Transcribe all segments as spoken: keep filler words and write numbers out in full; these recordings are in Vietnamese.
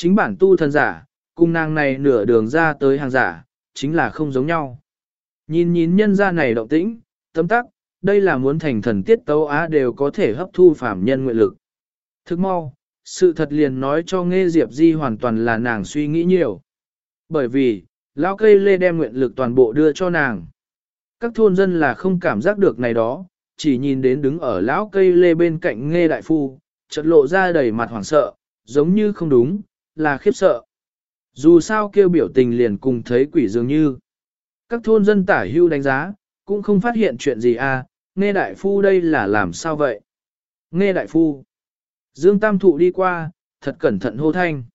chính bản tu thần giả, cùng nàng này nửa đường ra tới hàng giả, chính là không giống nhau. Nhìn nhìn nhân gia này động tĩnh, tấm tắc, đây là muốn thành thần tiết tấu á đều có thể hấp thu phàm nhân nguyện lực. Thức mau, sự thật liền nói cho Nghê Diệp Di hoàn toàn là nàng suy nghĩ nhiều. Bởi vì, lão cây lê đem nguyện lực toàn bộ đưa cho nàng. Các thôn dân là không cảm giác được này đó, chỉ nhìn đến đứng ở lão cây lê bên cạnh Nghê Đại Phu, chợt lộ ra đầy mặt hoảng sợ, giống như không đúng, là khiếp sợ. Dù sao kêu biểu tình liền cùng thấy quỷ dường như. Các thôn dân tả hưu đánh giá, cũng không phát hiện chuyện gì à, Nghê Đại Phu đây là làm sao vậy? Nghê Đại Phu. Dương Tam Thụ đi qua, thật cẩn thận hô thanh.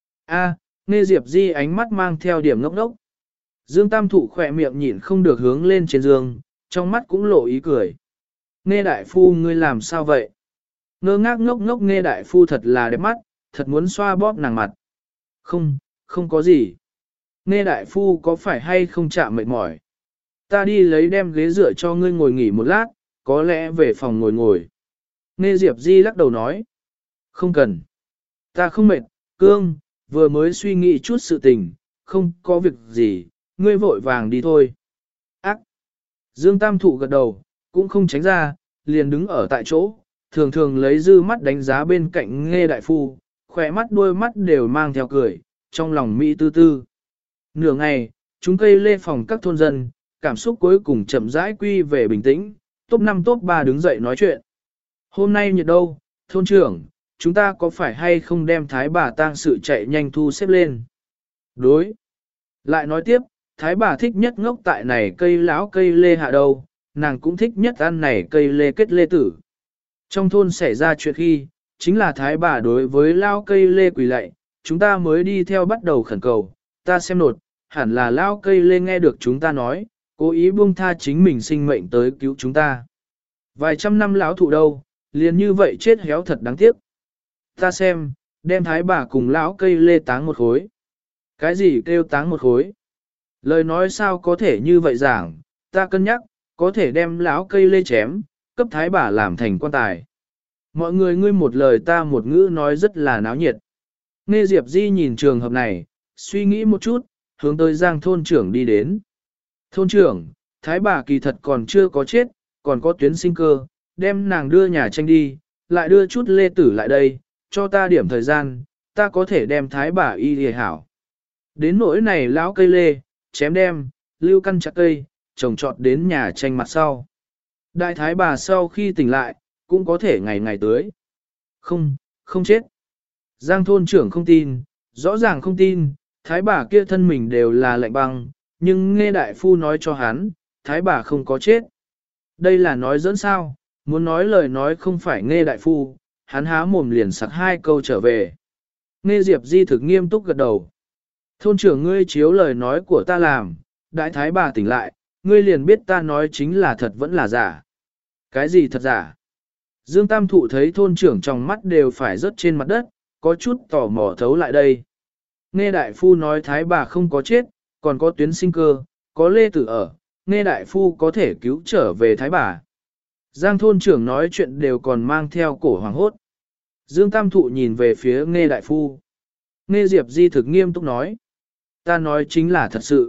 A, Nghê Diệp Di ánh mắt mang theo điểm ngốc ngốc. Dương Tam Thụ khỏe miệng nhịn không được hướng lên trên giường, trong mắt cũng lộ ý cười. Nghê Đại Phu ngươi làm sao vậy? Ngơ ngác ngốc ngốc Nghê Đại Phu thật là đẹp mắt, thật muốn xoa bóp nàng mặt. Không, không có gì. Nghê Đại Phu có phải hay không chạm mệt mỏi? Ta đi lấy đem ghế dựa cho ngươi ngồi nghỉ một lát, có lẽ về phòng ngồi ngồi. Nghê Diệp Di lắc đầu nói. Không cần. Ta không mệt, Cương, vừa mới suy nghĩ chút sự tình, không có việc gì, ngươi vội vàng đi thôi. Ác. Dương Tam Thụ gật đầu, cũng không tránh ra, liền đứng ở tại chỗ, thường thường lấy dư mắt đánh giá bên cạnh Nghê Đại Phu, khỏe mắt đôi mắt đều mang theo cười, trong lòng mỹ tư tư. Nửa ngày, chúng cây lê phòng các thôn dân, cảm xúc cuối cùng chậm rãi quy về bình tĩnh, top năm top ba đứng dậy nói chuyện. Hôm nay nhiệt đâu, thôn trưởng, chúng ta có phải hay không đem thái bà tang sự chạy nhanh thu xếp lên? Đối. Lại nói tiếp, thái bà thích nhất ngốc tại này cây lão cây lê hạ đâu, nàng cũng thích nhất ăn này cây lê kết lê tử. Trong thôn xảy ra chuyện khi, chính là thái bà đối với lão cây lê quỳ lạy, chúng ta mới đi theo bắt đầu khẩn cầu, ta xem nột, hẳn là lão cây lê nghe được chúng ta nói, cố ý buông tha chính mình sinh mệnh tới cứu chúng ta. Vài trăm năm lão thụ đâu, liền như vậy chết héo thật đáng tiếc. Ta xem, đem thái bà cùng lão cây lê táng một khối. Cái gì kêu táng một khối? Lời nói sao có thể như vậy giảng, ta cân nhắc, có thể đem lão cây lê chém, cấp thái bà làm thành quan tài. Mọi người ngươi một lời ta một ngữ nói rất là náo nhiệt. Nghê Diệp Di nhìn trường hợp này, suy nghĩ một chút, hướng tới Giang thôn trưởng đi đến. Thôn trưởng, thái bà kỳ thật còn chưa có chết, còn có tuyến sinh cơ, đem nàng đưa nhà tranh đi, lại đưa chút lê tử lại đây, cho ta điểm thời gian, ta có thể đem thái bà y hề hảo. Đến nỗi này lão cây lê, chém đem, lưu căn chặt cây, trồng trọt đến nhà tranh mặt sau. Đại thái bà sau khi tỉnh lại, cũng có thể ngày ngày tới. Không, không chết. Giang thôn trưởng không tin, rõ ràng không tin, thái bà kia thân mình đều là lạnh băng, nhưng nghe đại phu nói cho hắn, thái bà không có chết. Đây là nói dẫn sao, muốn nói lời nói không phải nghe đại phu, hắn há mồm liền sặc hai câu trở về. Nghe Diệp Di thực nghiêm túc gật đầu. Thôn trưởng ngươi chiếu lời nói của ta làm, đại thái bà tỉnh lại, ngươi liền biết ta nói chính là thật vẫn là giả. Cái gì thật giả? Dương Tam Thụ thấy thôn trưởng trong mắt đều phải rớt trên mặt đất, có chút tò mò thấu lại đây. Nghe đại phu nói thái bà không có chết, còn có tuyến sinh cơ, có lê tử ở, nghe đại phu có thể cứu trở về thái bà. Giang thôn trưởng nói chuyện đều còn mang theo cổ hoàng hốt. Dương Tam Thụ nhìn về phía nghe đại phu. Nghe Diệp Di thực nghiêm túc nói. Ta nói chính là thật sự.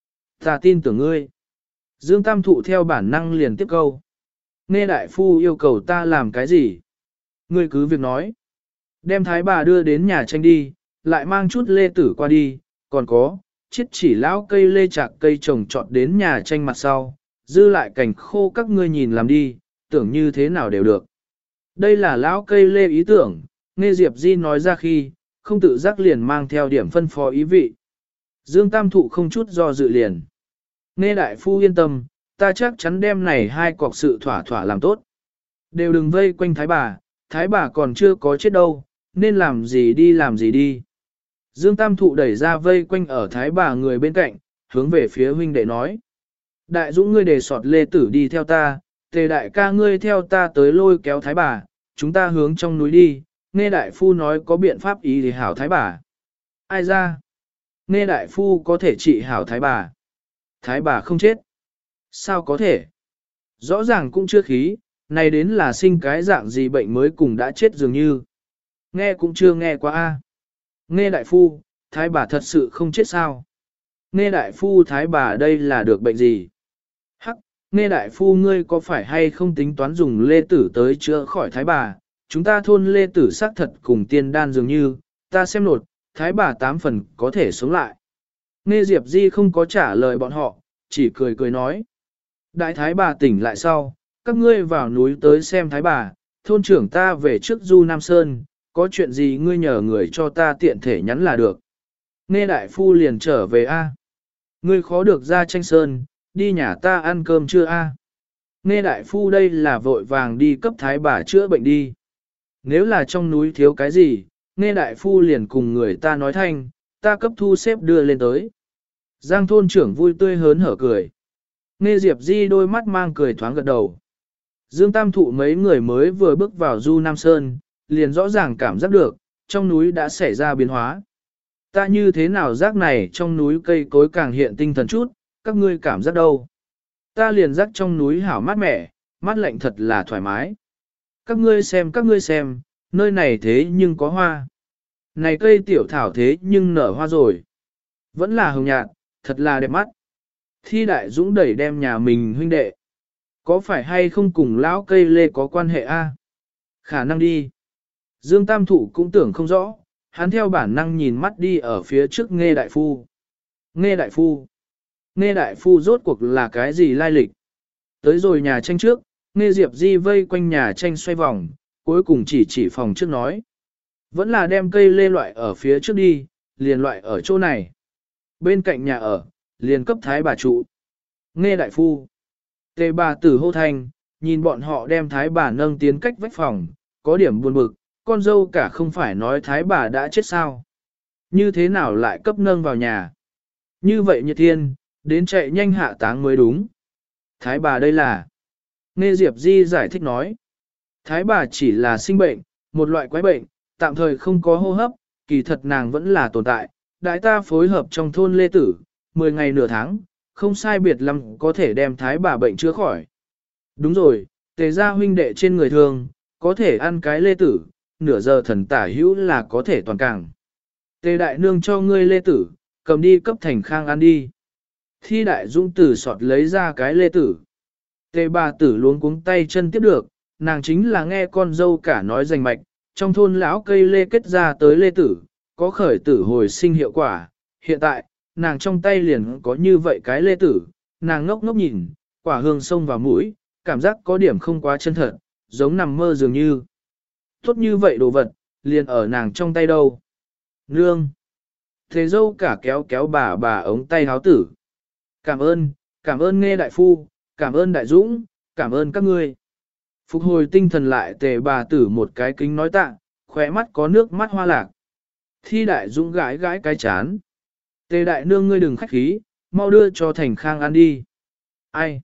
Ta tin tưởng ngươi. Dương Tam Thụ theo bản năng liền tiếp câu. Nghe đại phu yêu cầu ta làm cái gì? Ngươi cứ việc nói. Đem thái bà đưa đến nhà tranh đi, lại mang chút lê tử qua đi, còn có, chiết chỉ lão cây lê chạc cây trồng trọt đến nhà tranh mặt sau, dư lại cảnh khô các ngươi nhìn làm đi, tưởng như thế nào đều được. Đây là lão cây lê ý tưởng, nghe Diệp Di nói ra khi, không tự giác liền mang theo điểm phân phó ý vị. Dương Tam Thụ không chút do dự liền. Nghe đại phu yên tâm, ta chắc chắn đem này hai cọc sự thỏa thỏa làm tốt. Đều đừng vây quanh thái bà, thái bà còn chưa có chết đâu, nên làm gì đi làm gì đi. Dương Tam Thụ đẩy ra vây quanh ở thái bà người bên cạnh, hướng về phía huynh đệ nói. Đại dũng ngươi để sọt lê tử đi theo ta, tề đại ca ngươi theo ta tới lôi kéo thái bà, chúng ta hướng trong núi đi, nghe đại phu nói có biện pháp ý thì hảo thái bà. Ai ra? Nghe đại phu có thể trị hảo thái bà. Thái bà không chết. Sao có thể? Rõ ràng cũng chưa khí, này đến là sinh cái dạng gì bệnh mới cùng đã chết dường như. Nghe cũng chưa nghe qua a. Nghe đại phu, thái bà thật sự không chết sao? Nghe đại phu thái bà đây là được bệnh gì? Hắc, nghe đại phu ngươi có phải hay không tính toán dùng lê tử tới chữa khỏi thái bà? Chúng ta thôn lê tử xác thật cùng tiên đan dường như, ta xem nột, thái bà tám phần có thể sống lại. Nghe Diệp Di không có trả lời bọn họ, chỉ cười cười nói. Đại thái bà tỉnh lại sau, các ngươi vào núi tới xem thái bà, thôn trưởng ta về trước Du Nam Sơn, có chuyện gì ngươi nhờ người cho ta tiện thể nhắn là được. Nghe đại phu liền trở về A. Ngươi khó được ra tranh sơn, đi nhà ta ăn cơm chưa A. Nghe đại phu đây là vội vàng đi cấp thái bà chữa bệnh đi. Nếu là trong núi thiếu cái gì, nghe đại phu liền cùng người ta nói thanh, ta cấp thu xếp đưa lên tới. Giang thôn trưởng vui tươi hớn hở cười. Nghe Diệp Di đôi mắt mang cười thoáng gật đầu. Dương Tam Thụ mấy người mới vừa bước vào Du Nam Sơn, liền rõ ràng cảm giác được, trong núi đã xảy ra biến hóa. Ta như thế nào giác này trong núi cây cối càng hiện tinh thần chút, các ngươi cảm giác đâu? Ta liền giác trong núi hảo mát mẻ, mát lạnh thật là thoải mái. Các ngươi xem các ngươi xem, nơi này thế nhưng có hoa. Này cây tiểu thảo thế nhưng nở hoa rồi. Vẫn là hồng nhạt, thật là đẹp mắt. Thi Đại Dũng đẩy đem nhà mình huynh đệ. Có phải hay không cùng lão cây lê có quan hệ a? Khả năng đi. Dương Tam Thụ cũng tưởng không rõ, hắn theo bản năng nhìn mắt đi ở phía trước Nghe đại phu. Nghe đại phu. Nghe đại phu rốt cuộc là cái gì lai lịch? Tới rồi nhà tranh trước, Nghe Diệp Di vây quanh nhà tranh xoay vòng, cuối cùng chỉ chỉ phòng trước nói. Vẫn là đem cây lê loại ở phía trước đi, liền loại ở chỗ này. Bên cạnh nhà ở, liền cấp thái bà trụ. Nghe đại phu. Tề bà tử hô thanh, nhìn bọn họ đem thái bà nâng tiến cách vách phòng, có điểm buồn bực, con dâu cả không phải nói thái bà đã chết sao. Như thế nào lại cấp nâng vào nhà? Như vậy nhiệt thiên, đến chạy nhanh hạ táng mới đúng. Thái bà đây là... Nghe Diệp Di giải thích nói. Thái bà chỉ là sinh bệnh, một loại quái bệnh, tạm thời không có hô hấp, kỳ thật nàng vẫn là tồn tại. Đại ta phối hợp trong thôn Lê Tử, mười ngày nửa tháng, không sai biệt lắm có thể đem thái bà bệnh chữa khỏi. Đúng rồi, tề gia huynh đệ trên người thường, có thể ăn cái Lê Tử, nửa giờ thần tả hữu là có thể toàn càng. Tề đại nương cho ngươi Lê Tử, cầm đi cấp thành khang ăn đi. Thi Đại Dũng tử sọt lấy ra cái Lê Tử. Tề bà tử luống cuống tay chân tiếp được, nàng chính là nghe con dâu cả nói rành mạch, trong thôn lão cây lê kết ra tới Lê Tử, có khởi tử hồi sinh hiệu quả. Hiện tại, nàng trong tay liền có như vậy cái Lê Tử, nàng ngốc ngốc nhìn, quả hương sông vào mũi, cảm giác có điểm không quá chân thật, giống nằm mơ dường như. Tốt như vậy đồ vật, liền ở nàng trong tay đâu. Nương! Thế dâu cả kéo kéo bà bà ống tay háo tử. Cảm ơn, cảm ơn Nghe đại phu, cảm ơn Đại Dũng, cảm ơn các ngươi. Phục hồi tinh thần lại tề bà tử một cái kính nói tạ, khóe mắt có nước mắt hoa lạc. Thi Đại Dũng gãi gãi cái chán. Tề đại nương ngươi đừng khách khí, mau đưa cho Thành Khang ăn đi. Ai?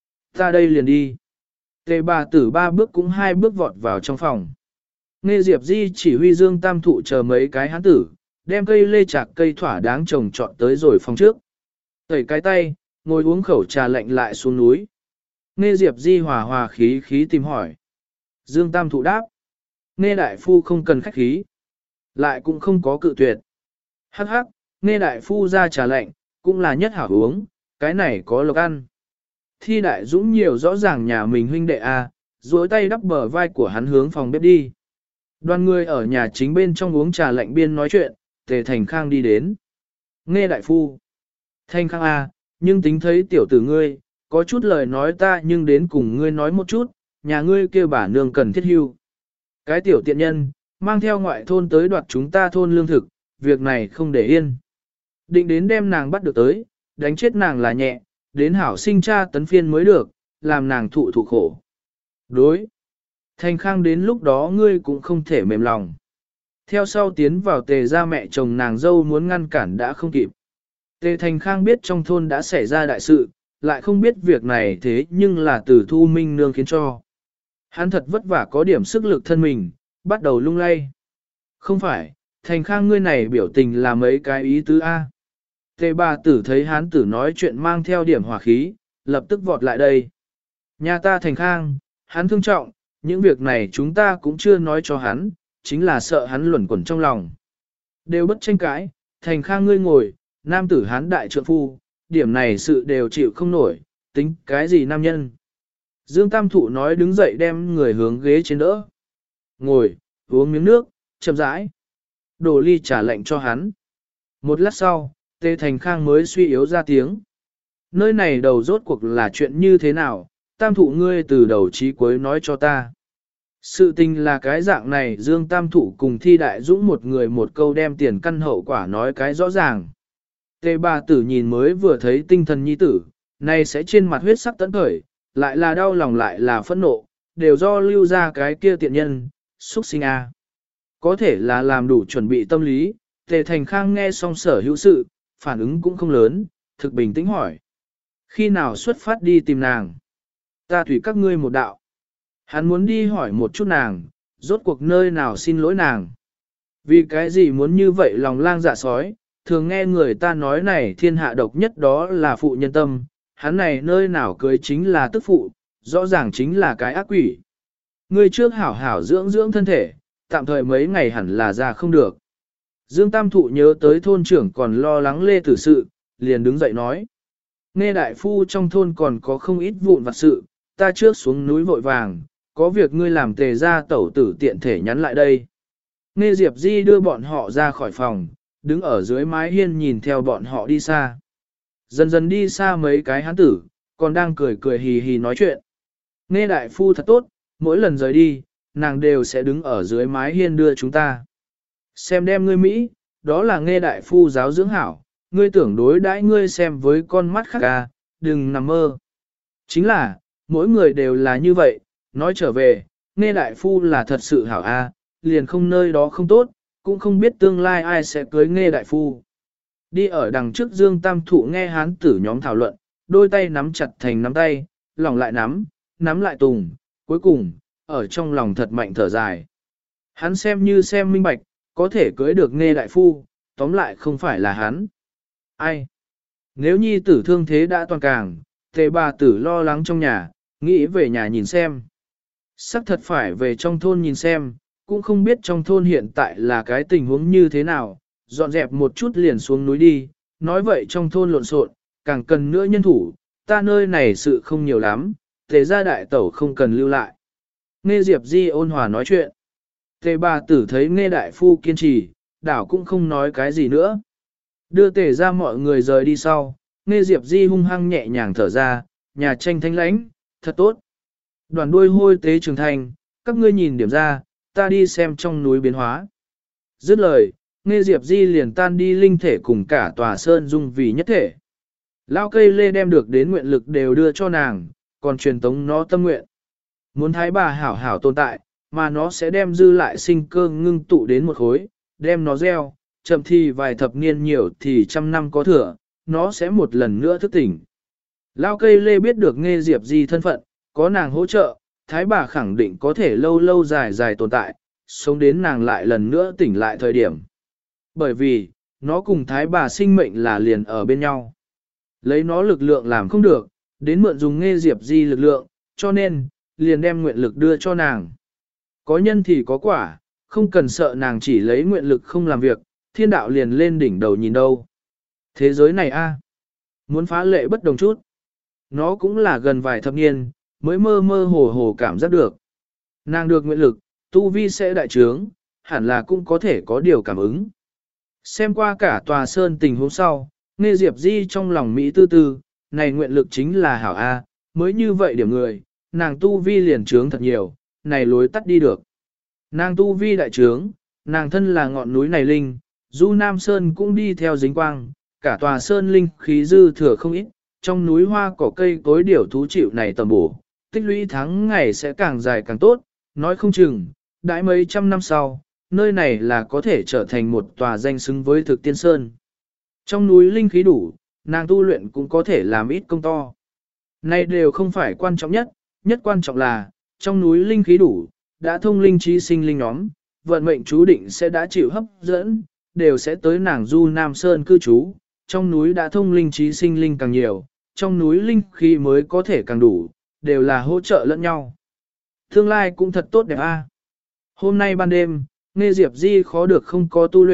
Ta đây liền đi. Tề bà tử ba bước cũng hai bước vọt vào trong phòng. Nghe Diệp Di chỉ huy Dương Tam Thụ chờ mấy cái hán tử, đem cây lê chạc cây thỏa đáng trồng trọt tới rồi phòng trước. Tẩy cái tay, ngồi uống khẩu trà lạnh lại xuống núi. Nghe Diệp Di hòa hòa khí khí tìm hỏi. Dương Tam Thụ đáp. Nghe đại phu không cần khách khí. Lại cũng không có cự tuyệt. Hắc hắc, nghe đại phu ra trà lạnh, cũng là nhất hảo uống, cái này có lộc ăn. Thi Đại Dũng nhiều rõ ràng nhà mình huynh đệ A, duỗi tay đắp bờ vai của hắn hướng phòng bếp đi. Đoàn người ở nhà chính bên trong uống trà lạnh biên nói chuyện, Tề Thành Khang đi đến. Nghe đại phu. Thành Khang A, nhưng tính thấy tiểu tử ngươi, có chút lời nói ta nhưng đến cùng ngươi nói một chút, nhà ngươi kêu bà nương cần thiết hưu. Cái tiểu tiện nhân, mang theo ngoại thôn tới đoạt chúng ta thôn lương thực, việc này không để yên. Định đến đem nàng bắt được tới, đánh chết nàng là nhẹ, đến hảo sinh cha tấn phiên mới được, làm nàng thụ thụ khổ. Đối. Thành Khang đến lúc đó ngươi cũng không thể mềm lòng. Theo sau tiến vào Tề gia mẹ chồng nàng dâu muốn ngăn cản đã không kịp. Tề Thành Khang biết trong thôn đã xảy ra đại sự, lại không biết việc này thế nhưng là từ Thu Minh Nương khiến cho. Hắn thật vất vả có điểm sức lực thân mình, bắt đầu lung lay. Không phải, Thành Khang ngươi này biểu tình là mấy cái ý tứ A. Tề bà tử thấy hán tử nói chuyện mang theo điểm hỏa khí, lập tức vọt lại đây. Nhà ta Thành Khang, hắn thương trọng, những việc này chúng ta cũng chưa nói cho hắn, chính là sợ hắn luẩn quẩn trong lòng. Đều bất tranh cãi, Thành Khang ngươi ngồi, nam tử hán đại trượng phu, điểm này sự đều chịu không nổi, tính cái gì nam nhân. Dương Tam Thụ nói đứng dậy đem người hướng ghế trên đỡ. Ngồi, uống miếng nước, chậm rãi. Đổ ly trà lạnh cho hắn. Một lát sau, Tề Thành Khang mới suy yếu ra tiếng. Nơi này đầu rốt cuộc là chuyện như thế nào, Tam Thụ ngươi từ đầu chí cuối nói cho ta. Sự tình là cái dạng này, Dương Tam Thụ cùng Thi Đại Dũng một người một câu đem tiền căn hậu quả nói cái rõ ràng. Tề bà tử nhìn mới vừa thấy tinh thần nhi tử, này sẽ trên mặt huyết sắc tấn khởi, lại là đau lòng lại là phẫn nộ, đều do lưu ra cái kia tiện nhân, xuất sinh a. Có thể là làm đủ chuẩn bị tâm lý, Tề Thành Khang nghe xong sở hữu sự, phản ứng cũng không lớn, thực bình tĩnh hỏi. Khi nào xuất phát đi tìm nàng? Ta thủy các ngươi một đạo. Hắn muốn đi hỏi một chút nàng, rốt cuộc nơi nào xin lỗi nàng. Vì cái gì muốn như vậy lòng lang dạ sói, thường nghe người ta nói này thiên hạ độc nhất đó là phụ nhân tâm, hắn này nơi nào cưới chính là tức phụ, rõ ràng chính là cái ác quỷ. Người trước hảo hảo dưỡng dưỡng thân thể, tạm thời mấy ngày hẳn là ra không được. Dương Tam Thụ nhớ tới thôn trưởng còn lo lắng Lê Tử sự, liền đứng dậy nói. Nghe đại phu trong thôn còn có không ít vụn vặt sự, ta trước xuống núi vội vàng, có việc ngươi làm Tề ra tẩu tử tiện thể nhắn lại đây. Nghe Diệp Di đưa bọn họ ra khỏi phòng, đứng ở dưới mái hiên nhìn theo bọn họ đi xa. Dần dần đi xa mấy cái hán tử, còn đang cười cười hì hì nói chuyện. Nghe đại phu thật tốt, mỗi lần rời đi, nàng đều sẽ đứng ở dưới mái hiên đưa chúng ta. Xem đem ngươi Mỹ, đó là nghe đại phu giáo dưỡng hảo, ngươi tưởng đối đãi ngươi xem với con mắt khác à, đừng nằm mơ. Chính là, mỗi người đều là như vậy, nói trở về, nghe đại phu là thật sự hảo a, à, liền không nơi đó không tốt, cũng không biết tương lai ai sẽ cưới nghe đại phu. Đi ở đằng trước Dương Tam Thụ nghe hán tử nhóm thảo luận, đôi tay nắm chặt thành nắm tay, lòng lại nắm, nắm lại tùng, cuối cùng, ở trong lòng thật mạnh thở dài. Hắn xem như xem minh bạch, có thể cưới được nghe đại phu, tóm lại không phải là hắn. Ai? Nếu nhi tử thương thế đã toàn càng, Tề bà tử lo lắng trong nhà, nghĩ về nhà nhìn xem. Sắc thật phải về trong thôn nhìn xem, cũng không biết trong thôn hiện tại là cái tình huống như thế nào, dọn dẹp một chút liền xuống núi đi, nói vậy trong thôn lộn xộn, càng cần nữa nhân thủ, ta nơi này sự không nhiều lắm, Tề gia đại tẩu không cần lưu lại. Nghe Diệp Di ôn hòa nói chuyện. Tề bà tử thấy nghe đại phu kiên trì, đảo cũng không nói cái gì nữa. Đưa Tề ra mọi người rời đi sau, nghe Diệp Di hung hăng nhẹ nhàng thở ra, nhà tranh thanh lãnh, thật tốt. Đoàn đuôi hôi tế trưởng thành, các ngươi nhìn điểm ra, ta đi xem trong núi biến hóa. Dứt lời, nghe Diệp Di liền tan đi linh thể cùng cả tòa sơn dung vì nhất thể. Lao cây lê đem được đến nguyện lực đều đưa cho nàng, còn truyền tống nó tâm nguyện. Muốn thái bà hảo hảo tồn tại, mà nó sẽ đem dư lại sinh cơ ngưng tụ đến một khối, đem nó gieo, chậm thì vài thập niên nhiều thì trăm năm có thừa, nó sẽ một lần nữa thức tỉnh. Lao cây lê biết được nghe Diệp Di thân phận, có nàng hỗ trợ, thái bà khẳng định có thể lâu lâu dài dài tồn tại, sống đến nàng lại lần nữa tỉnh lại thời điểm. Bởi vì, nó cùng thái bà sinh mệnh là liền ở bên nhau. Lấy nó lực lượng làm không được, đến mượn dùng nghe Diệp Di lực lượng, cho nên, liền đem nguyện lực đưa cho nàng. Có nhân thì có quả, không cần sợ nàng chỉ lấy nguyện lực không làm việc, thiên đạo liền lên đỉnh đầu nhìn đâu. Thế giới này a, muốn phá lệ bất đồng chút. Nó cũng là gần vài thập niên, mới mơ mơ hồ hồ cảm giác được. Nàng được nguyện lực, tu vi sẽ đại trướng, hẳn là cũng có thể có điều cảm ứng. Xem qua cả tòa sơn tình huống sau, nghe Diệp Di trong lòng Mỹ tư tư, này nguyện lực chính là hảo A, mới như vậy điểm người, nàng tu vi liền trướng thật nhiều, này lối tắt đi được. Nàng tu vi đại trướng, nàng thân là ngọn núi này linh, Du Nam Sơn cũng đi theo dính quang, cả tòa sơn linh khí dư thừa không ít, trong núi hoa cỏ cây cối điểu thú chịu này tầm bổ, tích lũy tháng ngày sẽ càng dài càng tốt, nói không chừng, đãi mấy trăm năm sau, nơi này là có thể trở thành một tòa danh xứng với thực tiên sơn. Trong núi linh khí đủ, nàng tu luyện cũng có thể làm ít công to. Này đều không phải quan trọng nhất, nhất quan trọng là, trong núi linh khí đủ, đã thông linh trí sinh linh nhóm, vận mệnh chú định sẽ đã chịu hấp dẫn, đều sẽ tới nàng Du Nam Sơn cư trú, trong núi đã thông linh trí sinh linh càng nhiều, trong núi linh khí mới có thể càng đủ, đều là hỗ trợ lẫn nhau. Tương lai cũng thật tốt đẹp a. Hôm nay ban đêm, nghe Diệp Di khó được không có tu luyện,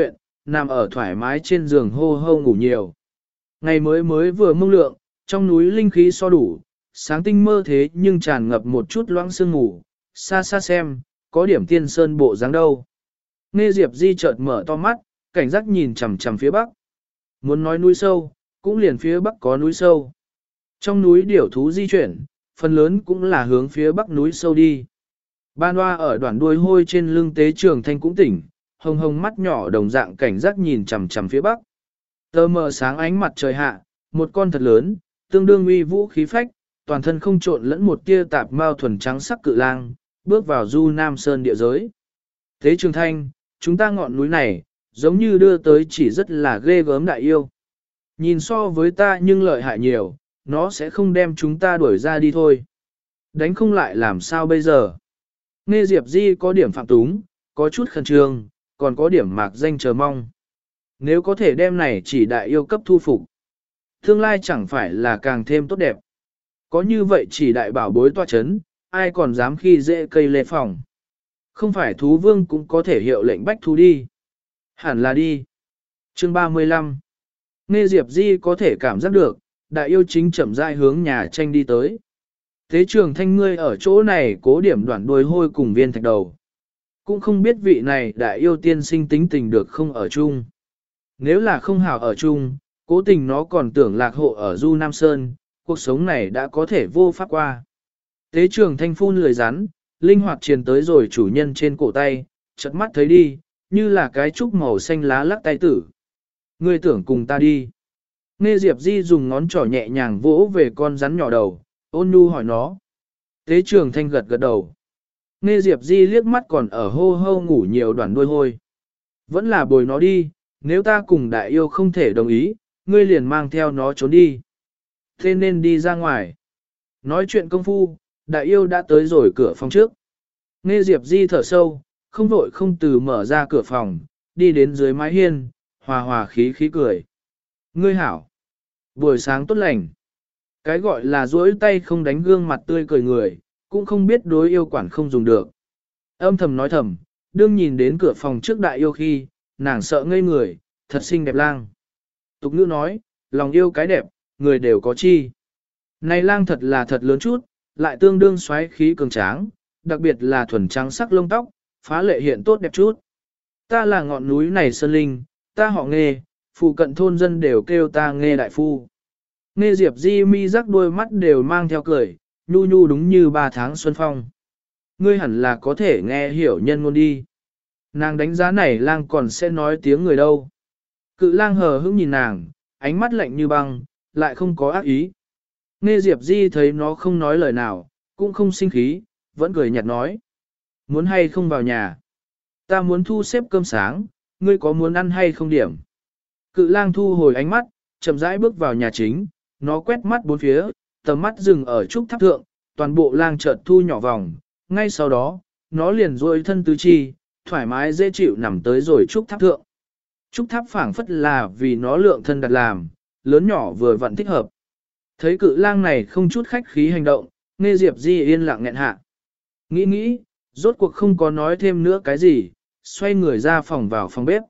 nằm ở thoải mái trên giường hô hô ngủ nhiều. Ngày mới mới vừa mông lượng, trong núi linh khí so đủ, sáng tinh mơ thế nhưng tràn ngập một chút loãng sương ngủ, xa xa xem, có điểm tiên sơn bộ dáng đâu. Nghe Diệp Di chợt mở to mắt, cảnh giác nhìn chằm chằm phía bắc. Muốn nói núi sâu, cũng liền phía bắc có núi sâu. Trong núi điểu thú di chuyển, phần lớn cũng là hướng phía bắc núi sâu đi. Ban hoa ở đoạn đuôi hôi trên lưng Tế Trường Thanh cũng tỉnh, hồng hồng mắt nhỏ đồng dạng cảnh giác nhìn chằm chằm phía bắc. Tờ mờ sáng ánh mặt trời hạ, một con thật lớn, tương đương uy vũ khí phách, toàn thân không trộn lẫn một tia tạp mao thuần trắng sắc cự lang, bước vào du Nam Sơn địa giới. Tế Trường Thanh, chúng ta ngọn núi này, giống như đưa tới chỉ rất là ghê gớm đại yêu. Nhìn so với ta nhưng lợi hại nhiều, nó sẽ không đem chúng ta đuổi ra đi thôi. Đánh không lại làm sao bây giờ? Nghe Diệp Di có điểm phạm túng, có chút khẩn trương, còn có điểm mạc danh chờ mong. Nếu có thể đem này chỉ đại yêu cấp thu phục, tương lai chẳng phải là càng thêm tốt đẹp. Có như vậy chỉ đại bảo bối toa chấn, ai còn dám khi dễ cây lê phòng. Không phải thú vương cũng có thể hiệu lệnh bách thú đi. Hẳn là đi. Chương ba mươi lăm. Nghe Diệp Di có thể cảm giác được, đại yêu chính chậm rãi hướng nhà tranh đi tới. Thế Trường Thanh ngươi ở chỗ này cố điểm đoạn đuôi hôi cùng viên thạch đầu. Cũng không biết vị này đại yêu tiên sinh tính tình được không ở chung. Nếu là không hảo ở chung, cố tình nó còn tưởng lạc hộ ở Du Nam Sơn, cuộc sống này đã có thể vô pháp qua. Tế Trường Thanh phun lười rắn, linh hoạt truyền tới rồi chủ nhân trên cổ tay, chợt mắt thấy đi, như là cái trúc màu xanh lá lắc tay tử. Ngươi tưởng cùng ta đi. Nghe Diệp Di dùng ngón trỏ nhẹ nhàng vỗ về con rắn nhỏ đầu, ôn nhu hỏi nó. Tế Trường Thanh gật gật đầu. Nghe Diệp Di liếc mắt còn ở hô hô ngủ nhiều đoạn đuôi hôi. Vẫn là bồi nó đi, nếu ta cùng đại yêu không thể đồng ý, ngươi liền mang theo nó trốn đi. Thế nên đi ra ngoài. Nói chuyện công phu, đại yêu đã tới rồi cửa phòng trước. Nghe Diệp Di thở sâu, không vội không từ mở ra cửa phòng, đi đến dưới mái hiên, hòa hòa khí khí cười. Ngươi hảo. Buổi sáng tốt lành. Cái gọi là duỗi tay không đánh gương mặt tươi cười người, cũng không biết đối yêu quản không dùng được. Âm thầm nói thầm, đương nhìn đến cửa phòng trước đại yêu khi, nàng sợ ngây người, thật xinh đẹp lang. Tục ngữ nói, lòng yêu cái đẹp, người đều có chi. Này lang thật là thật lớn chút, lại tương đương xoáy khí cường tráng, đặc biệt là thuần trắng sắc lông tóc, phá lệ hiện tốt đẹp chút. Ta là ngọn núi này sơn linh, ta họ Nghê, phụ cận thôn dân đều kêu ta Nghê đại phu. Nghê Diệp Di mi rắc đôi mắt đều mang theo cười, nhu nhu đúng như ba tháng xuân phong. Ngươi hẳn là có thể nghe hiểu nhân ngôn đi. Nàng đánh giá này lang còn sẽ nói tiếng người đâu. Cự lang hờ hững nhìn nàng, ánh mắt lạnh như băng, lại không có ác ý. Nghe Diệp Di thấy nó không nói lời nào, cũng không sinh khí, vẫn cười nhạt nói. Muốn hay không vào nhà? Ta muốn thu xếp cơm sáng, ngươi có muốn ăn hay không điểm? Cự lang thu hồi ánh mắt, chậm rãi bước vào nhà chính, nó quét mắt bốn phía, tầm mắt dừng ở trúc tháp thượng, toàn bộ lang chợt thu nhỏ vòng, ngay sau đó, nó liền duỗi thân tứ chi, thoải mái dễ chịu nằm tới rồi trúc tháp thượng. Trúc tháp phảng phất là vì nó lượng thân đặt làm, lớn nhỏ vừa vặn thích hợp. Thấy cự lang này không chút khách khí hành động, Nghe Diệp Di yên lặng nghẹn hạ. Nghĩ nghĩ, rốt cuộc không có nói thêm nữa cái gì, xoay người ra phòng vào phòng bếp.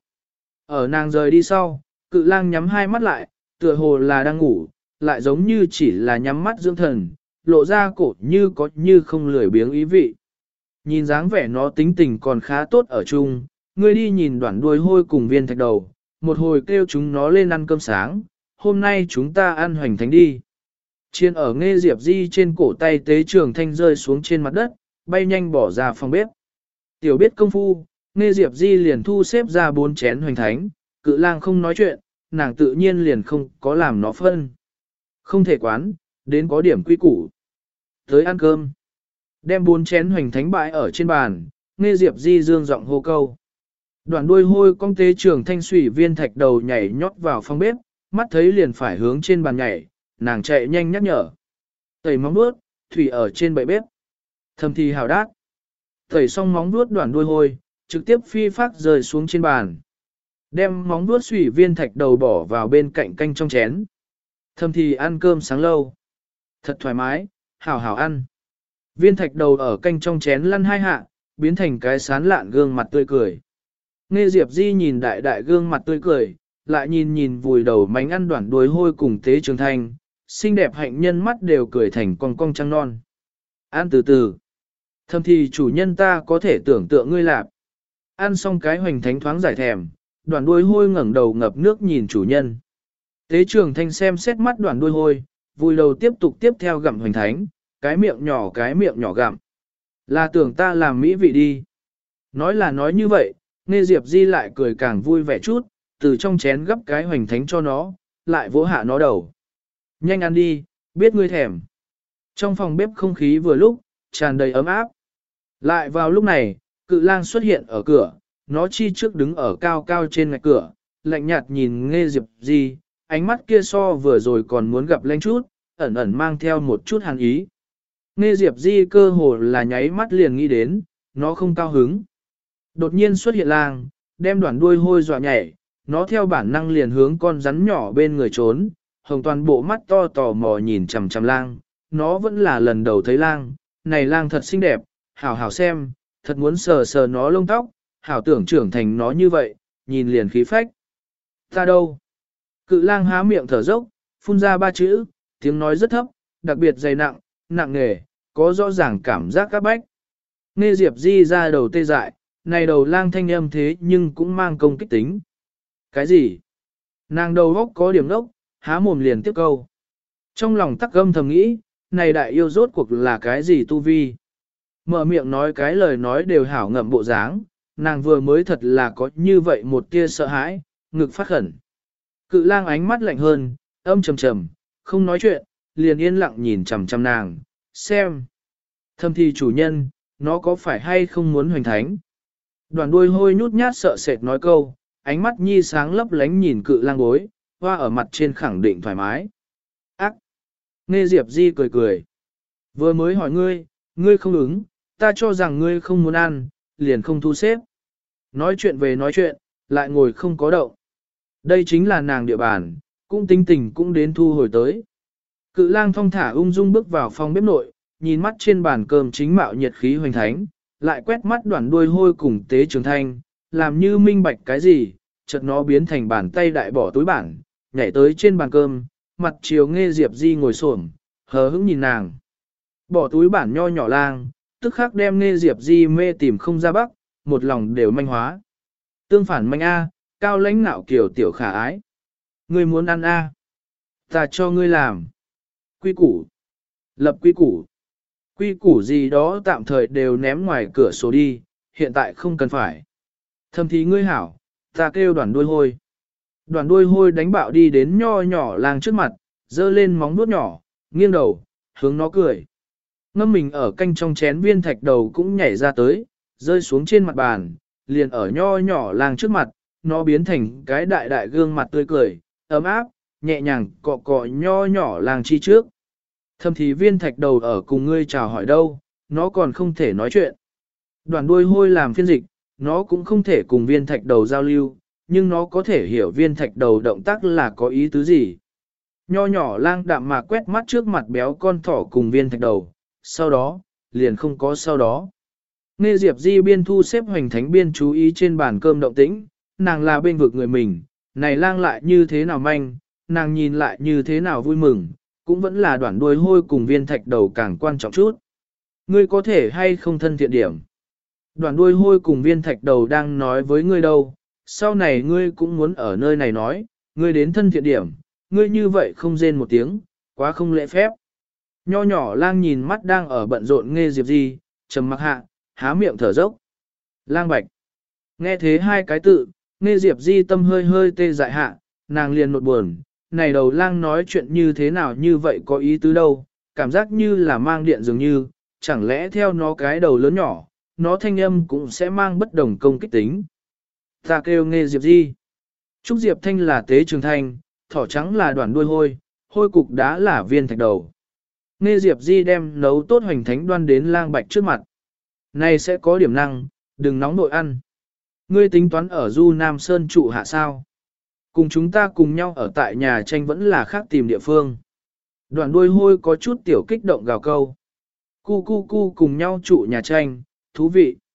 Ở nàng rời đi sau, cự lang nhắm hai mắt lại, tựa hồ là đang ngủ, lại giống như chỉ là nhắm mắt dưỡng thần, lộ ra cổ như có như không lười biếng ý vị. Nhìn dáng vẻ nó tính tình còn khá tốt ở chung, ngươi đi nhìn đoạn đuôi hôi cùng viên thạch đầu, một hồi kêu chúng nó lên ăn cơm sáng, hôm nay chúng ta ăn hoành thánh đi. Chiên ở Nghe Diệp Di trên cổ tay Tế Trường Thanh rơi xuống trên mặt đất, bay nhanh bỏ ra phòng bếp. Tiểu biết công phu, Nghe Diệp Di liền thu xếp ra bốn chén hoành thánh, cự lang không nói chuyện, nàng tự nhiên liền không có làm nó phân. Không thể quán, đến có điểm quy củ. Tới ăn cơm. Đem bốn chén hoành thánh bãi ở trên bàn, Nghe Diệp Di dương giọng hô câu. Đoạn đuôi hôi con Tế Trường Thanh xủy viên thạch đầu nhảy nhót vào phòng bếp, mắt thấy liền phải hướng trên bàn nhảy, nàng chạy nhanh nhắc nhở. Tẩy móng vuốt, thủy ở trên bệ bếp. Thầm thì hào đát. Tẩy xong móng vuốt đoạn đuôi hôi, trực tiếp phi phát rơi xuống trên bàn. Đem móng vuốt xủy viên thạch đầu bỏ vào bên cạnh canh trong chén. Thầm thì ăn cơm sáng lâu. Thật thoải mái, hảo hảo ăn. Viên thạch đầu ở canh trong chén lăn hai hạ, biến thành cái sán lạn gương mặt tươi cười. Nghe Diệp Di nhìn đại đại gương mặt tươi cười, lại nhìn nhìn vùi đầu mánh ăn đoạn đuôi hôi cùng tế trường thanh, xinh đẹp hạnh nhân mắt đều cười thành con cong trăng non. Ăn từ từ. Thầm thì chủ nhân ta có thể tưởng tượng ngươi lạp. Ăn xong cái hoành thánh thoáng giải thèm, đoạn đuôi hôi ngẩng đầu ngập nước nhìn chủ nhân. Tế trường thanh xem xét mắt đoạn đuôi hôi, vùi đầu tiếp tục tiếp theo gặm hoành thánh, cái miệng nhỏ cái miệng nhỏ gặm. Là tưởng ta làm mỹ vị đi. Nói là nói như vậy, nghe Diệp Di lại cười càng vui vẻ chút, từ trong chén gấp cái hoành thánh cho nó, lại vỗ hạ nó đầu. Nhanh ăn đi, biết ngươi thèm. Trong phòng bếp không khí vừa lúc, tràn đầy ấm áp. Lại vào lúc này, cự lang xuất hiện ở cửa, nó chi trước đứng ở cao cao trên ngạch cửa, lạnh nhạt nhìn nghe Diệp Di, ánh mắt kia so vừa rồi còn muốn gặp lên chút, ẩn ẩn mang theo một chút hàn ý. Nghe Diệp Di cơ hồ là nháy mắt liền nghĩ đến, nó không cao hứng. Đột nhiên xuất hiện lang, đem đoạn đuôi hôi dọa nhảy, nó theo bản năng liền hướng con rắn nhỏ bên người trốn, hồng toàn bộ mắt to tò mò nhìn chằm chằm lang, nó vẫn là lần đầu thấy lang, này lang thật xinh đẹp, hảo hảo xem, thật muốn sờ sờ nó lông tóc, hảo tưởng trưởng thành nó như vậy, nhìn liền khí phách. Ta đâu? Cự lang há miệng thở dốc, phun ra ba chữ, tiếng nói rất thấp, đặc biệt dày nặng, nặng nề, có rõ ràng cảm giác các bách. Nghe Diệp Di ra đầu tê dại, này đầu lang thanh âm thế nhưng cũng mang công kích tính. Cái gì? Nàng đầu góc có điểm đốc, há mồm liền tiếp câu. Trong lòng tắc gâm thầm nghĩ, này đại yêu rốt cuộc là cái gì tu vi? Mở miệng nói cái lời nói đều hảo ngậm bộ dáng, nàng vừa mới thật là có như vậy một tia sợ hãi, ngực phát khẩn. Cự lang ánh mắt lạnh hơn, âm trầm trầm, không nói chuyện, liền yên lặng nhìn chằm chằm nàng, xem. Thâm thì chủ nhân, nó có phải hay không muốn hoành thánh? Đoàn đuôi hôi nhút nhát sợ sệt nói câu, ánh mắt nhi sáng lấp lánh nhìn cự lang bối, hoa ở mặt trên khẳng định thoải mái. Ác! Nghe Diệp Di cười cười. Vừa mới hỏi ngươi, ngươi không ứng, ta cho rằng ngươi không muốn ăn, liền không thu xếp. Nói chuyện về nói chuyện, lại ngồi không có động. Đây chính là nàng địa bàn, cũng tính tình cũng đến thu hồi tới. Cự lang thong thả ung dung bước vào phòng bếp nội, nhìn mắt trên bàn cơm chính mạo nhiệt khí hoành thánh, lại quét mắt đoạn đuôi hôi cùng tế trường thanh, làm như minh bạch cái gì, chợt nó biến thành bàn tay đại bỏ túi bản, nhảy tới trên bàn cơm, mặt chiều nghe Diệp Di ngồi xổm, hờ hững nhìn nàng. Bỏ túi bản nho nhỏ lang, tức khắc đem nghe Diệp Di mê tìm không ra bắc, một lòng đều manh hóa. Tương phản manh A, cao lãnh nạo kiểu tiểu khả ái. Ngươi muốn ăn A. Ta cho ngươi làm. Quy củ. Lập quy củ. Quy củ gì đó tạm thời đều ném ngoài cửa sổ đi, hiện tại không cần phải. Thầm thì ngươi hảo, ta kêu đoàn đuôi hôi. Đoàn đuôi hôi đánh bạo đi đến nho nhỏ lang trước mặt, dơ lên móng nuốt nhỏ, nghiêng đầu, hướng nó cười. Ngâm mình ở canh trong chén viên thạch đầu cũng nhảy ra tới, rơi xuống trên mặt bàn, liền ở nho nhỏ lang trước mặt, nó biến thành cái đại đại gương mặt tươi cười, ấm áp, nhẹ nhàng cọ cọ nho nhỏ lang chi trước. Thầm thì viên thạch đầu ở cùng ngươi chào hỏi đâu, nó còn không thể nói chuyện. Đoàn đuôi hôi làm phiên dịch, nó cũng không thể cùng viên thạch đầu giao lưu, nhưng nó có thể hiểu viên thạch đầu động tác là có ý tứ gì. Nho nhỏ lang đạm mà quét mắt trước mặt béo con thỏ cùng viên thạch đầu, sau đó, liền không có sau đó. Nghe Diệp Di biên thu xếp hoành thánh biên chú ý trên bàn cơm động tĩnh, nàng là bên vực người mình, này lang lại như thế nào manh, nàng nhìn lại như thế nào vui mừng, cũng vẫn là đoạn đuôi hôi cùng viên thạch đầu càng quan trọng chút. Ngươi có thể hay không thân thiện điểm. Đoạn đuôi hôi cùng viên thạch đầu đang nói với ngươi đâu, sau này ngươi cũng muốn ở nơi này nói, ngươi đến thân thiện điểm, ngươi như vậy không rên một tiếng, quá không lễ phép. Nho nhỏ lang nhìn mắt đang ở bận rộn nghe Diệp Di, trầm mặc hạ, há miệng thở dốc. Lang bạch. Nghe thế hai cái tự, nghe Diệp Di tâm hơi hơi tê dại hạ, nàng liền nột buồn, này đầu lang nói chuyện như thế nào như vậy có ý tứ đâu, cảm giác như là mang điện dường như, chẳng lẽ theo nó cái đầu lớn nhỏ, nó thanh âm cũng sẽ mang bất đồng công kích tính. Ta kêu nghe Diệp Di. Trúc Diệp Thanh là tế trường thanh, thỏ trắng là đoàn đuôi hôi, hôi cục đá là viên thạch đầu. Nghe Diệp Di đem nấu tốt hoành thánh đoan đến lang bạch trước mặt. Này sẽ có điểm năng, đừng nóng nội ăn. Ngươi tính toán ở Du Nam Sơn trụ hạ sao? Cùng chúng ta cùng nhau ở tại nhà tranh vẫn là khác tìm địa phương. Đoàn đuôi hôi có chút tiểu kích động gào câu. Cu cu cu cùng nhau trụ nhà tranh, thú vị.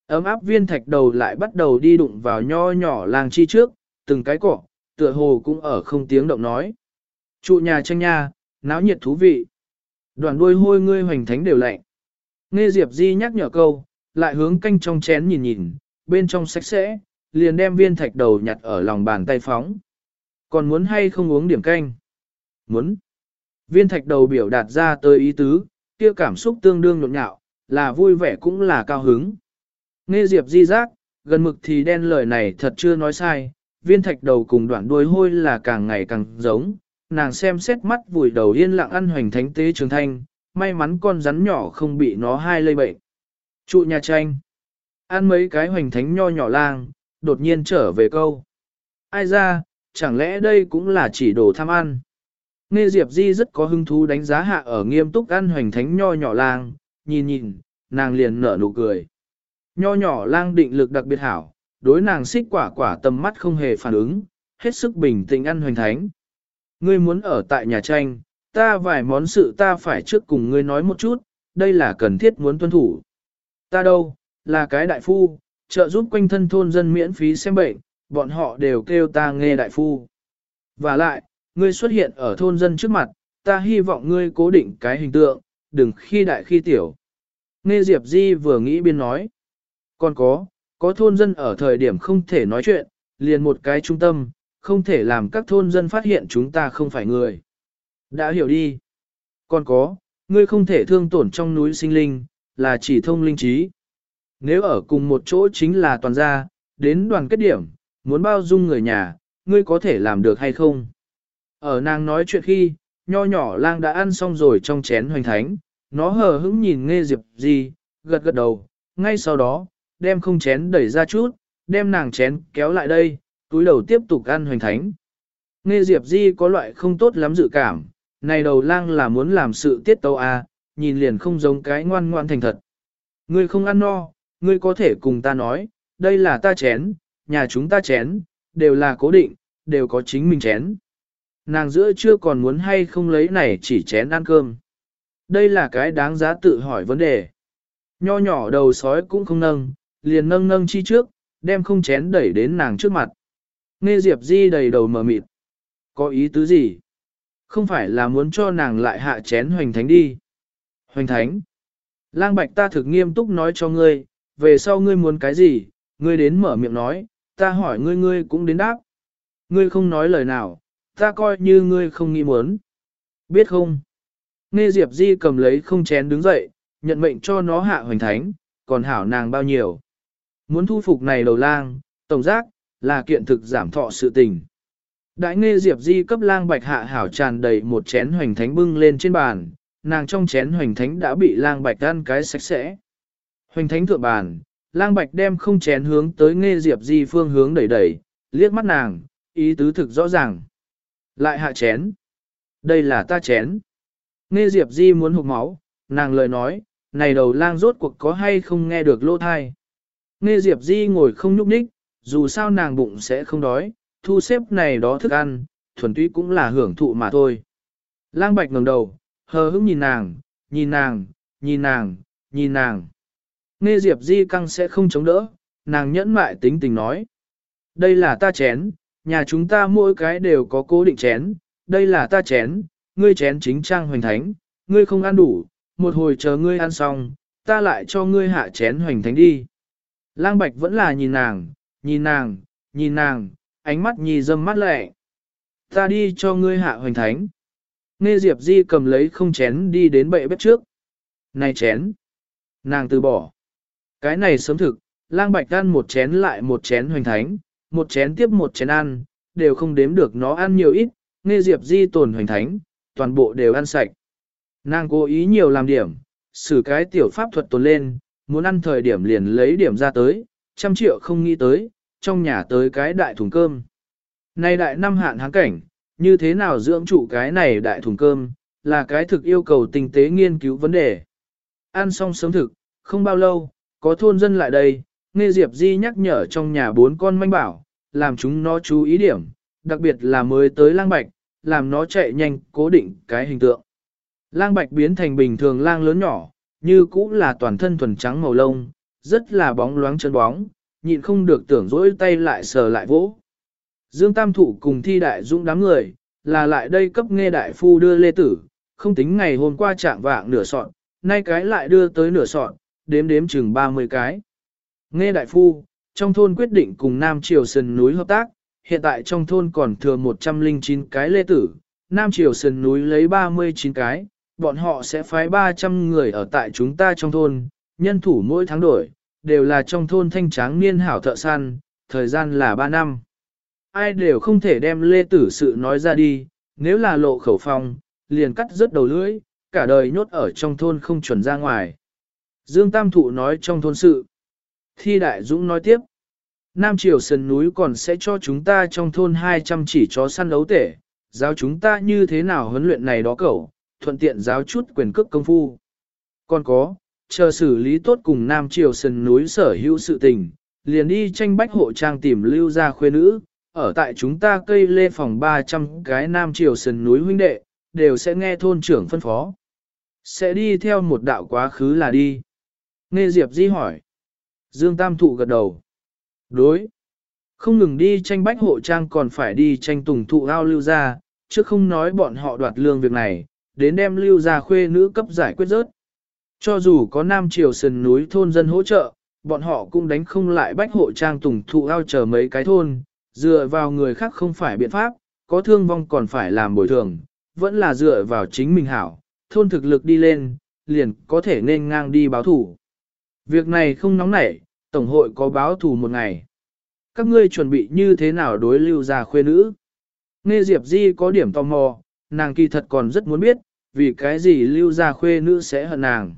Ấm áp viên thạch đầu lại bắt đầu đi đụng vào nho nhỏ lang chi trước, từng cái cỏ, tựa hồ cũng ở không tiếng động nói. Trụ nhà tranh nha, náo nhiệt thú vị. Đoàn đuôi hôi ngươi hoành thánh đều lạnh. Nghe Diệp Di nhắc nhở câu, lại hướng canh trong chén nhìn nhìn, bên trong sạch sẽ, liền đem viên thạch đầu nhặt ở lòng bàn tay phóng. Còn muốn hay không uống điểm canh? Muốn. Viên thạch đầu biểu đạt ra tới ý tứ, kia cảm xúc tương đương nhộn nhạo, là vui vẻ cũng là cao hứng. Nghe Diệp Di giác, gần mực thì đen lời này thật chưa nói sai, viên thạch đầu cùng đoạn đuôi hôi là càng ngày càng giống, nàng xem xét mắt vùi đầu yên lặng ăn hoành thánh tế trường thanh, may mắn con rắn nhỏ không bị nó hai lây bệnh. Trụ nhà tranh, ăn mấy cái hoành thánh nho nhỏ lang, đột nhiên trở về câu. Ai ra, chẳng lẽ đây cũng là chỉ đồ tham ăn? Nghe Diệp Di rất có hứng thú đánh giá hạ ở nghiêm túc ăn hoành thánh nho nhỏ lang, nhìn nhìn, nàng liền nở nụ cười. Nho nhỏ lang định lực đặc biệt hảo, đối nàng xích quả quả tầm mắt không hề phản ứng, hết sức bình tĩnh ăn hoành thánh. Ngươi muốn ở tại nhà tranh, ta vài món sự ta phải trước cùng ngươi nói một chút, đây là cần thiết muốn tuân thủ. Ta đâu, là cái đại phu, trợ giúp quanh thân thôn dân miễn phí xem bệnh, bọn họ đều kêu ta nghe đại phu. Và lại, ngươi xuất hiện ở thôn dân trước mặt, ta hy vọng ngươi cố định cái hình tượng, đừng khi đại khi tiểu. Nghe Diệp Di vừa nghĩ biên nói. Còn có, có thôn dân ở thời điểm không thể nói chuyện, liền một cái trung tâm, không thể làm các thôn dân phát hiện chúng ta không phải người. Đã hiểu đi. Còn có, ngươi không thể thương tổn trong núi sinh linh, là chỉ thông linh trí. Nếu ở cùng một chỗ chính là toàn gia, đến đoàn kết điểm, muốn bao dung người nhà, ngươi có thể làm được hay không? Ở nàng nói chuyện khi, nho nhỏ lang đã ăn xong rồi trong chén hoành thánh, nó hờ hững nhìn Nghe Diệp Di, gật gật đầu, ngay sau đó, đem không chén đẩy ra chút, đem nàng chén kéo lại đây, túi đầu tiếp tục ăn hoành thánh. Nghe Diệp Di có loại không tốt lắm dự cảm, này đầu lang là muốn làm sự tiết tấu à, nhìn liền không giống cái ngoan ngoan thành thật. Ngươi không ăn no, ngươi có thể cùng ta nói, đây là ta chén, nhà chúng ta chén, đều là cố định, đều có chính mình chén. Nàng giữa chưa còn muốn hay không lấy này chỉ chén ăn cơm. Đây là cái đáng giá tự hỏi vấn đề. Nho nhỏ đầu sói cũng không nâng, liền nâng nâng chi trước, đem không chén đẩy đến nàng trước mặt. Nghe Diệp Di đầy đầu mờ mịt. Có ý tứ gì? Không phải là muốn cho nàng lại hạ chén hoành thánh đi. Hoành thánh. Lang Bạch ta thực nghiêm túc nói cho ngươi, về sau ngươi muốn cái gì, ngươi đến mở miệng nói, ta hỏi ngươi ngươi cũng đến đáp. Ngươi không nói lời nào, ta coi như ngươi không nghĩ muốn. Biết không? Nghe Diệp Di cầm lấy không chén đứng dậy, nhận mệnh cho nó hạ hoành thánh, còn hảo nàng bao nhiêu. Muốn thu phục này đầu lang, tổng giác, là kiện thực giảm thọ sự tình. Đại Nghe Diệp Di cấp Lang Bạch hạ hảo tràn đầy một chén hoành thánh bưng lên trên bàn, nàng trong chén hoành thánh đã bị Lang Bạch ăn cái sạch sẽ. Hoành thánh thượng bàn, Lang Bạch đem không chén hướng tới Nghe Diệp Di phương hướng đẩy đẩy, liếc mắt nàng, ý tứ thực rõ ràng. Lại hạ chén. Đây là ta chén. Nghe Diệp Di muốn hụt máu, nàng lời nói, này đầu lang rốt cuộc có hay không nghe được lỗ thai. Nghe Diệp Di ngồi không nhúc nhích, dù sao nàng bụng sẽ không đói, thu xếp này đó thức ăn, thuần túy cũng là hưởng thụ mà thôi. Lang Bạch ngẩng đầu, hờ hững nhìn nàng, nhìn nàng, nhìn nàng, nhìn nàng. Nghe Diệp Di căng sẽ không chống đỡ, nàng nhẫn mại tính tình nói. Đây là ta chén, nhà chúng ta mỗi cái đều có cố định chén, đây là ta chén, ngươi chén chính trang hoành thánh, ngươi không ăn đủ, một hồi chờ ngươi ăn xong, ta lại cho ngươi hạ chén hoành thánh đi. Lang Bạch vẫn là nhìn nàng, nhìn nàng, nhìn nàng, ánh mắt nhì dâm mắt lẹ. Ta đi cho ngươi hạ hoành thánh. Nghe Diệp Di cầm lấy không chén đi đến bệ bếp trước. Này chén. Nàng từ bỏ. Cái này sớm thực, Lang Bạch ăn một chén lại một chén hoành thánh, một chén tiếp một chén ăn, đều không đếm được nó ăn nhiều ít, Nghe Diệp Di tồn hoành thánh, toàn bộ đều ăn sạch. Nàng cố ý nhiều làm điểm, xử cái tiểu pháp thuật tồn lên, muốn ăn thời điểm liền lấy điểm ra tới, trăm triệu không nghĩ tới, trong nhà tới cái đại thùng cơm. Này đại năm hạn háng cảnh, như thế nào dưỡng trụ cái này đại thùng cơm, là cái thực yêu cầu tinh tế nghiên cứu vấn đề. Ăn xong sớm thực, không bao lâu, có thôn dân lại đây, Nghe Diệp Di nhắc nhở trong nhà bốn con manh bảo, làm chúng nó chú ý điểm, đặc biệt là mới tới Lang Bạch, làm nó chạy nhanh, cố định cái hình tượng. Lang Bạch biến thành bình thường lang lớn nhỏ, như cũ là toàn thân thuần trắng màu lông, rất là bóng loáng chân bóng, nhịn không được tưởng dỗi tay lại sờ lại vỗ. Dương Tam Thụ cùng Thi Đại Dũng đám người, là lại đây cấp Nghe đại phu đưa lê tử, không tính ngày hôm qua trạng vạng nửa sọn, nay cái lại đưa tới nửa sọn, đếm đếm chừng ba mươi cái. Nghe đại phu, trong thôn quyết định cùng Nam Triều Sườn núi hợp tác, hiện tại trong thôn còn thừa một trăm lẻ chín cái lê tử, Nam Triều Sườn núi lấy ba mươi chín cái, bọn họ sẽ phái ba trăm người ở tại chúng ta trong thôn, nhân thủ mỗi tháng đổi, đều là trong thôn thanh tráng niên hảo thợ săn, thời gian là ba năm. Ai đều không thể đem lê tử sự nói ra đi, nếu là lộ khẩu phong, liền cắt rớt đầu lưỡi, cả đời nhốt ở trong thôn không chuẩn ra ngoài. Dương Tam Thụ nói trong thôn sự. Thi Đại Dũng nói tiếp, Nam Triều Sườn núi còn sẽ cho chúng ta trong thôn hai trăm chỉ chó săn đấu tể, giáo chúng ta như thế nào huấn luyện này đó cậu, thuận tiện giáo chút quyền cước công phu. Còn có, chờ xử lý tốt cùng Nam Triều Sườn núi sở hữu sự tình, liền đi tranh bách hộ trang tìm lưu gia khuê nữ, ở tại chúng ta cây lê phòng ba trăm cái Nam Triều Sườn núi huynh đệ, đều sẽ nghe thôn trưởng phân phó. Sẽ đi theo một đạo quá khứ là đi. Nghe Diệp Di hỏi. Dương Tam Thụ gật đầu. Đối. Không ngừng đi tranh bách hộ trang còn phải đi tranh tùng thụ ao lưu gia, chứ không nói bọn họ đoạt lương việc này, đến đem lưu gia khuê nữ cấp giải quyết rớt. Cho dù có Nam Triều Sườn núi thôn dân hỗ trợ, bọn họ cũng đánh không lại bách hộ trang tùng thụ ao chờ mấy cái thôn, dựa vào người khác không phải biện pháp, có thương vong còn phải làm bồi thường, vẫn là dựa vào chính mình hảo, thôn thực lực đi lên, liền có thể nên ngang đi báo thủ. Việc này không nóng nảy, Tổng hội có báo thù một ngày. Các ngươi chuẩn bị như thế nào đối lưu gia khuê nữ? Nghe Diệp Di có điểm tò mò, nàng kỳ thật còn rất muốn biết, vì cái gì lưu gia khuê nữ sẽ hận nàng.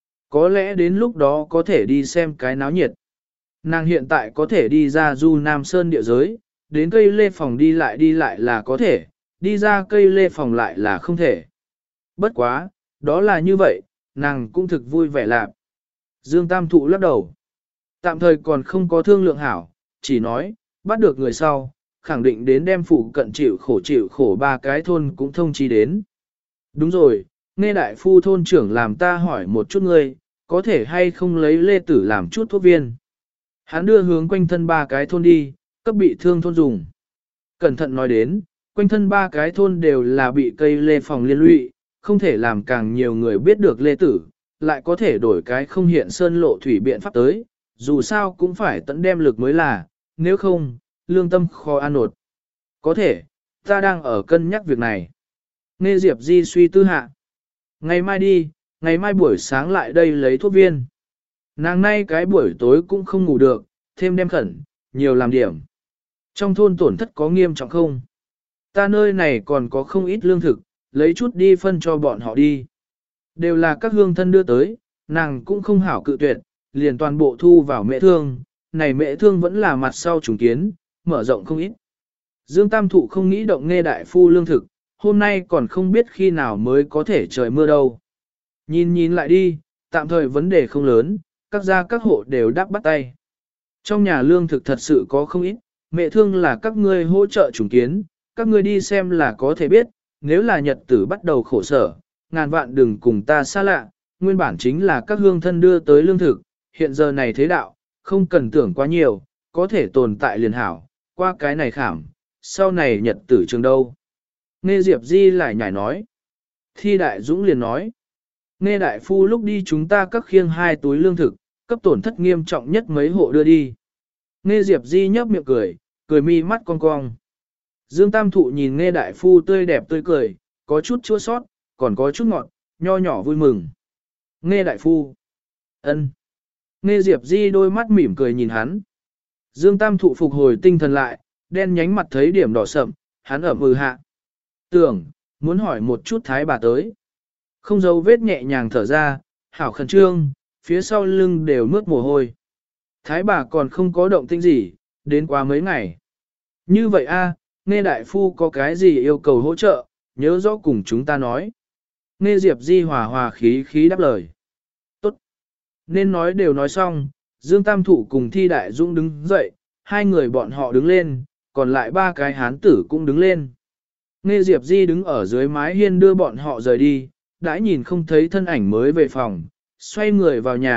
Có lẽ đến lúc đó có thể đi xem cái náo nhiệt. Nàng hiện tại có thể đi ra du Nam Sơn địa giới, đến cây lê phòng đi lại đi lại là có thể, đi ra cây lê phòng lại là không thể. Bất quá, đó là như vậy, nàng cũng thực vui vẻ lạc. Dương Tam Thụ lắc đầu. Tạm thời còn không có thương lượng hảo, chỉ nói, bắt được người sau, khẳng định đến đem phụ cận chịu khổ chịu khổ ba cái thôn cũng thông chi đến. Đúng rồi, nghe đại phu thôn trưởng làm ta hỏi một chút ngươi, có thể hay không lấy lê tử làm chút thuốc viên. Hắn đưa hướng quanh thân ba cái thôn đi, cấp bị thương thôn dùng. Cẩn thận nói đến, quanh thân ba cái thôn đều là bị cây lê phòng liên lụy, không thể làm càng nhiều người biết được lê tử, lại có thể đổi cái không hiện sơn lộ thủy biện pháp tới, dù sao cũng phải tận đem lực mới là, nếu không, lương tâm khó an ổn. Có thể, ta đang ở cân nhắc việc này. Nghe Diệp Di suy tư hạ. Ngày mai đi, ngày mai buổi sáng lại đây lấy thuốc viên. Nàng nay cái buổi tối cũng không ngủ được, thêm đem khẩn, nhiều làm điểm. Trong thôn tổn thất có nghiêm trọng không? Ta nơi này còn có không ít lương thực, lấy chút đi phân cho bọn họ đi. Đều là các hương thân đưa tới, nàng cũng không hảo cự tuyệt, liền toàn bộ thu vào mẹ thương, này mẹ thương vẫn là mặt sau trùng kiến, mở rộng không ít. Dương Tam Thụ không nghĩ động nghe đại phu lương thực, hôm nay còn không biết khi nào mới có thể trời mưa đâu. Nhìn nhìn lại đi, tạm thời vấn đề không lớn, các gia các hộ đều đáp bắt tay. Trong nhà lương thực thật sự có không ít, mẹ thương là các ngươi hỗ trợ trùng kiến, các ngươi đi xem là có thể biết, nếu là nhật tử bắt đầu khổ sở, ngàn vạn đừng cùng ta xa lạ, nguyên bản chính là các hương thân đưa tới lương thực, hiện giờ này thế đạo, không cần tưởng quá nhiều, có thể tồn tại liền hảo, qua cái này khảm, sau này nhật tử trường đâu. Nghe Diệp Di lại nhảy nói. Thi Đại Dũng liền nói. Nghe đại phu lúc đi chúng ta cắt khiêng hai túi lương thực, cấp tổn thất nghiêm trọng nhất mấy hộ đưa đi. Nghe Diệp Di nhấp miệng cười, cười mi mắt cong cong. Dương Tam Thụ nhìn nghe đại phu tươi đẹp tươi cười, có chút chua sót, còn có chút ngọt, nho nhỏ vui mừng. Nghe đại phu. Ân. Nghe Diệp Di đôi mắt mỉm cười nhìn hắn. Dương Tam Thụ phục hồi tinh thần lại, đen nhánh mặt thấy điểm đỏ sậm, hắn ẩm ừ hạ. Tưởng, muốn hỏi một chút thái bà tới. Không giấu vết nhẹ nhàng thở ra, hảo khẩn trương, phía sau lưng đều mướt mồ hôi. Thái bà còn không có động tĩnh gì, đến qua mấy ngày. Như vậy a, nghe đại phu có cái gì yêu cầu hỗ trợ, nhớ rõ cùng chúng ta nói. Nghe Diệp Di hòa hòa khí khí đáp lời. Tốt. Nên nói đều nói xong, Dương Tam Thụ cùng Thi Đại Dũng đứng dậy, hai người bọn họ đứng lên, còn lại ba cái hán tử cũng đứng lên. Nghe Diệp Di đứng ở dưới mái hiên đưa bọn họ rời đi, đã nhìn không thấy thân ảnh mới về phòng, xoay người vào nhà,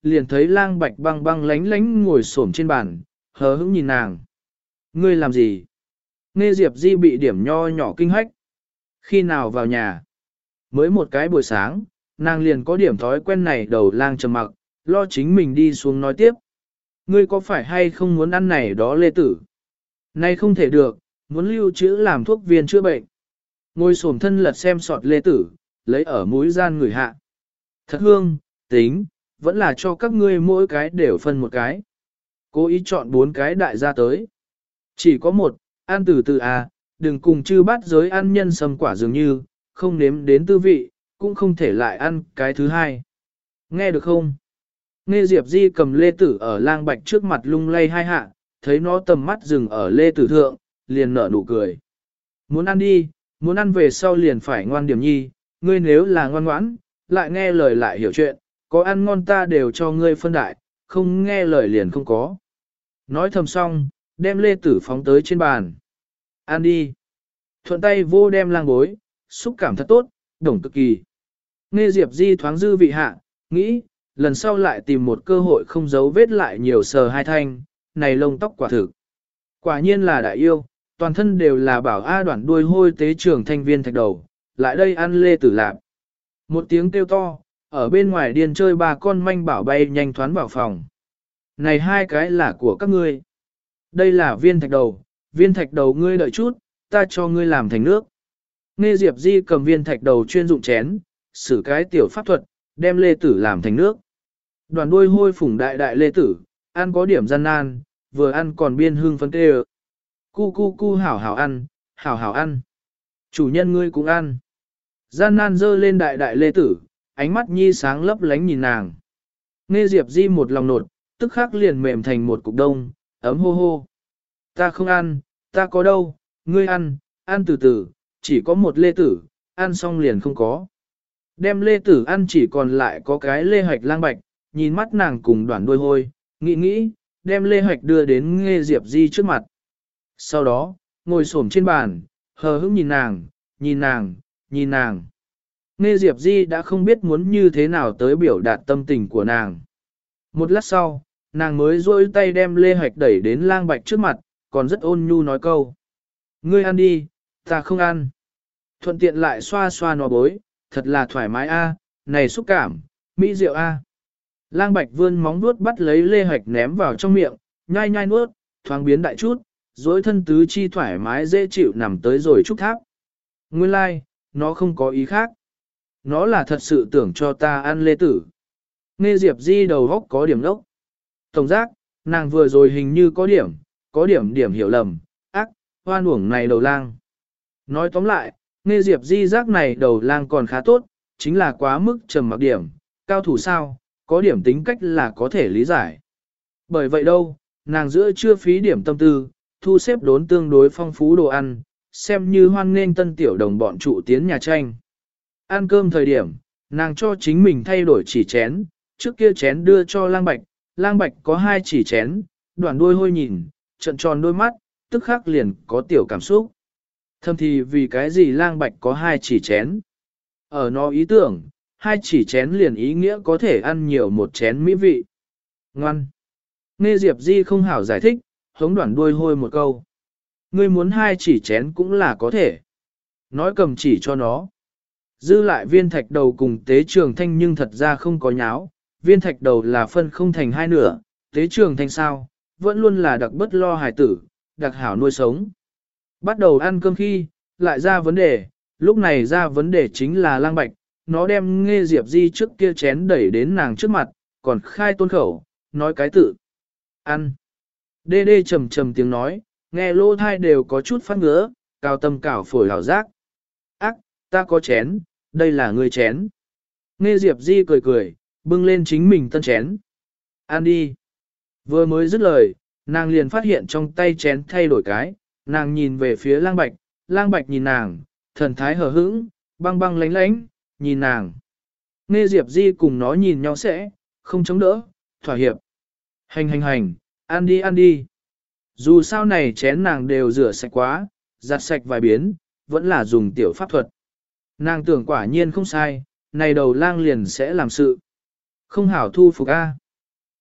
liền thấy lang bạch băng băng lánh lánh ngồi xổm trên bàn, hờ hững nhìn nàng. Ngươi làm gì? Nghe Diệp Di bị điểm nho nhỏ kinh hách. Khi nào vào nhà? Mới một cái buổi sáng, nàng liền có điểm thói quen này đầu lang trầm mặc, lo chính mình đi xuống nói tiếp. Ngươi có phải hay không muốn ăn này đó lê tử? Nay không thể được, muốn lưu trữ làm thuốc viên chữa bệnh. Ngồi xổm thân lật xem sọt lê tử, lấy ở mũi gian người hạ. Thật hương, tính, vẫn là cho các ngươi mỗi cái đều phân một cái. Cố ý chọn bốn cái đại gia tới. Chỉ có một, ăn từ từ à, đừng cùng chư bát giới ăn nhân sâm quả dường như, không nếm đến tư vị, cũng không thể lại ăn cái thứ hai. Nghe được không? Nghe Diệp Di cầm lê tử ở lang bạch trước mặt lung lay hai hạ, thấy nó tầm mắt dừng ở lê tử thượng, liền nở nụ cười. Muốn ăn đi, muốn ăn về sau liền phải ngoan điểm nhi, ngươi nếu là ngoan ngoãn, lại nghe lời lại hiểu chuyện, có ăn ngon ta đều cho ngươi phân đại, không nghe lời liền không có. Nói thầm xong, đem lê tử phóng tới trên bàn. Ăn đi. Thuận tay vô đem lang bối, xúc cảm thật tốt, đồng cực kỳ. Nghe Diệp Di thoáng dư vị hạ, nghĩ, lần sau lại tìm một cơ hội không giấu vết lại nhiều sờ hai thanh, này lông tóc quả thực. Quả nhiên là đại yêu, toàn thân đều là bảo A đoạn đuôi hôi tế trưởng thanh viên thạch đầu, lại đây ăn lê tử lạp. Một tiếng kêu to, ở bên ngoài điên chơi ba con manh bảo bay nhanh thoán vào phòng. Này hai cái là của các ngươi. Đây là viên thạch đầu, viên thạch đầu ngươi đợi chút, ta cho ngươi làm thành nước. Nghe Diệp Di cầm viên thạch đầu chuyên dụng chén, sử cái tiểu pháp thuật, đem lê tử làm thành nước. Đoàn đuôi hôi phủng đại đại lê tử, ăn có điểm gian nan, vừa ăn còn biên hương phấn tê ợ. Cu cu cu hảo hảo ăn, hảo hảo ăn. Chủ nhân ngươi cũng ăn. Gian nan dơ lên đại đại lê tử, ánh mắt nhi sáng lấp lánh nhìn nàng. Nghe Diệp Di một lòng nột, tức khắc liền mềm thành một cục đông, ấm hô hô. Ta không ăn, ta có đâu, ngươi ăn, ăn từ từ, chỉ có một lê tử, ăn xong liền không có. Đem lê tử ăn chỉ còn lại có cái lê hoạch lang bạch, nhìn mắt nàng cùng đoạn đôi hôi, nghĩ nghĩ, đem lê hoạch đưa đến Nghe Diệp Di trước mặt. Sau đó, ngồi xổm trên bàn, hờ hững nhìn nàng, nhìn nàng, nhìn nàng. Nghe Diệp Di đã không biết muốn như thế nào tới biểu đạt tâm tình của nàng. Một lát sau, nàng mới duỗi tay đem lê hoạch đẩy đến lang bạch trước mặt, còn rất ôn nhu nói câu. Ngươi ăn đi, ta không ăn. Thuận tiện lại xoa xoa nó bối, thật là thoải mái a, này xúc cảm, mỹ rượu a. Lang bạch vươn móng vuốt bắt lấy lê hoạch ném vào trong miệng, nhai nhai nuốt, thoáng biến đại chút, dối thân tứ chi thoải mái dễ chịu nằm tới rồi trúc tháp. Nguyên lai, like, nó không có ý khác. Nó là thật sự tưởng cho ta ăn lê tử. Nghe Diệp Di đầu góc có điểm đốc. Tổng giác, nàng vừa rồi hình như có điểm, có điểm điểm hiểu lầm, ác, hoan uổng này đầu lang. Nói tóm lại, nghe Diệp Di giác này đầu lang còn khá tốt, chính là quá mức trầm mặc điểm, cao thủ sao, có điểm tính cách là có thể lý giải. Bởi vậy đâu, nàng giữa chưa phí điểm tâm tư, thu xếp đốn tương đối phong phú đồ ăn, xem như hoan nghênh tân tiểu đồng bọn trụ tiến nhà tranh. Ăn cơm thời điểm, nàng cho chính mình thay đổi chỉ chén, trước kia chén đưa cho lang bạch, lang bạch có hai chỉ chén, đoạn đuôi hôi nhìn, trận tròn đôi mắt, tức khắc liền có tiểu cảm xúc. Thâm thì vì cái gì lang bạch có hai chỉ chén? Ở nó ý tưởng, hai chỉ chén liền ý nghĩa có thể ăn nhiều một chén mỹ vị. Ngoan! Nghe Diệp Di không hảo giải thích, hống đoạn đuôi hôi một câu. Ngươi muốn hai chỉ chén cũng là có thể. Nói cầm chỉ cho nó. Dư lại viên thạch đầu cùng tế trường thanh nhưng thật ra không có nháo, viên thạch đầu là phân không thành hai nửa, tế trường thanh sao, vẫn luôn là đặc bất lo hài tử, đặc hảo nuôi sống. Bắt đầu ăn cơm khi, lại ra vấn đề, lúc này ra vấn đề chính là lang bạch, nó đem Nghe Diệp Di trước kia chén đẩy đến nàng trước mặt, còn khai tôn khẩu, nói cái tự. Ăn. Đê đê trầm trầm tiếng nói, nghe lô thai đều có chút phát ngứa, cao tâm cảo phổi hảo giác. Ác, ta có chén, đây là người chén. Nghe Diệp Di cười cười, bưng lên chính mình tân chén. Ăn đi. Vừa mới dứt lời, nàng liền phát hiện trong tay chén thay đổi cái, nàng nhìn về phía lang bạch, lang bạch nhìn nàng, thần thái hờ hững, băng băng lánh lánh, nhìn nàng. Nghe Diệp Di cùng nó nhìn nhau sẽ, không chống đỡ, thỏa hiệp. Hành hành hành, ăn đi ăn đi. Dù sao này chén nàng đều rửa sạch quá, giặt sạch vài biến, vẫn là dùng tiểu pháp thuật. Nàng tưởng quả nhiên không sai, này đầu lang liền sẽ làm sự. Không hảo thu phục A.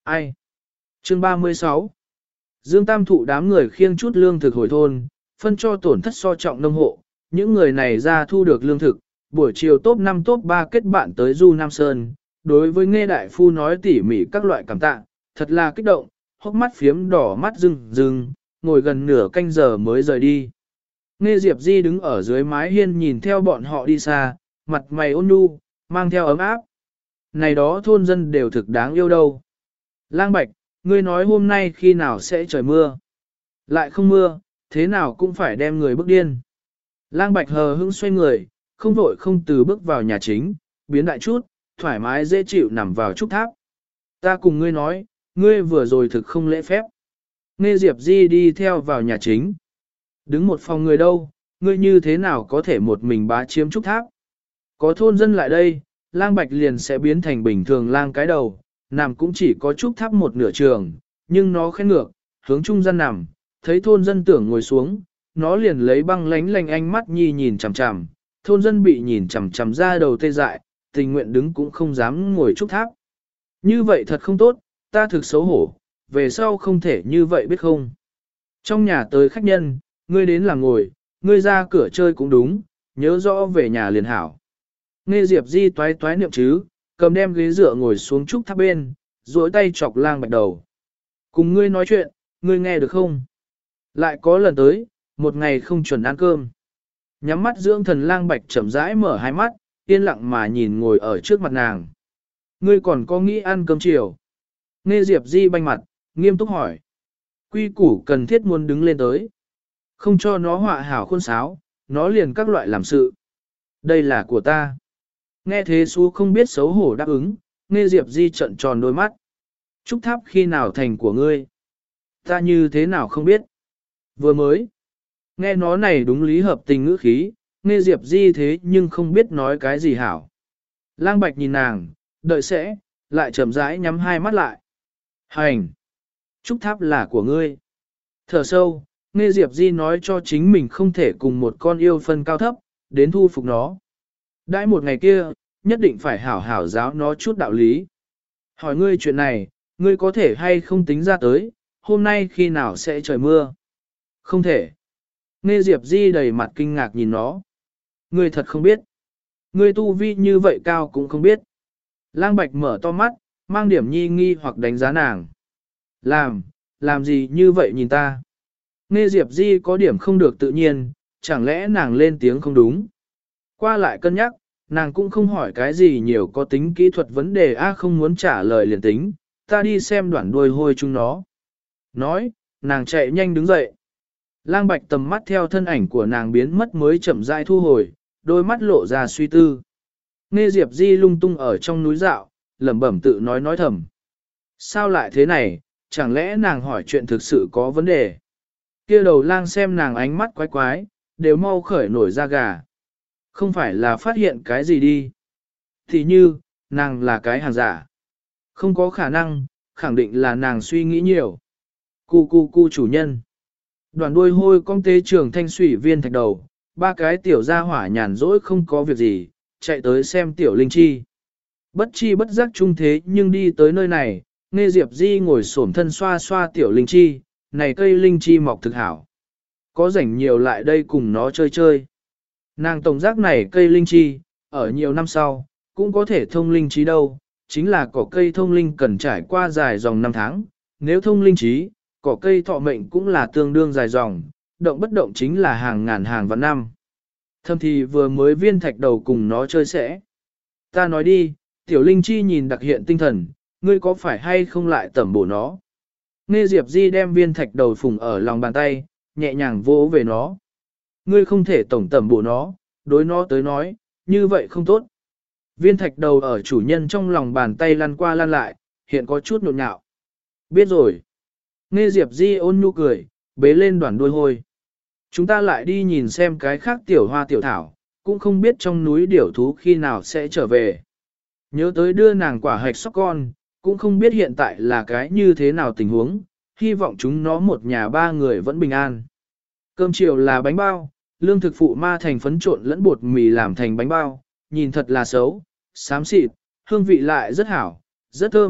Ai? Chương ba mươi sáu. Dương Tam Thụ đám người khiêng chút lương thực hồi thôn, phân cho tổn thất so trọng nông hộ, những người này ra thu được lương thực, buổi chiều top năm top ba kết bạn tới Du Nam Sơn, đối với Nghe Đại Phu nói tỉ mỉ các loại cảm tạ, thật là kích động, hốc mắt phiếm đỏ mắt rưng rưng, ngồi gần nửa canh giờ mới rời đi. Nghe Diệp Di đứng ở dưới mái hiên nhìn theo bọn họ đi xa, mặt mày ôn nhu, mang theo ấm áp. Này đó thôn dân đều thực đáng yêu đâu. Lang Bạch, ngươi nói hôm nay khi nào sẽ trời mưa? Lại không mưa, thế nào cũng phải đem người bước điên. Lang Bạch hờ hững xoay người, không vội không từ bước vào nhà chính, biến đại chút, thoải mái dễ chịu nằm vào trúc tháp. Ta cùng ngươi nói, ngươi vừa rồi thực không lễ phép. Nghe Diệp Di đi theo vào nhà chính. Đứng một phòng người đâu, ngươi như thế nào có thể một mình bá chiếm trúc tháp? Có thôn dân lại đây, Lang Bạch liền sẽ biến thành bình thường lang cái đầu, nằm cũng chỉ có trúc tháp một nửa trường, nhưng nó khen ngược, hướng trung gian nằm, thấy thôn dân tưởng ngồi xuống, nó liền lấy băng lánh lành ánh mắt nhi nhìn chằm chằm, thôn dân bị nhìn chằm chằm ra đầu tê dại, tình nguyện đứng cũng không dám ngồi trúc tháp. Như vậy thật không tốt, ta thực xấu hổ, về sau không thể như vậy biết không. Trong nhà tới khách nhân, ngươi đến là ngồi, ngươi ra cửa chơi cũng đúng, nhớ rõ về nhà liền hảo. Nghe Diệp Di toái toái niệm chứ, cầm đem ghế dựa ngồi xuống trúc tháp bên, duỗi tay chọc Lang Bạch đầu. Cùng ngươi nói chuyện, ngươi nghe được không? Lại có lần tới, một ngày không chuẩn ăn cơm. Nhắm mắt dưỡng thần Lang Bạch chậm rãi mở hai mắt, yên lặng mà nhìn ngồi ở trước mặt nàng. Ngươi còn có nghĩ ăn cơm chiều? Nghe Diệp Di banh mặt, nghiêm túc hỏi. Quy củ cần thiết muốn đứng lên tới. Không cho nó họa hảo khuôn sáo, nó liền các loại làm sự. Đây là của ta. Nghe thế Xu không biết xấu hổ đáp ứng, nghe Diệp Di trận tròn đôi mắt. Trúc tháp khi nào thành của ngươi? Ta như thế nào không biết? Vừa mới. Nghe nó này đúng lý hợp tình ngữ khí, nghe Diệp Di thế nhưng không biết nói cái gì hảo. Lang Bạch nhìn nàng, đợi sẽ, lại chậm rãi nhắm hai mắt lại. Hành! Trúc tháp là của ngươi. Thở sâu, nghe Diệp Di nói cho chính mình không thể cùng một con yêu phân cao thấp, đến thu phục nó. Đãi một ngày kia, nhất định phải hảo hảo giáo nó chút đạo lý. Hỏi ngươi chuyện này, ngươi có thể hay không tính ra tới, hôm nay khi nào sẽ trời mưa? Không thể. Nghe Diệp Di đầy mặt kinh ngạc nhìn nó. Ngươi thật không biết. Ngươi tu vi như vậy cao cũng không biết. Lang Bạch mở to mắt, mang điểm nhi nghi hoặc đánh giá nàng. Làm, làm gì như vậy nhìn ta? Nghe Diệp Di có điểm không được tự nhiên, chẳng lẽ nàng lên tiếng không đúng? Qua lại cân nhắc, nàng cũng không hỏi cái gì nhiều có tính kỹ thuật vấn đề a không muốn trả lời liền tính, ta đi xem đoạn đuôi hôi chúng nó. Nói, nàng chạy nhanh đứng dậy. Lang Bạch tầm mắt theo thân ảnh của nàng biến mất mới chậm rãi thu hồi, đôi mắt lộ ra suy tư. Nghe Diệp Di lung tung ở trong núi dạo, lẩm bẩm tự nói nói thầm. Sao lại thế này, chẳng lẽ nàng hỏi chuyện thực sự có vấn đề? Kia đầu lang xem nàng ánh mắt quái quái, đều mau khởi nổi da gà. Không phải là phát hiện cái gì đi. Thì như, nàng là cái hàng giả. Không có khả năng, khẳng định là nàng suy nghĩ nhiều. Cu cu cu chủ nhân. Đoàn đuôi hôi con tế trường thanh sủy viên thạch đầu, ba cái tiểu gia hỏa nhàn rỗi không có việc gì, chạy tới xem tiểu linh chi. Bất chi bất giác chung thế nhưng đi tới nơi này, nghe Diệp Di ngồi xổm thân xoa xoa tiểu linh chi, này cây linh chi mọc thực hảo. Có rảnh nhiều lại đây cùng nó chơi chơi. Nàng tổng giác này cây linh chi, ở nhiều năm sau, cũng có thể thông linh trí đâu, chính là cỏ cây thông linh cần trải qua dài dòng năm tháng, nếu thông linh trí, cỏ cây thọ mệnh cũng là tương đương dài dòng, động bất động chính là hàng ngàn hàng vạn năm. Thâm thì vừa mới viên thạch đầu cùng nó chơi sẽ. Ta nói đi, tiểu linh chi nhìn đặc hiện tinh thần, ngươi có phải hay không lại tẩm bổ nó? Nghe Diệp Di đem viên thạch đầu phùng ở lòng bàn tay, nhẹ nhàng vỗ về nó. Ngươi không thể tổng tẩm bổ nó, đối nó tới nói, như vậy không tốt. Viên thạch đầu ở chủ nhân trong lòng bàn tay lăn qua lăn lại, hiện có chút nhộn nhạo. Biết rồi. Nghe Diệp Di ôn nhu cười, bế lên đoàn đuôi hôi. Chúng ta lại đi nhìn xem cái khác tiểu hoa tiểu thảo, cũng không biết trong núi điểu thú khi nào sẽ trở về. Nhớ tới đưa nàng quả hạch sóc con, cũng không biết hiện tại là cái như thế nào tình huống, hy vọng chúng nó một nhà ba người vẫn bình an. Cơm chiều là bánh bao, lương thực phụ ma thành phấn trộn lẫn bột mì làm thành bánh bao, nhìn thật là xấu, xám xịt, hương vị lại rất hảo, rất thơm,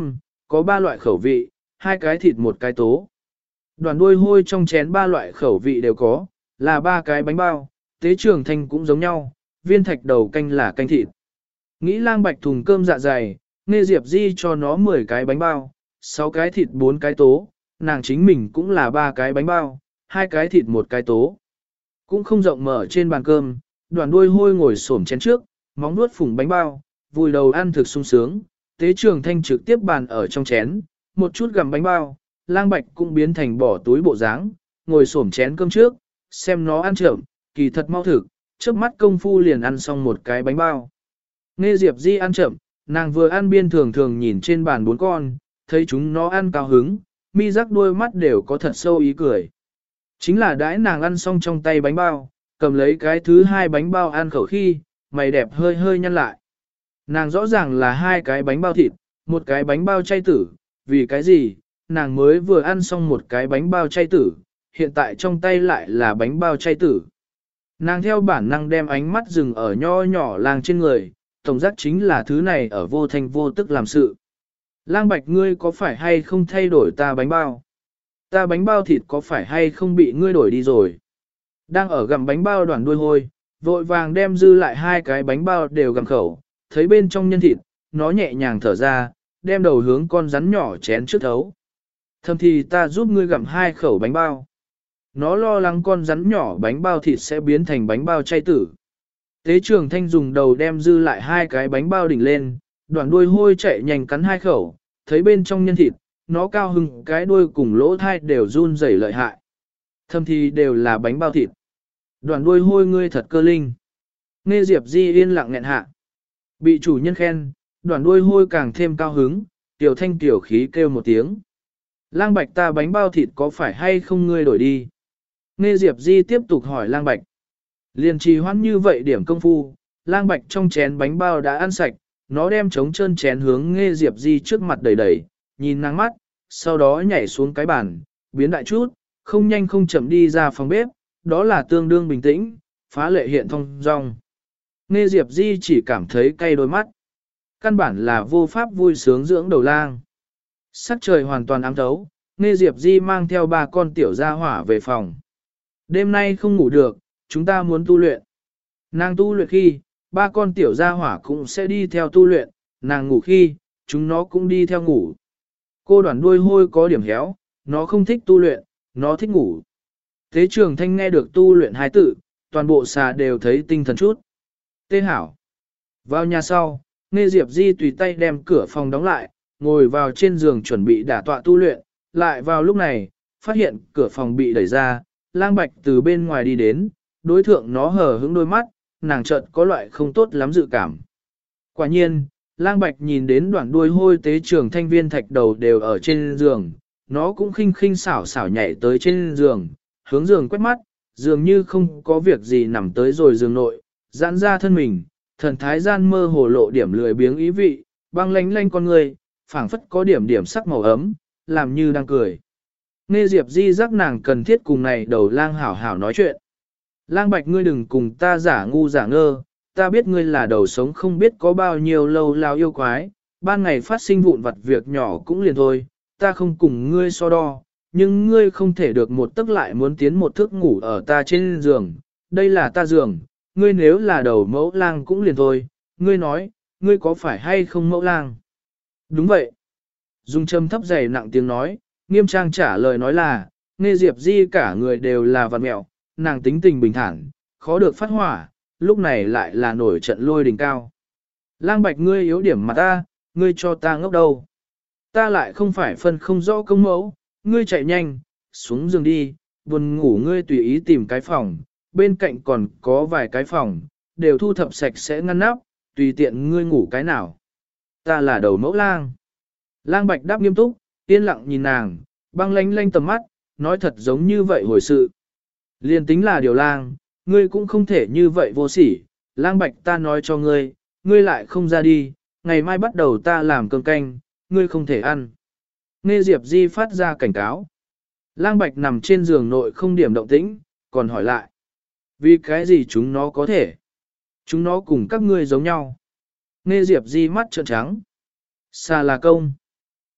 có ba loại khẩu vị, hai cái thịt một cái tố. Đoàn đuôi hôi trong chén ba loại khẩu vị đều có, là ba cái bánh bao, Tế Trường Thanh cũng giống nhau, viên thạch đầu canh là canh thịt. Nghĩ Lang Bạch thùng cơm dạ dày, Nghe Diệp Di cho nó mười cái bánh bao, sáu cái thịt bốn cái tố, nàng chính mình cũng là ba cái bánh bao, hai cái thịt một cái tố. Cũng không rộng mở trên bàn cơm, đoàn đuôi hôi ngồi xổm chén trước, móng nuốt phủng bánh bao, vùi đầu ăn thực sung sướng. Tế Trường Thanh trực tiếp bàn ở trong chén, một chút gặm bánh bao, Lang Bạch cũng biến thành bỏ túi bộ dáng, ngồi xổm chén cơm trước, xem nó ăn chậm, kỳ thật mau thực, trước mắt công phu liền ăn xong một cái bánh bao. Nghe Diệp Di ăn chậm, nàng vừa ăn biên thường thường nhìn trên bàn bốn con, thấy chúng nó ăn cao hứng, mi rắc đôi mắt đều có thật sâu ý cười. Chính là đãi nàng ăn xong trong tay bánh bao, cầm lấy cái thứ hai bánh bao ăn khẩu khi, mày đẹp hơi hơi nhăn lại. Nàng rõ ràng là hai cái bánh bao thịt, một cái bánh bao chay tử, vì cái gì, nàng mới vừa ăn xong một cái bánh bao chay tử, hiện tại trong tay lại là bánh bao chay tử. Nàng theo bản năng đem ánh mắt dừng ở nho nhỏ làng trên người, tổng giác chính là thứ này ở vô thanh vô tức làm sự. Lang Bạch ngươi có phải hay không thay đổi ta bánh bao? Ta bánh bao thịt có phải hay không bị ngươi đổi đi rồi? Đang ở gặm bánh bao đoàn đuôi hôi, vội vàng đem dư lại hai cái bánh bao đều gặm khẩu, thấy bên trong nhân thịt, nó nhẹ nhàng thở ra, đem đầu hướng con rắn nhỏ chén trước thấu. Thầm thì ta giúp ngươi gặm hai khẩu bánh bao. Nó lo lắng con rắn nhỏ bánh bao thịt sẽ biến thành bánh bao chay tử. Tế Trường Thanh dùng đầu đem dư lại hai cái bánh bao đỉnh lên, đoạn đuôi hôi chạy nhanh cắn hai khẩu, thấy bên trong nhân thịt, nó cao hưng cái đuôi cùng lỗ thai đều run rẩy lợi hại. Thầm thì đều là bánh bao thịt. Đoạn đuôi hôi ngươi thật cơ linh. Nghe Diệp Di yên lặng nghẹn hạ. Bị chủ nhân khen, đoạn đuôi hôi càng thêm cao hứng, tiểu thanh tiểu khí kêu một tiếng. Lang Bạch ta bánh bao thịt có phải hay không ngươi đổi đi? Nghe Diệp Di tiếp tục hỏi Lang Bạch. Liền trì hoãn như vậy điểm công phu, Lang Bạch trong chén bánh bao đã ăn sạch, nó đem trống chân chén hướng Nghe Diệp Di trước mặt đầy đầy, nhìn nàng mắt, sau đó nhảy xuống cái bàn, biến đại chút, không nhanh không chậm đi ra phòng bếp, đó là tương đương bình tĩnh, phá lệ hiện thông dong. Nghe Diệp Di chỉ cảm thấy cay đôi mắt. Căn bản là vô pháp vui sướng dưỡng đầu lang. Sắc trời hoàn toàn ám thấu, Nghe Diệp Di mang theo ba con tiểu gia hỏa về phòng. Đêm nay không ngủ được, chúng ta muốn tu luyện. Nàng tu luyện khi, ba con tiểu gia hỏa cũng sẽ đi theo tu luyện, nàng ngủ khi, chúng nó cũng đi theo ngủ. Cô đoàn đuôi hôi có điểm héo, nó không thích tu luyện, nó thích ngủ. Tế Trường Thanh nghe được tu luyện hai tự, toàn bộ xà đều thấy tinh thần chút. Tê hảo. Vào nhà sau, Nghe Diệp Di tùy tay đem cửa phòng đóng lại, ngồi vào trên giường chuẩn bị đả tọa tu luyện, lại vào lúc này, phát hiện cửa phòng bị đẩy ra, Lang Bạch từ bên ngoài đi đến, đối thượng nó hờ hững đôi mắt, nàng chợt có loại không tốt lắm dự cảm. Quả nhiên, Lang Bạch nhìn đến đoạn đuôi hôi Tế Trường Thanh viên thạch đầu đều ở trên giường, nó cũng khinh khinh xảo xảo nhảy tới trên giường, hướng giường quét mắt, dường như không có việc gì nằm tới rồi giường nội, giãn ra thân mình, thần thái gian mơ hồ lộ điểm lười biếng ý vị, băng lánh lánh con người, phảng phất có điểm điểm sắc màu ấm, làm như đang cười. Nghe Diệp Di giác nàng cần thiết cùng này đầu lang hảo hảo nói chuyện. Lang Bạch ngươi đừng cùng ta giả ngu giả ngơ, ta biết ngươi là đầu sống không biết có bao nhiêu lâu lao yêu quái, ban ngày phát sinh vụn vặt việc nhỏ cũng liền thôi, ta không cùng ngươi so đo, nhưng ngươi không thể được một tức lại muốn tiến một thức ngủ ở ta trên giường, đây là ta giường, ngươi nếu là đầu mẫu lang cũng liền thôi, ngươi nói, ngươi có phải hay không mẫu lang? Đúng vậy. Dung châm thấp dày nặng tiếng nói, nghiêm trang trả lời nói là, Nghe Diệp Di cả người đều là vật mẹo, nàng tính tình bình thản, khó được phát hỏa, lúc này lại là nổi trận lôi đỉnh cao. Lang Bạch ngươi yếu điểm mà ta, ngươi cho ta ngốc đâu. Ta lại không phải phân không rõ công mẫu, ngươi chạy nhanh, xuống giường đi, buồn ngủ ngươi tùy ý tìm cái phòng, bên cạnh còn có vài cái phòng, đều thu thập sạch sẽ ngăn nắp, tùy tiện ngươi ngủ cái nào. Ta là đầu mẫu lang. Lang Bạch đáp nghiêm túc, yên lặng nhìn nàng, băng lánh lánh tầm mắt, nói thật giống như vậy hồi sự. Liên tính là điều lang, ngươi cũng không thể như vậy vô sỉ, Lang Bạch ta nói cho ngươi, ngươi lại không ra đi, ngày mai bắt đầu ta làm cơm canh, ngươi không thể ăn. Nghe Diệp Di phát ra cảnh cáo. Lang Bạch nằm trên giường nội không điểm động tĩnh, còn hỏi lại. Vì cái gì chúng nó có thể? Chúng nó cùng các ngươi giống nhau. Nghe Diệp Di mắt trợn trắng. Xà là công.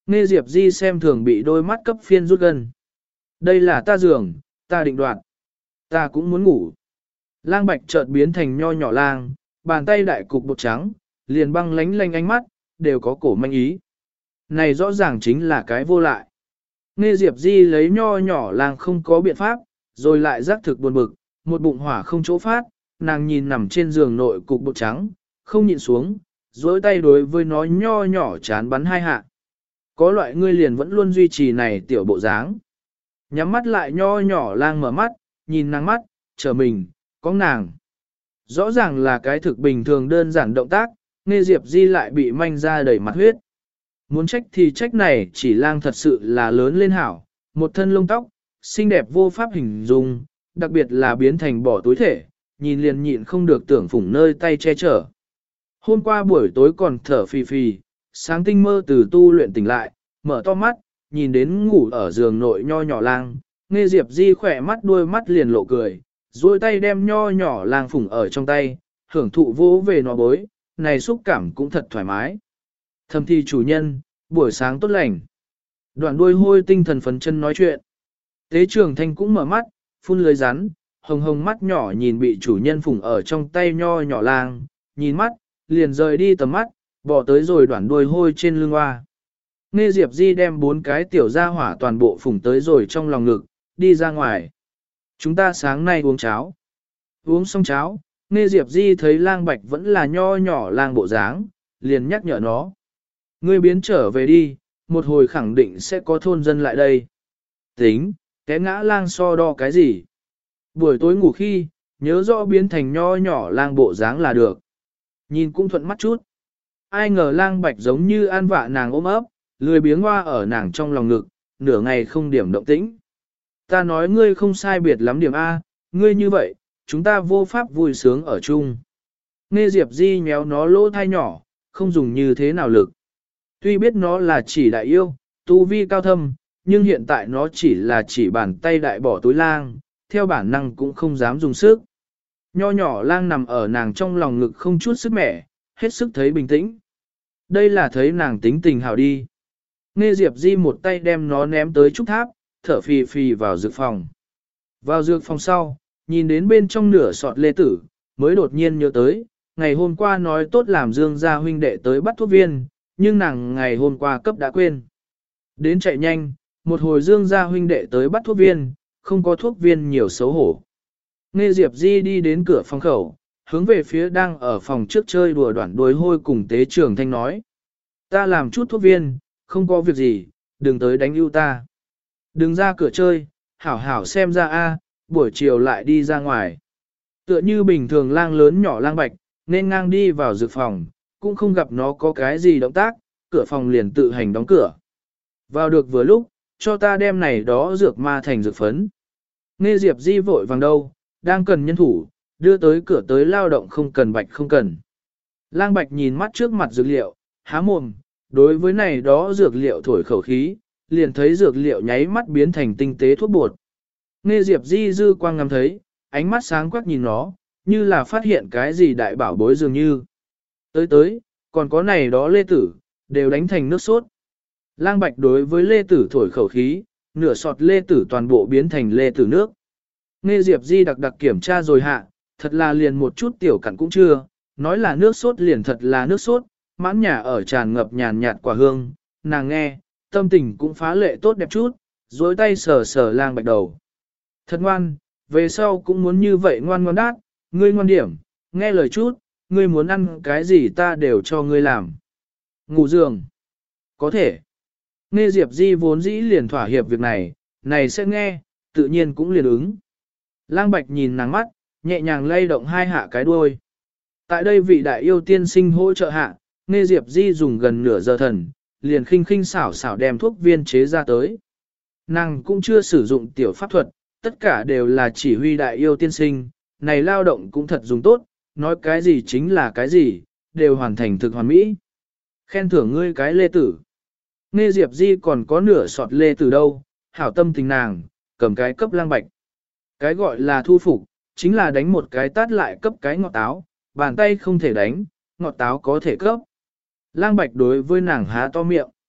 Nghe Diệp Di xem thường bị đôi mắt cấp phiên rút gần. Đây là ta giường, ta định đoạt. Ta cũng muốn ngủ. Lang Bạch chợt biến thành nho nhỏ lang, bàn tay đại cục bột trắng, liền băng lánh lanh ánh mắt, đều có cổ manh ý. Này rõ ràng chính là cái vô lại. Nghe Diệp Di lấy nho nhỏ lang không có biện pháp, rồi lại giác thực buồn bực, một bụng hỏa không chỗ phát, nàng nhìn nằm trên giường nội cục bột trắng, không nhịn xuống, dối tay đối với nó nho nhỏ chán bắn hai hạ. Có loại ngươi liền vẫn luôn duy trì này tiểu bộ dáng. Nhắm mắt lại nho nhỏ lang mở mắt, nhìn nàng mắt, chờ mình, có nàng. Rõ ràng là cái thực bình thường đơn giản động tác, nghe Diệp Di lại bị manh ra đầy mặt huyết. Muốn trách thì trách này chỉ lang thật sự là lớn lên hảo, một thân lông tóc, xinh đẹp vô pháp hình dung, đặc biệt là biến thành bỏ túi thể, nhìn liền nhịn không được tưởng phủng nơi tay che chở. Hôm qua buổi tối còn thở phì phì, sáng tinh mơ từ tu luyện tỉnh lại, mở to mắt, nhìn đến ngủ ở giường nội nho nhỏ lang, nghe Diệp Di khỏe mắt đuôi mắt liền lộ cười, duỗi tay đem nho nhỏ lang phủng ở trong tay, hưởng thụ vỗ về nó bối, này xúc cảm cũng thật thoải mái. Thầm thi chủ nhân, buổi sáng tốt lành. Đoạn đuôi hôi tinh thần phấn chân nói chuyện. Tế trường thanh cũng mở mắt, phun lưới rắn, hồng hồng mắt nhỏ nhìn bị chủ nhân phủng ở trong tay nho nhỏ lang, nhìn mắt, liền rời đi tầm mắt, bỏ tới rồi đoạn đuôi hôi trên lưng hoa. Nghe Diệp Di đem bốn cái tiểu gia hỏa toàn bộ phủng tới rồi trong lòng ngực, đi ra ngoài. Chúng ta sáng nay uống cháo. Uống xong cháo, Nghe Diệp Di thấy lang bạch vẫn là nho nhỏ lang bộ dáng, liền nhắc nhở nó. Ngươi biến trở về đi, một hồi khẳng định sẽ có thôn dân lại đây. Tính, té ngã lang so đo cái gì? Buổi tối ngủ khi, nhớ rõ biến thành nho nhỏ lang bộ dáng là được. Nhìn cũng thuận mắt chút. Ai ngờ lang bạch giống như an vạ nàng ôm ấp, lười biếng hoa ở nàng trong lòng ngực, nửa ngày không điểm động tĩnh. Ta nói ngươi không sai biệt lắm điểm A, ngươi như vậy, chúng ta vô pháp vui sướng ở chung. Nghe Diệp Di nhéo nó lỗ thai nhỏ, không dùng như thế nào lực. Tuy biết nó là chỉ đại yêu, tu vi cao thâm, nhưng hiện tại nó chỉ là chỉ bàn tay đại bỏ túi lang, theo bản năng cũng không dám dùng sức. Nho nhỏ lang nằm ở nàng trong lòng ngực không chút sức mẻ, hết sức thấy bình tĩnh. Đây là thấy nàng tính tình hào đi. Nghe Diệp Di một tay đem nó ném tới trúc tháp, thở phì phì vào dược phòng. Vào dược phòng sau, nhìn đến bên trong nửa sọt lê tử, mới đột nhiên nhớ tới, ngày hôm qua nói tốt làm Dương gia huynh đệ tới bắt thuốc viên, nhưng nàng ngày hôm qua cấp đã quên. Đến chạy nhanh, một hồi Dương gia huynh đệ tới bắt thuốc viên, không có thuốc viên nhiều xấu hổ. Nghe Diệp Di đi đến cửa phòng khẩu, hướng về phía đang ở phòng trước chơi đùa đoạn đuôi hôi cùng tế trưởng thanh nói. Ta làm chút thuốc viên, không có việc gì, đừng tới đánh ưu ta. Đừng ra cửa chơi, hảo hảo xem ra a, buổi chiều lại đi ra ngoài. Tựa như bình thường lang lớn nhỏ lang bạch, nên ngang đi vào dược phòng, cũng không gặp nó có cái gì động tác, cửa phòng liền tự hành đóng cửa. Vào được vừa lúc, cho ta đem này đó dược ma thành dược phấn. Nghe Diệp Di vội vàng đâu, đang cần nhân thủ, đưa tới cửa tới lao động không cần bạch không cần. Lang bạch nhìn mắt trước mặt dược liệu, há mồm, đối với này đó dược liệu thổi khẩu khí, liền thấy dược liệu nháy mắt biến thành tinh tế thuốc bột. Nghe Diệp Di dư quang ngắm thấy, ánh mắt sáng quắc nhìn nó, như là phát hiện cái gì đại bảo bối dường như. Tới tới, còn có này đó lê tử, đều đánh thành nước sốt. Lang bạch đối với lê tử thổi khẩu khí, nửa sọt lê tử toàn bộ biến thành lê tử nước. Nghe Diệp Di đặc đặc kiểm tra rồi hạ, thật là liền một chút tiểu cặn cũng chưa, nói là nước sốt liền thật là nước sốt, mãn nhà ở tràn ngập nhàn nhạt quả hương, nàng nghe, tâm tình cũng phá lệ tốt đẹp chút, dối tay sờ sờ lang bạch đầu. Thật ngoan, về sau cũng muốn như vậy ngoan ngoan đát, ngươi ngoan điểm, nghe lời chút, ngươi muốn ăn cái gì ta đều cho ngươi làm. Ngủ giường. Có thể. Nghe Diệp Di vốn dĩ liền thỏa hiệp việc này, này sẽ nghe, tự nhiên cũng liền ứng. Lang bạch nhìn nàng mắt, nhẹ nhàng lay động hai hạ cái đuôi. Tại đây vị đại yêu tiên sinh hỗ trợ hạ, nghe Diệp Di dùng gần nửa giờ thần, liền khinh khinh xảo xảo đem thuốc viên chế ra tới. Nàng cũng chưa sử dụng tiểu pháp thuật, tất cả đều là chỉ huy đại yêu tiên sinh, này lao động cũng thật dùng tốt, nói cái gì chính là cái gì, đều hoàn thành thực hoàn mỹ. Khen thưởng ngươi cái lê tử. Nghe Diệp Di còn có nửa sọt lê tử đâu, hảo tâm tình nàng, cầm cái cấp lang bạch. Cái gọi là thu phục, chính là đánh một cái tát lại cấp cái ngọt táo, bàn tay không thể đánh, ngọt táo có thể cấp. Lang bạch đối với nàng há to miệng.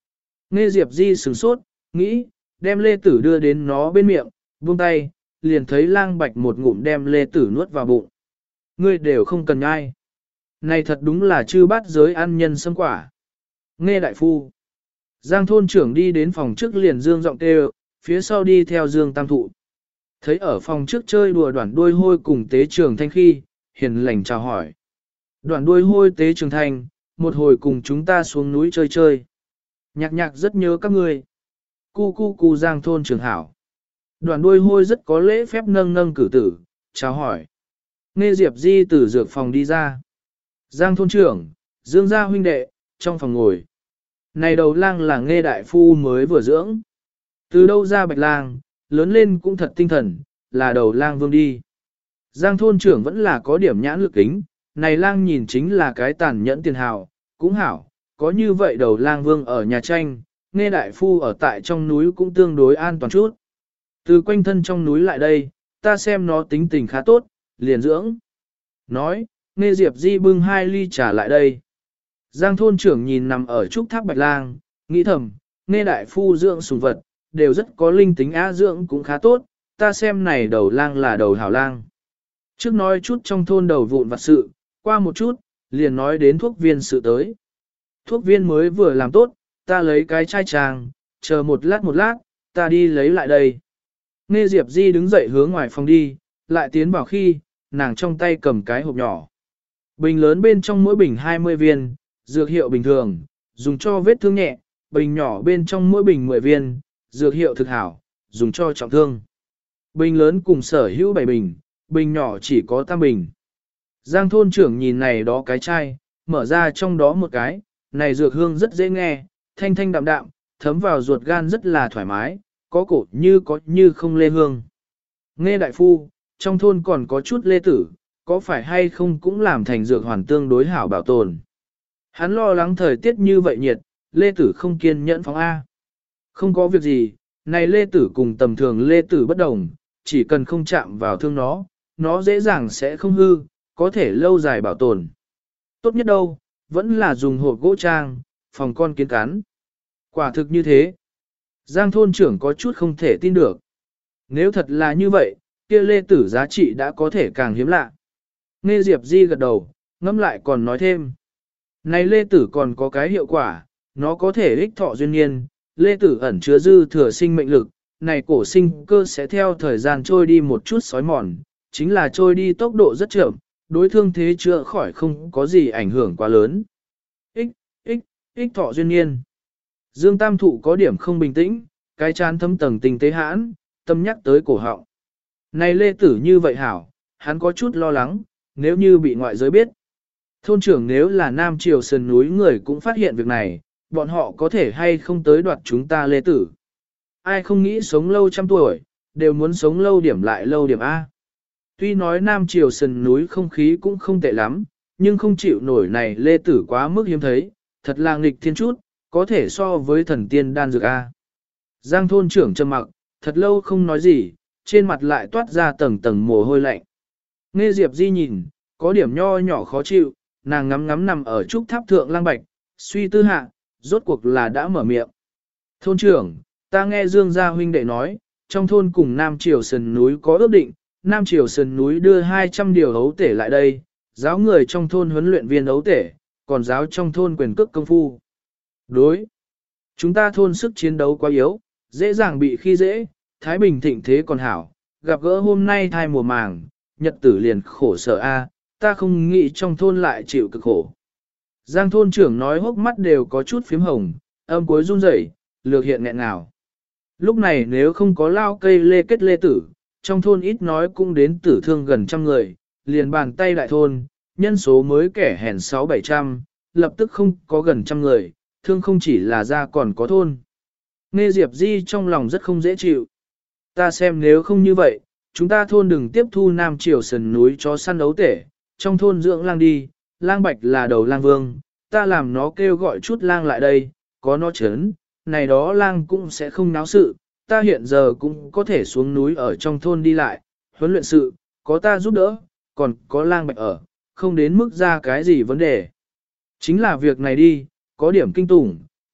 Nghe Diệp Di sửng sốt, nghĩ, đem lê tử đưa đến nó bên miệng, buông tay, liền thấy lang bạch một ngụm đem lê tử nuốt vào bụng. Ngươi đều không cần nhai. Này thật đúng là chư bát giới ăn nhân sâm quả. Nghe đại phu. Giang thôn trưởng đi đến phòng trước liền dương giọng kêu, phía sau đi theo dương tam thụ. Thấy ở phòng trước chơi đùa đoạn đuôi hôi cùng tế trường thanh khi, hiền lành chào hỏi. Đoạn đuôi hôi tế trường thanh, một hồi cùng chúng ta xuống núi chơi chơi. Nhạc nhạc rất nhớ các ngươi. Cu cu cu giang thôn trưởng hảo. Đoạn đuôi hôi rất có lễ phép nâng nâng cử tử, chào hỏi. Nghe Diệp Di từ dược phòng đi ra. Giang thôn trưởng, dương gia huynh đệ, trong phòng ngồi. Này đầu lang là nghe đại phu mới vừa dưỡng. Từ đâu ra bạch lang, lớn lên cũng thật tinh thần, là đầu lang vương đi. Giang thôn trưởng vẫn là có điểm nhãn lực kính, này lang nhìn chính là cái tàn nhẫn tiền hào, cũng hảo, có như vậy đầu lang vương ở nhà tranh, nghe đại phu ở tại trong núi cũng tương đối an toàn chút. Từ quanh thân trong núi lại đây, ta xem nó tính tình khá tốt, liền dưỡng. Nói, nghe Diệp Di bưng hai ly trà lại đây. Giang thôn trưởng nhìn nằm ở trúc tháp bạch lang, nghĩ thầm, nghe đại phu dưỡng sùng vật, đều rất có linh tính á dưỡng cũng khá tốt, ta xem này đầu lang là đầu hảo lang. Trước nói chút trong thôn đầu vụn vặt sự, qua một chút, liền nói đến thuốc viên sự tới. Thuốc viên mới vừa làm tốt, ta lấy cái chai tràng, chờ một lát một lát, ta đi lấy lại đây. Nghe Diệp Di đứng dậy hướng ngoài phòng đi, lại tiến vào khi, nàng trong tay cầm cái hộp nhỏ. Bình lớn bên trong mỗi bình hai mươi viên, dược hiệu bình thường, dùng cho vết thương nhẹ, bình nhỏ bên trong mỗi bình mười viên, dược hiệu thực hảo, dùng cho trọng thương. Bình lớn cùng sở hữu bảy bình, bình nhỏ chỉ có tam bình. Giang thôn trưởng nhìn này đó cái chai, mở ra trong đó một cái, này dược hương rất dễ nghe, thanh thanh đạm đạm, thấm vào ruột gan rất là thoải mái, có cổ như có như không lê hương. Nghe đại phu, trong thôn còn có chút lê tử, có phải hay không cũng làm thành dược hoàn tương đối hảo bảo tồn. Hắn lo lắng thời tiết như vậy nhiệt, lê tử không kiên nhẫn phóng A. Không có việc gì, này lê tử cùng tầm thường lê tử bất đồng, chỉ cần không chạm vào thương nó, nó dễ dàng sẽ không hư, có thể lâu dài bảo tồn. Tốt nhất đâu, vẫn là dùng hộp gỗ trang, phòng con kiến cắn. Quả thực như thế. Giang thôn trưởng có chút không thể tin được. Nếu thật là như vậy, kia lê tử giá trị đã có thể càng hiếm lạ. Nghe Diệp Di gật đầu, ngẫm lại còn nói thêm. Này lê tử còn có cái hiệu quả, nó có thể ích thọ duyên niên, lê tử ẩn chứa dư thừa sinh mệnh lực, này cổ sinh cơ sẽ theo thời gian trôi đi một chút sói mòn, chính là trôi đi tốc độ rất chậm, đối thương thế chữa khỏi không có gì ảnh hưởng quá lớn. Ích, ích, ích thọ duyên niên. Dương Tam Thụ có điểm không bình tĩnh, cái chán thấm tầng tình tế hãn, tâm nhắc tới cổ họng. Này lê tử như vậy hảo, hắn có chút lo lắng, nếu như bị ngoại giới biết. Thôn trưởng nếu là Nam Triều sườn núi người cũng phát hiện việc này, bọn họ có thể hay không tới đoạt chúng ta lê tử. Ai không nghĩ sống lâu trăm tuổi, đều muốn sống lâu điểm lại lâu điểm A. Tuy nói Nam Triều sườn núi không khí cũng không tệ lắm, nhưng không chịu nổi này lê tử quá mức hiếm thấy, thật là nghịch thiên chút, có thể so với thần tiên đan dược A. Giang thôn trưởng trầm mặc, thật lâu không nói gì, trên mặt lại toát ra tầng tầng mồ hôi lạnh. Nghe Diệp Di nhìn, có điểm nho nhỏ khó chịu, nàng ngắm ngắm nằm ở trúc tháp thượng lang bạch, suy tư hạ, rốt cuộc là đã mở miệng. Thôn trưởng, ta nghe Dương gia huynh đệ nói, trong thôn cùng Nam Triều sườn núi có ước định, Nam Triều sườn núi đưa hai trăm điều ấu tể lại đây, giáo người trong thôn huấn luyện viên ấu tể, còn giáo trong thôn quyền cước công phu. Đối, chúng ta thôn sức chiến đấu quá yếu, dễ dàng bị khi dễ, Thái Bình thịnh thế còn hảo, gặp gỡ hôm nay thai mùa màng, nhật tử liền khổ sở a, ta không nghĩ trong thôn lại chịu cực khổ. Giang thôn trưởng nói hốc mắt đều có chút phím hồng, âm cuối run rẩy, lược hiện nghẹn ngào. Lúc này nếu không có lao cây lê kết lê tử, trong thôn ít nói cũng đến tử thương gần trăm người, liền bàn tay đại thôn, nhân số mới kẻ hèn sáu bảy trăm, lập tức không có gần trăm người, thương không chỉ là ra còn có thôn. Nghe Diệp Di trong lòng rất không dễ chịu. Ta xem nếu không như vậy, chúng ta thôn đừng tiếp thu Nam Triều sườn núi cho săn ấu tể, trong thôn dưỡng lang đi, lang bạch là đầu lang vương, ta làm nó kêu gọi chút lang lại đây, có nó chấn, này đó lang cũng sẽ không náo sự, ta hiện giờ cũng có thể xuống núi ở trong thôn đi lại, huấn luyện sự, có ta giúp đỡ, còn có lang bạch ở, không đến mức ra cái gì vấn đề. Chính là việc này đi, có điểm kinh tủng,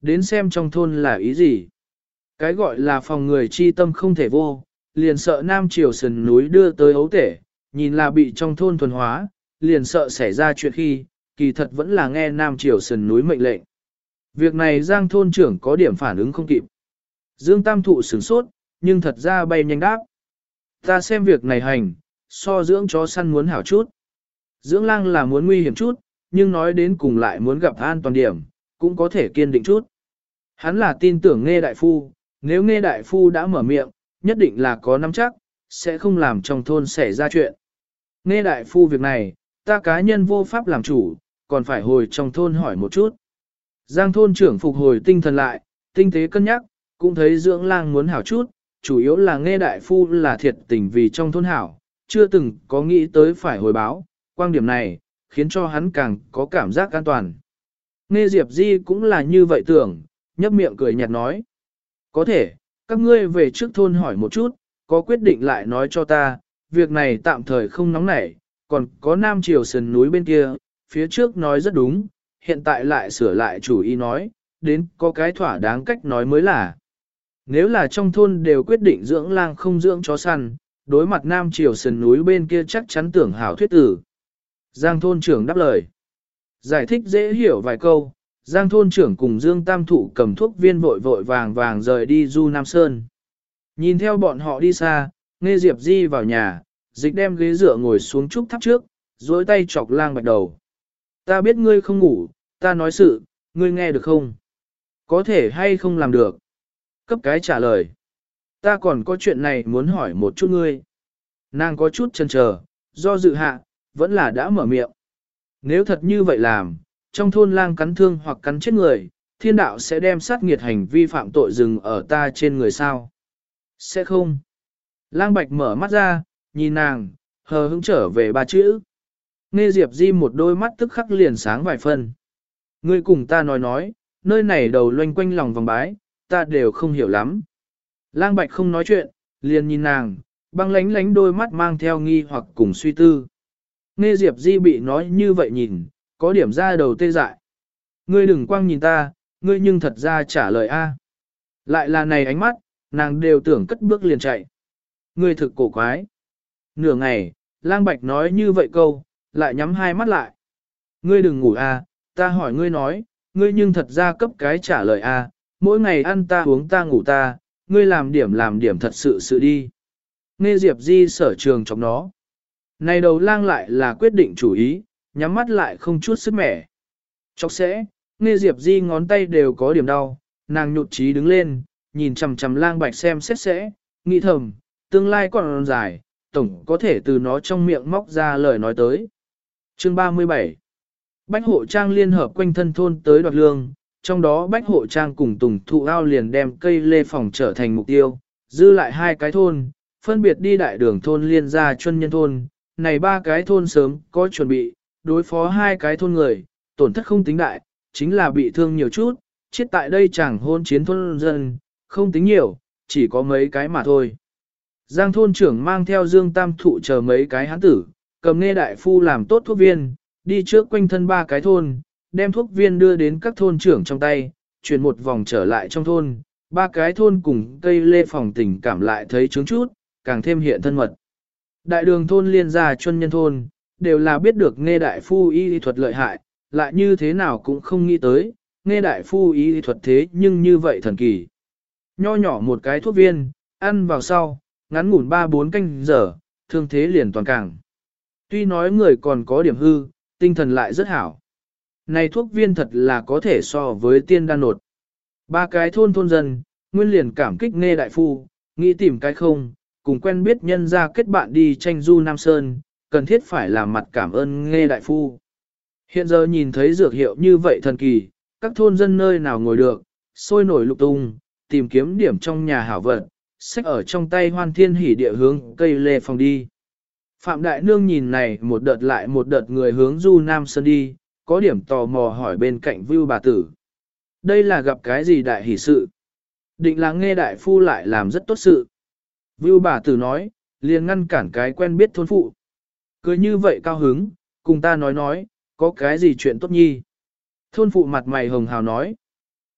đến xem trong thôn là ý gì. Cái gọi là phòng người chi tâm không thể vô, liền sợ Nam Triều sườn núi đưa tới ấu tể, nhìn là bị trong thôn thuần hóa, liền sợ xảy ra chuyện khi, kỳ thật vẫn là nghe Nam Triều sườn núi mệnh lệnh. Việc này Giang thôn trưởng có điểm phản ứng không kịp. Dương Tam Thụ sửng sốt, nhưng thật ra bay nhanh đáp. Ta xem việc này hành, so dưỡng chó săn muốn hảo chút. Dưỡng lang là muốn nguy hiểm chút, nhưng nói đến cùng lại muốn gặp an toàn điểm, cũng có thể kiên định chút. Hắn là tin tưởng Nghe Đại Phu, nếu Nghe Đại Phu đã mở miệng, nhất định là có nắm chắc, sẽ không làm trong thôn xảy ra chuyện. Nghe Đại Phu việc này, ta cá nhân vô pháp làm chủ, còn phải hồi trong thôn hỏi một chút. Giang thôn trưởng phục hồi tinh thần lại, tinh tế cân nhắc, cũng thấy dưỡng lang muốn hảo chút, chủ yếu là Nghe Đại Phu là thiệt tình vì trong thôn hảo, chưa từng có nghĩ tới phải hồi báo, quan điểm này, khiến cho hắn càng có cảm giác an toàn. Nghe Diệp Di cũng là như vậy tưởng, nhấp miệng cười nhạt nói. Có thể, các ngươi về trước thôn hỏi một chút, có quyết định lại nói cho ta, việc này tạm thời không nóng nảy, còn có Nam Triều sườn núi bên kia, phía trước nói rất đúng, hiện tại lại sửa lại chủ ý nói, đến có cái thỏa đáng cách nói mới là. Nếu là trong thôn đều quyết định dưỡng lang không dưỡng chó săn, đối mặt Nam Triều sườn núi bên kia chắc chắn tưởng hảo thuyết tử. Giang thôn trưởng đáp lời. Giải thích dễ hiểu vài câu, Giang thôn trưởng cùng Dương Tam Thụ cầm thuốc viên vội vội vàng vàng rời đi Du Nam Sơn. Nhìn theo bọn họ đi xa, Nghe Diệp Di vào nhà, dịch đem ghế dựa ngồi xuống trúc tháp trước, dối tay chọc lang bạch đầu. Ta biết ngươi không ngủ, ta nói sự, ngươi nghe được không? Có thể hay không làm được? Cấp cái trả lời. Ta còn có chuyện này muốn hỏi một chút ngươi. Nàng có chút chần chờ, do dự hạ, vẫn là đã mở miệng. Nếu thật như vậy làm, trong thôn lang cắn thương hoặc cắn chết người, thiên đạo sẽ đem sát nghiệt hành vi phạm tội dừng ở ta trên người sao? Sẽ không. Lang bạch mở mắt ra, nhìn nàng, hờ hững trở về ba chữ. Nghe Diệp Di một đôi mắt tức khắc liền sáng vài phân. Ngươi cùng ta nói nói, nơi này đầu loanh quanh lòng vòng bái, ta đều không hiểu lắm. Lang bạch không nói chuyện, liền nhìn nàng, băng lánh lánh đôi mắt mang theo nghi hoặc cùng suy tư. Nghe Diệp Di bị nói như vậy nhìn, có điểm ra đầu tê dại. Ngươi đừng quang nhìn ta, ngươi nhưng thật ra trả lời A. Lại là này ánh mắt, nàng đều tưởng cất bước liền chạy. Ngươi thực cổ quái. Nửa ngày, Lang Bạch nói như vậy câu, lại nhắm hai mắt lại. Ngươi đừng ngủ A, ta hỏi ngươi nói, ngươi nhưng thật ra cấp cái trả lời A, mỗi ngày ăn ta uống ta ngủ ta, ngươi làm điểm làm điểm thật sự sự đi. Nghe Diệp Di sở trường trong nó. Này đầu lang lại là quyết định chủ ý, nhắm mắt lại không chút sức mẻ. Chọc sẽ, nghe Diệp Di ngón tay đều có điểm đau, nàng nhụt chí đứng lên, nhìn chằm chằm lang bạch xem xét sẽ, nghĩ thầm, tương lai còn dài, tổng có thể từ nó trong miệng móc ra lời nói tới. Chương ba mươi bảy Bách hộ trang liên hợp quanh thân thôn tới đoạt lương, trong đó bách hộ trang cùng tùng thụ ao liền đem cây lê phòng trở thành mục tiêu, dư lại hai cái thôn, phân biệt đi đại đường thôn liên gia chuân nhân thôn, này ba cái thôn sớm có chuẩn bị, đối phó hai cái thôn người, tổn thất không tính đại, chính là bị thương nhiều chút, chết tại đây chẳng hôn chiến thôn dân, không tính nhiều, chỉ có mấy cái mà thôi. Giang thôn trưởng mang theo Dương Tam Thụ chờ mấy cái hán tử, cầm Nghe Đại Phu làm tốt thuốc viên, đi trước quanh thân ba cái thôn, đem thuốc viên đưa đến các thôn trưởng trong tay, chuyển một vòng trở lại trong thôn, ba cái thôn cùng cây lê phòng tình cảm lại thấy trướng chút, càng thêm hiện thân mật. Đại đường thôn liên gia chuân nhân thôn, đều là biết được Nghe Đại Phu y thuật lợi hại, lại như thế nào cũng không nghĩ tới, Nghe Đại Phu y thuật thế nhưng như vậy thần kỳ. Nho nhỏ một cái thuốc viên, ăn vào sau, ngắn ngủn ba bốn canh giờ, thương thế liền toàn càng. Tuy nói người còn có điểm hư, tinh thần lại rất hảo. Này thuốc viên thật là có thể so với tiên đan nột. Ba cái thôn thôn dân, nguyên liền cảm kích Nghe Đại Phu, nghĩ tìm cái không, cùng quen biết nhân ra kết bạn đi tranh du Nam Sơn, cần thiết phải làm mặt cảm ơn Nghe Đại Phu. Hiện giờ nhìn thấy dược hiệu như vậy thần kỳ, các thôn dân nơi nào ngồi được, sôi nổi lục tung, tìm kiếm điểm trong nhà hảo vật, xách ở trong tay hoan thiên hỉ địa hướng cây lê phòng đi. Phạm Đại Nương nhìn này một đợt lại một đợt người hướng du Nam Sơn đi, có điểm tò mò hỏi bên cạnh Vưu bà tử. Đây là gặp cái gì đại hỷ sự? Định là Nghe Đại Phu lại làm rất tốt sự. Vưu bà tử nói, liền ngăn cản cái quen biết thôn phụ. Cứ như vậy cao hứng, cùng ta nói nói, có cái gì chuyện tốt nhi? Thôn phụ mặt mày hồng hào nói.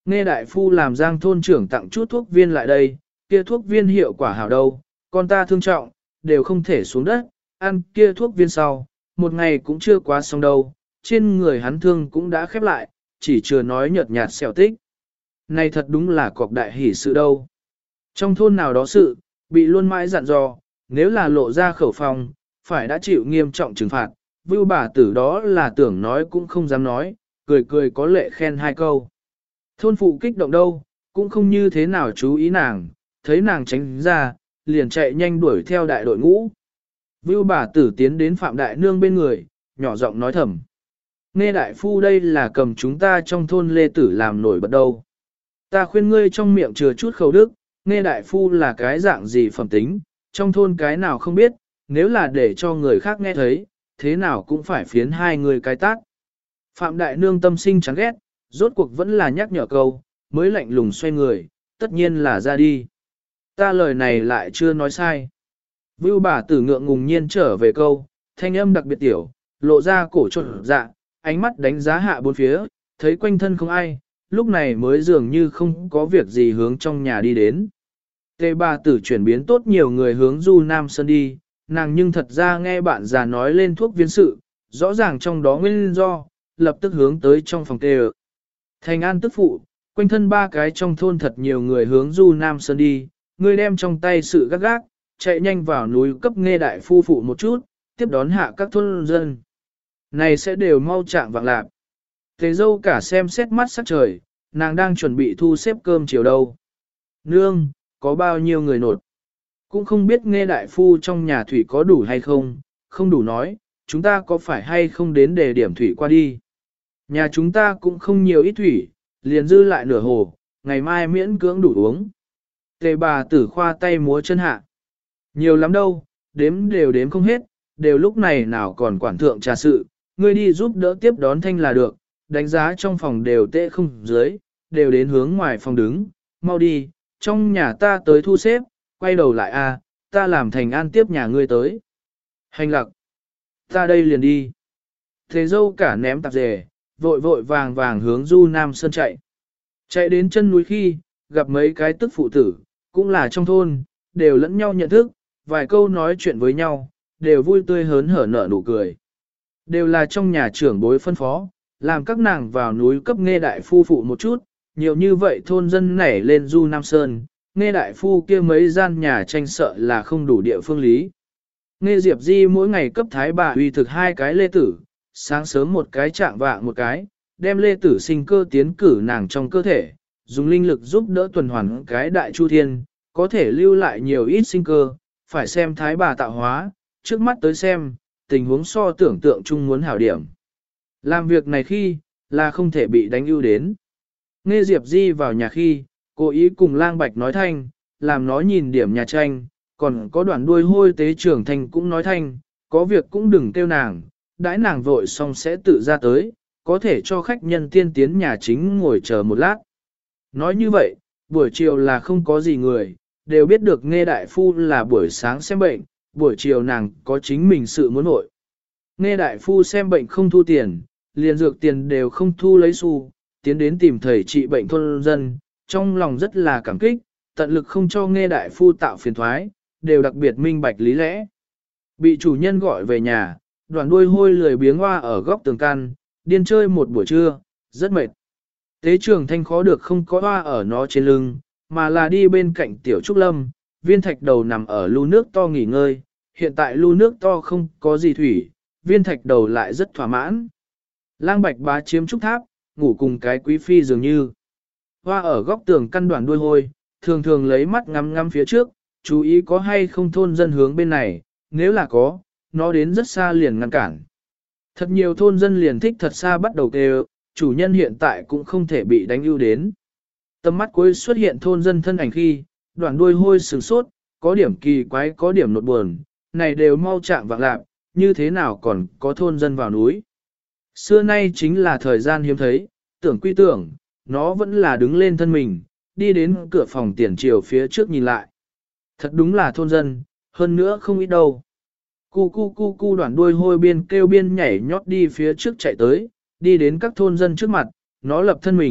Nghe đại phu làm Giang thôn trưởng tặng chút thuốc viên lại đây, kia thuốc viên hiệu quả hảo đâu, con ta thương trọng, đều không thể xuống đất, ăn kia thuốc viên sau, một ngày cũng chưa quá xong đâu, trên người hắn thương cũng đã khép lại, chỉ chưa nói nhợt nhạt xẻo tích. Này thật đúng là cọc đại hỷ sự đâu. Trong thôn nào đó sự, bị luôn mãi dặn dò, nếu là lộ ra khẩu phòng, phải đã chịu nghiêm trọng trừng phạt, vưu bà tử đó là tưởng nói cũng không dám nói, cười cười có lệ khen hai câu. Thôn phụ kích động đâu, cũng không như thế nào chú ý nàng, thấy nàng tránh ra, liền chạy nhanh đuổi theo đại đội ngũ. Vưu bà tử tiến đến Phạm Đại Nương bên người, nhỏ giọng nói thầm. Nghe đại phu đây là cầm chúng ta trong thôn lê tử làm nổi bật đâu. Ta khuyên ngươi trong miệng chừa chút khẩu đức, nghe đại phu là cái dạng gì phẩm tính, trong thôn cái nào không biết, nếu là để cho người khác nghe thấy, thế nào cũng phải phiến hai người cái tát. Phạm Đại Nương tâm sinh chán ghét, rốt cuộc vẫn là nhắc nhở câu, mới lạnh lùng xoay người, tất nhiên là ra đi. Ta lời này lại chưa nói sai. Vưu bà tử ngượng ngùng nhiên trở về câu, thanh âm đặc biệt tiểu, lộ ra cổ trộn dạ, ánh mắt đánh giá hạ bốn phía, thấy quanh thân không ai, lúc này mới dường như không có việc gì hướng trong nhà đi đến. Tề bà tử chuyển biến tốt nhiều người hướng Du Nam Sơn đi, nàng nhưng thật ra nghe bạn già nói lên thuốc viên sự, rõ ràng trong đó nguyên do, lập tức hướng tới trong phòng tề. Thành An tức phụ, quanh thân ba cái trong thôn thật nhiều người hướng Du Nam Sơn đi, người đem trong tay sự gác gác, chạy nhanh vào núi cấp nghe đại phu phụ một chút, tiếp đón hạ các thôn dân. Này sẽ đều mau chạm vạng lạp. Thế dâu cả xem xét mắt sắc trời, nàng đang chuẩn bị thu xếp cơm chiều đâu. Nương, có bao nhiêu người nột? Cũng không biết nghe đại phu trong nhà thủy có đủ hay không, không đủ nói, chúng ta có phải hay không đến để điểm thủy qua đi. Nhà chúng ta cũng không nhiều ít thủy, liền dư lại nửa hồ, ngày mai miễn cưỡng đủ uống. Tề bà tử khoa tay múa chân hạ. Nhiều lắm đâu, đếm đều đếm không hết, đều lúc này nào còn quản thượng trà sự, ngươi đi giúp đỡ tiếp đón thanh là được, đánh giá trong phòng đều tệ không dưới, đều đến hướng ngoài phòng đứng, mau đi, trong nhà ta tới thu xếp, quay đầu lại a, ta làm Thành An tiếp nhà ngươi tới. Hành lặc, ta đây liền đi. Thế dâu cả ném tạp dề, vội vội vàng vàng hướng Du Nam Sơn chạy. Chạy đến chân núi khi, gặp mấy cái tức phụ tử, cũng là trong thôn, đều lẫn nhau nhận thức, vài câu nói chuyện với nhau, đều vui tươi hớn hở nở nụ cười. Đều là trong nhà trưởng bối phân phó, làm các nàng vào núi cấp nghe đại phu phụ một chút, nhiều như vậy thôn dân nảy lên Du Nam Sơn, nghe đại phu kia mấy gian nhà tranh sợ là không đủ địa phương lý. Nghe Diệp Di mỗi ngày cấp thái bà uy thực hai cái lê tử, sáng sớm một cái trạng vạng một cái, đem lê tử sinh cơ tiến cử nàng trong cơ thể, dùng linh lực giúp đỡ tuần hoàn cái đại chu thiên, có thể lưu lại nhiều ít sinh cơ, phải xem thái bà tạo hóa, trước mắt tới xem, tình huống so tưởng tượng chung muốn hảo điểm. Làm việc này khi, là không thể bị đánh ưu đến. Nghe Diệp Di vào nhà khi, cố ý cùng lang bạch nói thanh, làm nó nhìn điểm nhà tranh, còn có đoạn đuôi hôi tế trưởng thành cũng nói thanh, có việc cũng đừng kêu nàng, đãi nàng vội xong sẽ tự ra tới, có thể cho khách nhân tiên tiến nhà chính ngồi chờ một lát. Nói như vậy, buổi chiều là không có gì người, đều biết được nghe đại phu là buổi sáng xem bệnh, buổi chiều nàng có chính mình sự muốn nội. Nghe đại phu xem bệnh không thu tiền, liền dược tiền đều không thu lấy xu, tiến đến tìm thầy trị bệnh thôn dân, trong lòng rất là cảm kích, tận lực không cho nghe đại phu tạo phiền thoái, đều đặc biệt minh bạch lý lẽ. Bị chủ nhân gọi về nhà, đoàn đuôi hôi lười biếng hoa ở góc tường căn, điên chơi một buổi trưa, rất mệt. Tế trường thanh khó được không có hoa ở nó trên lưng, mà là đi bên cạnh tiểu trúc lâm, viên thạch đầu nằm ở lu nước to nghỉ ngơi, hiện tại lu nước to không có gì thủy, viên thạch đầu lại rất thỏa mãn. Lang bạch bá chiếm trúc tháp, ngủ cùng cái quý phi dường như. Hoa ở góc tường căn đoàn đuôi hôi, thường thường lấy mắt ngắm ngắm phía trước, chú ý có hay không thôn dân hướng bên này, nếu là có, nó đến rất xa liền ngăn cản. Thật nhiều thôn dân liền thích thật xa bắt đầu kêu, chủ nhân hiện tại cũng không thể bị đánh ưu đến. Tầm mắt cuối xuất hiện thôn dân thân ảnh khi, đoàn đuôi hôi sửng sốt, có điểm kỳ quái có điểm nột buồn, này đều mau chạm vạng lạc, như thế nào còn có thôn dân vào núi. Xưa nay chính là thời gian hiếm thấy, tưởng quy tưởng, nó vẫn là đứng lên thân mình, đi đến cửa phòng tiền triều phía trước nhìn lại. Thật đúng là thôn dân, hơn nữa không ít đâu. Cu cu cu cu đoàn đuôi hôi biên kêu biên nhảy nhót đi phía trước chạy tới, đi đến các thôn dân trước mặt, nó lập thân mình,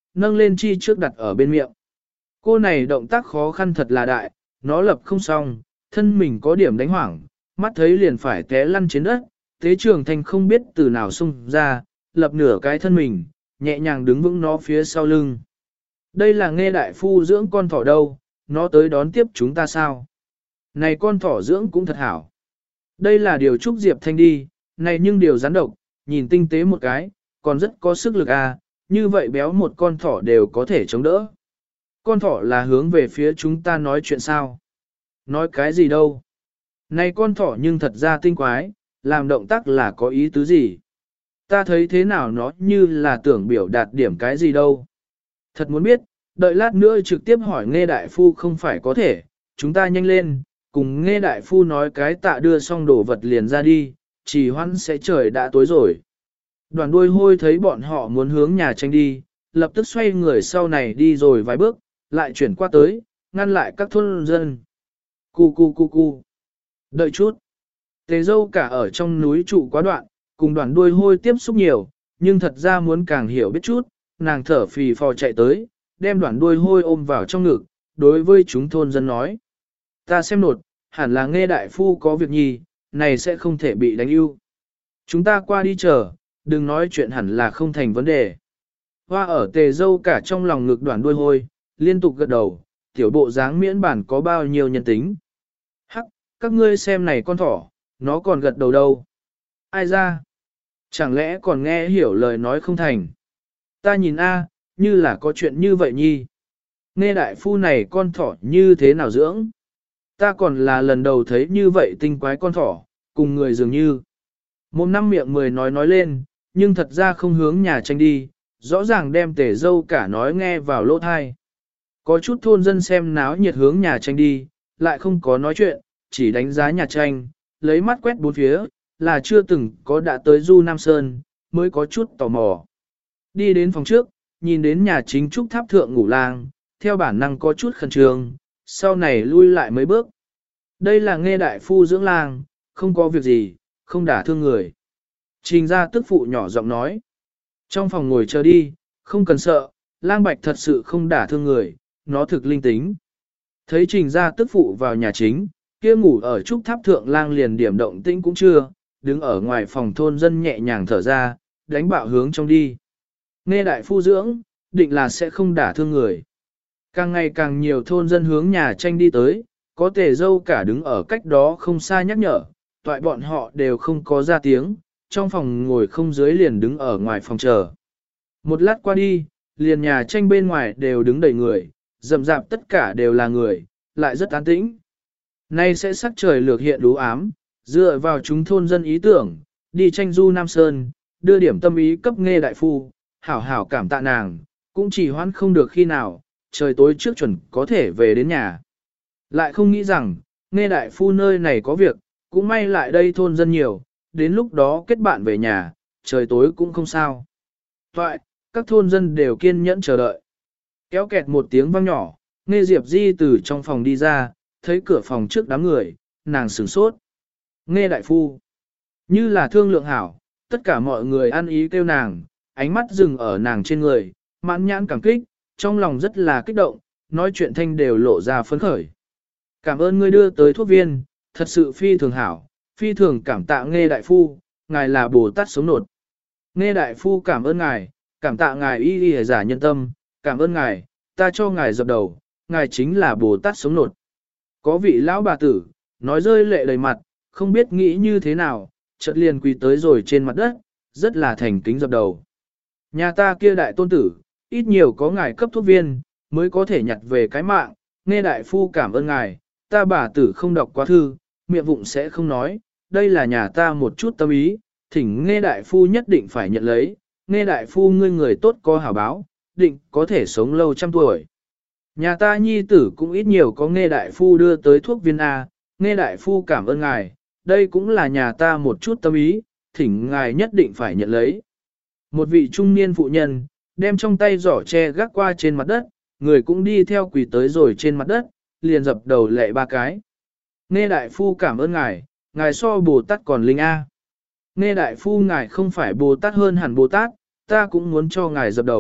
nâng lên chi trước đặt ở bên miệng. Cô này động tác khó khăn thật là đại, nó lập không xong, thân mình có điểm đánh hoảng, mắt thấy liền phải té lăn trên đất, Tế Trường Thanh không biết từ nào xung ra, lập nửa cái thân mình, nhẹ nhàng đứng vững nó phía sau lưng. Đây là Nghe đại phu dưỡng con thỏ đâu, nó tới đón tiếp chúng ta sao? Này con thỏ dưỡng cũng thật hảo. Đây là điều Trúc Diệp Thanh đi, này nhưng điều rắn độc, nhìn tinh tế một cái, còn rất có sức lực à, như vậy béo một con thỏ đều có thể chống đỡ. Con thỏ là hướng về phía chúng ta nói chuyện sao? Nói cái gì đâu? Này con thỏ nhưng thật ra tinh quái, làm động tác là có ý tứ gì? Ta thấy thế nào nó như là tưởng biểu đạt điểm cái gì đâu? Thật muốn biết, đợi lát nữa trực tiếp hỏi Nghe đại phu không phải có thể, chúng ta nhanh lên, cùng Nghe đại phu nói cái tạ đưa xong đồ vật liền ra đi, chỉ hoãn sẽ trời đã tối rồi. Đoàn đuôi hôi thấy bọn họ muốn hướng nhà tranh đi, lập tức xoay người sau này đi rồi vài bước, lại chuyển qua tới, ngăn lại các thôn dân. Cu cu cu cu. Đợi chút. Tề dâu cả ở trong núi trụ quá đoạn, cùng đoàn đuôi hôi tiếp xúc nhiều, nhưng thật ra muốn càng hiểu biết chút, nàng thở phì phò chạy tới, đem đoàn đuôi hôi ôm vào trong ngực, đối với chúng thôn dân nói. Ta xem nột, hẳn là Nghe đại phu có việc nhi, này sẽ không thể bị đánh ưu. Chúng ta qua đi chờ, đừng nói chuyện hẳn là không thành vấn đề. Hoa ở tề dâu cả trong lòng ngực đoàn đuôi hôi, liên tục gật đầu, tiểu bộ dáng miễn bản có bao nhiêu nhân tính. Hắc, các ngươi xem này con thỏ, nó còn gật đầu đâu. Ai ra? Chẳng lẽ còn nghe hiểu lời nói không thành? Ta nhìn a, như là có chuyện như vậy nhi. Nghe đại phu này con thỏ như thế nào dưỡng? Ta còn là lần đầu thấy như vậy tinh quái con thỏ, cùng người dường như. Một năm miệng mười nói nói lên, nhưng thật ra không hướng nhà tranh đi, rõ ràng đem tể dâu cả nói nghe vào lỗ thai. Có chút thôn dân xem náo nhiệt hướng nhà tranh đi, lại không có nói chuyện, chỉ đánh giá nhà tranh, lấy mắt quét bốn phía, là chưa từng có đã tới Du Nam Sơn, mới có chút tò mò. Đi đến phòng trước, nhìn đến nhà chính trúc tháp thượng ngủ lang, theo bản năng có chút khẩn trương, sau này lui lại mấy bước. Đây là Nghe đại phu dưỡng lang, không có việc gì, không đả thương người. Trình ra tức phụ nhỏ giọng nói. Trong phòng ngồi chờ đi, không cần sợ, lang bạch thật sự không đả thương người, nó thực linh tính. Thấy trình ra tức phụ vào nhà chính, kia ngủ ở trúc tháp thượng lang liền điểm động tĩnh cũng chưa, đứng ở ngoài phòng thôn dân nhẹ nhàng thở ra, đánh bạo hướng trong đi. Nghe đại phu dưỡng, định là sẽ không đả thương người. Càng ngày càng nhiều thôn dân hướng nhà tranh đi tới, có tề dâu cả đứng ở cách đó không xa nhắc nhở, toại bọn họ đều không có ra tiếng, trong phòng ngồi không dưới liền đứng ở ngoài phòng chờ. Một lát qua đi, liền nhà tranh bên ngoài đều đứng đầy người, rậm rạp tất cả đều là người, lại rất an tĩnh. Nay sẽ sắc trời lược hiện đú ám, dựa vào chúng thôn dân ý tưởng, đi tranh Du Nam Sơn, đưa điểm tâm ý cấp Nghe đại phu, hảo hảo cảm tạ nàng, cũng chỉ hoãn không được khi nào, trời tối trước chuẩn có thể về đến nhà. Lại không nghĩ rằng, Nghe đại phu nơi này có việc, cũng may lại đây thôn dân nhiều, đến lúc đó kết bạn về nhà, trời tối cũng không sao. Toại, các thôn dân đều kiên nhẫn chờ đợi. Kéo kẹt một tiếng vang nhỏ, Nghe Diệp Di từ trong phòng đi ra, thấy cửa phòng trước đám người, nàng sửng sốt. Nghe đại phu, như là thương lượng hảo, tất cả mọi người ăn ý kêu nàng, ánh mắt dừng ở nàng trên người, mãn nhãn cảm kích, trong lòng rất là kích động, nói chuyện thanh đều lộ ra phấn khởi. Cảm ơn ngươi đưa tới thuốc viên, thật sự phi thường hảo, phi thường cảm tạ Nghe đại phu, ngài là Bồ Tát sống nột. Nghe đại phu cảm ơn ngài, cảm tạ ngài y y giả nhân tâm, cảm ơn ngài, ta cho ngài dập đầu, ngài chính là Bồ Tát sống nột. Có vị lão bà tử, nói rơi lệ đầy mặt, không biết nghĩ như thế nào, chợt liền quỳ tới rồi trên mặt đất, rất là thành kính dập đầu. Nhà ta kia đại tôn tử, ít nhiều có ngài cấp thuốc viên, mới có thể nhặt về cái mạng, Nghe đại phu cảm ơn ngài, ta bà tử không đọc quá thư, miệng vụng sẽ không nói, đây là nhà ta một chút tâm ý, thỉnh Nghe đại phu nhất định phải nhận lấy, Nghe đại phu ngươi người tốt có hảo báo, định có thể sống lâu trăm tuổi. Nhà ta nhi tử cũng ít nhiều có Nghe đại phu đưa tới thuốc viên A, Nghe đại phu cảm ơn ngài, đây cũng là nhà ta một chút tâm ý, thỉnh ngài nhất định phải nhận lấy. Một vị trung niên phụ nhân, đem trong tay giỏ tre gác qua trên mặt đất, người cũng đi theo quỳ tới rồi trên mặt đất, liền dập đầu lệ ba cái. Nghe đại phu cảm ơn ngài, ngài so Bồ Tát còn linh A. Nghe đại phu ngài không phải Bồ Tát hơn hẳn Bồ Tát, ta cũng muốn cho ngài dập đầu,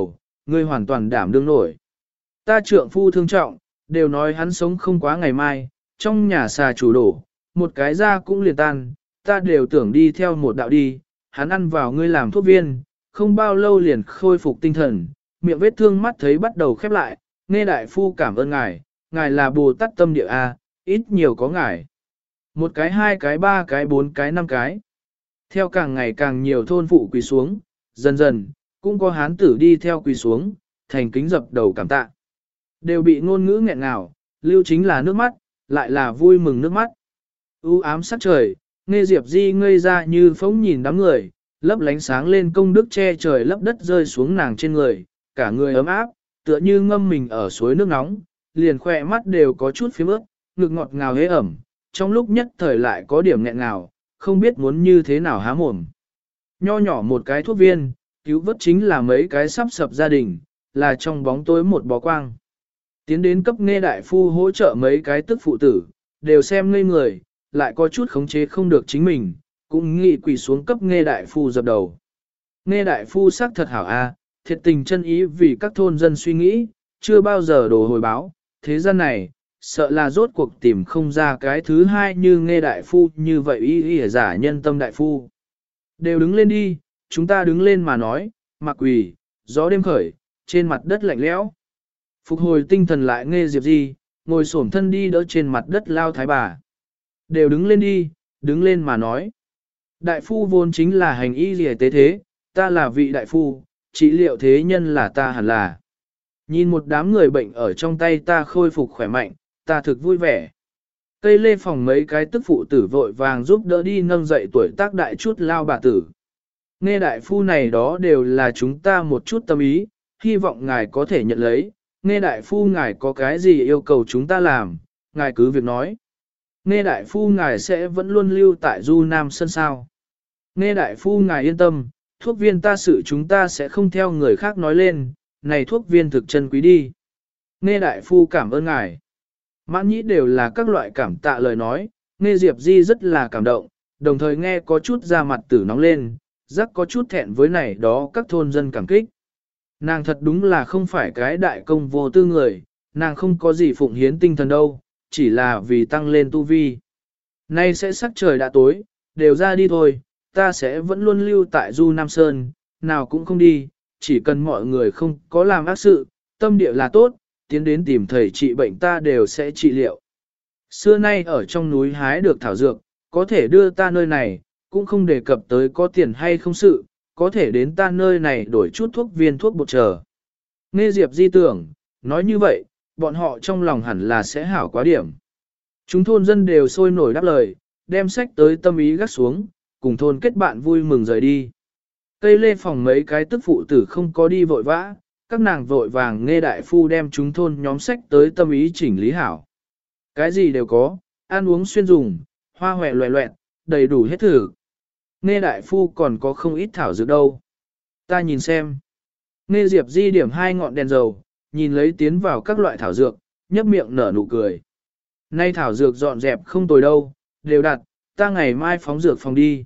ngươi hoàn toàn đảm đương nổi. Ta trượng phu thương trọng, đều nói hắn sống không quá ngày mai, trong nhà xà chủ đổ, một cái ra cũng liền tan, ta đều tưởng đi theo một đạo đi, hắn ăn vào ngươi làm thuốc viên, không bao lâu liền khôi phục tinh thần, miệng vết thương mắt thấy bắt đầu khép lại, nghe đại phu cảm ơn ngài, ngài là Bồ Tát tâm địa A, ít nhiều có ngài. Một cái hai cái ba cái bốn cái năm cái. Theo càng ngày càng nhiều thôn phụ quỳ xuống, dần dần, cũng có hán tử đi theo quỳ xuống, thành kính dập đầu cảm tạ. Đều bị ngôn ngữ nghẹn ngào, lưu chính là nước mắt, lại là vui mừng nước mắt. U ám sắc trời, nghe Diệp Di ngây ra như phóng nhìn đám người, lấp lánh sáng lên công đức che trời lấp đất rơi xuống nàng trên người, cả người ấm áp, tựa như ngâm mình ở suối nước nóng, liền khỏe mắt đều có chút phím ướt, ngực ngọt ngào hế ẩm, trong lúc nhất thời lại có điểm nghẹn ngào, không biết muốn như thế nào há mồm. Nho nhỏ một cái thuốc viên, cứu vớt chính là mấy cái sắp sập gia đình, là trong bóng tối một bó quang. Tiến đến cấp nghe đại phu hỗ trợ mấy cái tức phụ tử, đều xem ngây người, lại có chút khống chế không được chính mình, cũng nghĩ quỳ xuống cấp nghe đại phu dập đầu. Nghe đại phu sắc thật hảo a, thiệt tình chân ý vì các thôn dân suy nghĩ, chưa bao giờ đổ hồi báo, thế gian này, sợ là rốt cuộc tìm không ra cái thứ hai như nghe đại phu như vậy ý ý giả nhân tâm đại phu. Đều đứng lên đi, chúng ta đứng lên mà nói, mặc quỳ, gió đêm khởi, trên mặt đất lạnh lẽo. Phục hồi tinh thần lại nghe Diệp Di, ngồi xổm thân đi đỡ trên mặt đất lao thái bà. Đều đứng lên đi, đứng lên mà nói. Đại phu vốn chính là hành y gì tế thế, ta là vị đại phu, trị liệu thế nhân là ta hẳn là. Nhìn một đám người bệnh ở trong tay ta khôi phục khỏe mạnh, ta thực vui vẻ. Cây lê phòng mấy cái tức phụ tử vội vàng giúp đỡ đi nâng dậy tuổi tác đại chút lao bà tử. Nghe đại phu này đó đều là chúng ta một chút tâm ý, hy vọng ngài có thể nhận lấy. Nghe đại phu ngài có cái gì yêu cầu chúng ta làm, ngài cứ việc nói. Nghe đại phu ngài sẽ vẫn luôn lưu tại Du Nam Sơn sao. Nghe đại phu ngài yên tâm, thuốc viên ta sự chúng ta sẽ không theo người khác nói lên, này thuốc viên thực chân quý đi. Nghe đại phu cảm ơn ngài. Mãn nhĩ đều là các loại cảm tạ lời nói, nghe Diệp Di rất là cảm động, đồng thời nghe có chút da mặt tử nóng lên, rất có chút thẹn với này đó các thôn dân cảm kích. Nàng thật đúng là không phải cái đại công vô tư người, nàng không có gì phụng hiến tinh thần đâu, chỉ là vì tăng lên tu vi. Nay sẽ sắc trời đã tối, đều ra đi thôi, ta sẽ vẫn luôn lưu tại Du Nam Sơn, nào cũng không đi, chỉ cần mọi người không có làm ác sự, tâm địa là tốt, tiến đến tìm thầy trị bệnh ta đều sẽ trị liệu. Xưa nay ở trong núi hái được thảo dược, có thể đưa ta nơi này, cũng không đề cập tới có tiền hay không sự, có thể đến ta nơi này đổi chút thuốc viên thuốc bột chờ. Nghe Diệp Di tưởng, nói như vậy, bọn họ trong lòng hẳn là sẽ hảo quá điểm. Chúng thôn dân đều sôi nổi đáp lời, đem sách tới tâm ý gắt xuống, cùng thôn kết bạn vui mừng rời đi. Cây lê phòng mấy cái tức phụ tử không có đi vội vã, các nàng vội vàng nghe đại phu đem chúng thôn nhóm sách tới tâm ý chỉnh lý hảo. Cái gì đều có, ăn uống xuyên dùng, hoa hòe loẹ loẹt, đầy đủ hết thử. Nghe đại phu còn có không ít thảo dược đâu. Ta nhìn xem. Nghe Diệp Di điểm hai ngọn đèn dầu, nhìn lấy tiến vào các loại thảo dược, nhấp miệng nở nụ cười. Nay thảo dược dọn dẹp không tồi đâu, đều đặt, ta ngày mai phóng dược phòng đi.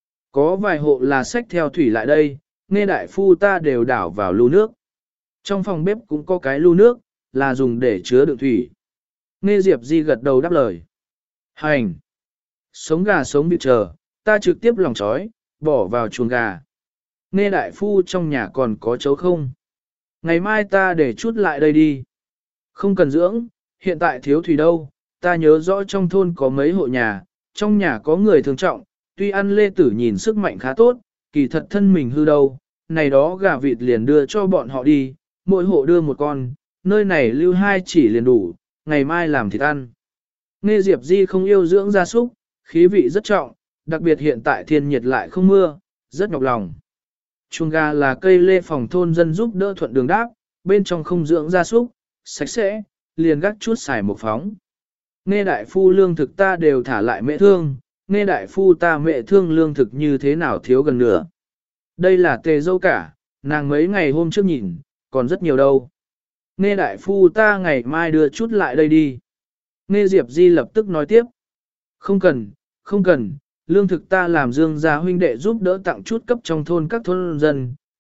Có vài hộ là sách theo thủy lại đây, nghe đại phu ta đều đảo vào lưu nước. Trong phòng bếp cũng có cái lưu nước, là dùng để chứa đựng thủy. Nghe Diệp Di gật đầu đáp lời. Hành! Sống gà sống vịt chờ, ta trực tiếp lòng chói, bỏ vào chuồng gà. Nghe đại phu trong nhà còn có chấu không? Ngày mai ta để chút lại đây đi. Không cần dưỡng, hiện tại thiếu thủy đâu, ta nhớ rõ trong thôn có mấy hộ nhà, trong nhà có người thương trọng, tuy ăn lê tử nhìn sức mạnh khá tốt, kỳ thật thân mình hư đâu, này đó gà vịt liền đưa cho bọn họ đi, mỗi hộ đưa một con, nơi này lưu hai chỉ liền đủ, ngày mai làm thịt ăn. Nghe Diệp Di không yêu dưỡng gia súc, khí vị rất trọng, đặc biệt hiện tại thiên nhiệt lại không mưa, rất nhọc lòng. Chuồng gà là cây lê phòng thôn dân giúp đỡ thuận đường đáp, bên trong không dưỡng gia súc, sạch sẽ, liền gác chút xài một phóng. Nghe đại phu lương thực ta đều thả lại mẹ thương, nghe đại phu ta mẹ thương lương thực như thế nào thiếu gần nửa. Đây là tề dâu cả, nàng mấy ngày hôm trước nhìn, còn rất nhiều đâu. Nghe đại phu ta ngày mai đưa chút lại đây đi. Nghe Diệp Di lập tức nói tiếp. Không cần, không cần, lương thực ta làm Dương gia huynh đệ giúp đỡ tặng chút cấp trong thôn các thôn dân,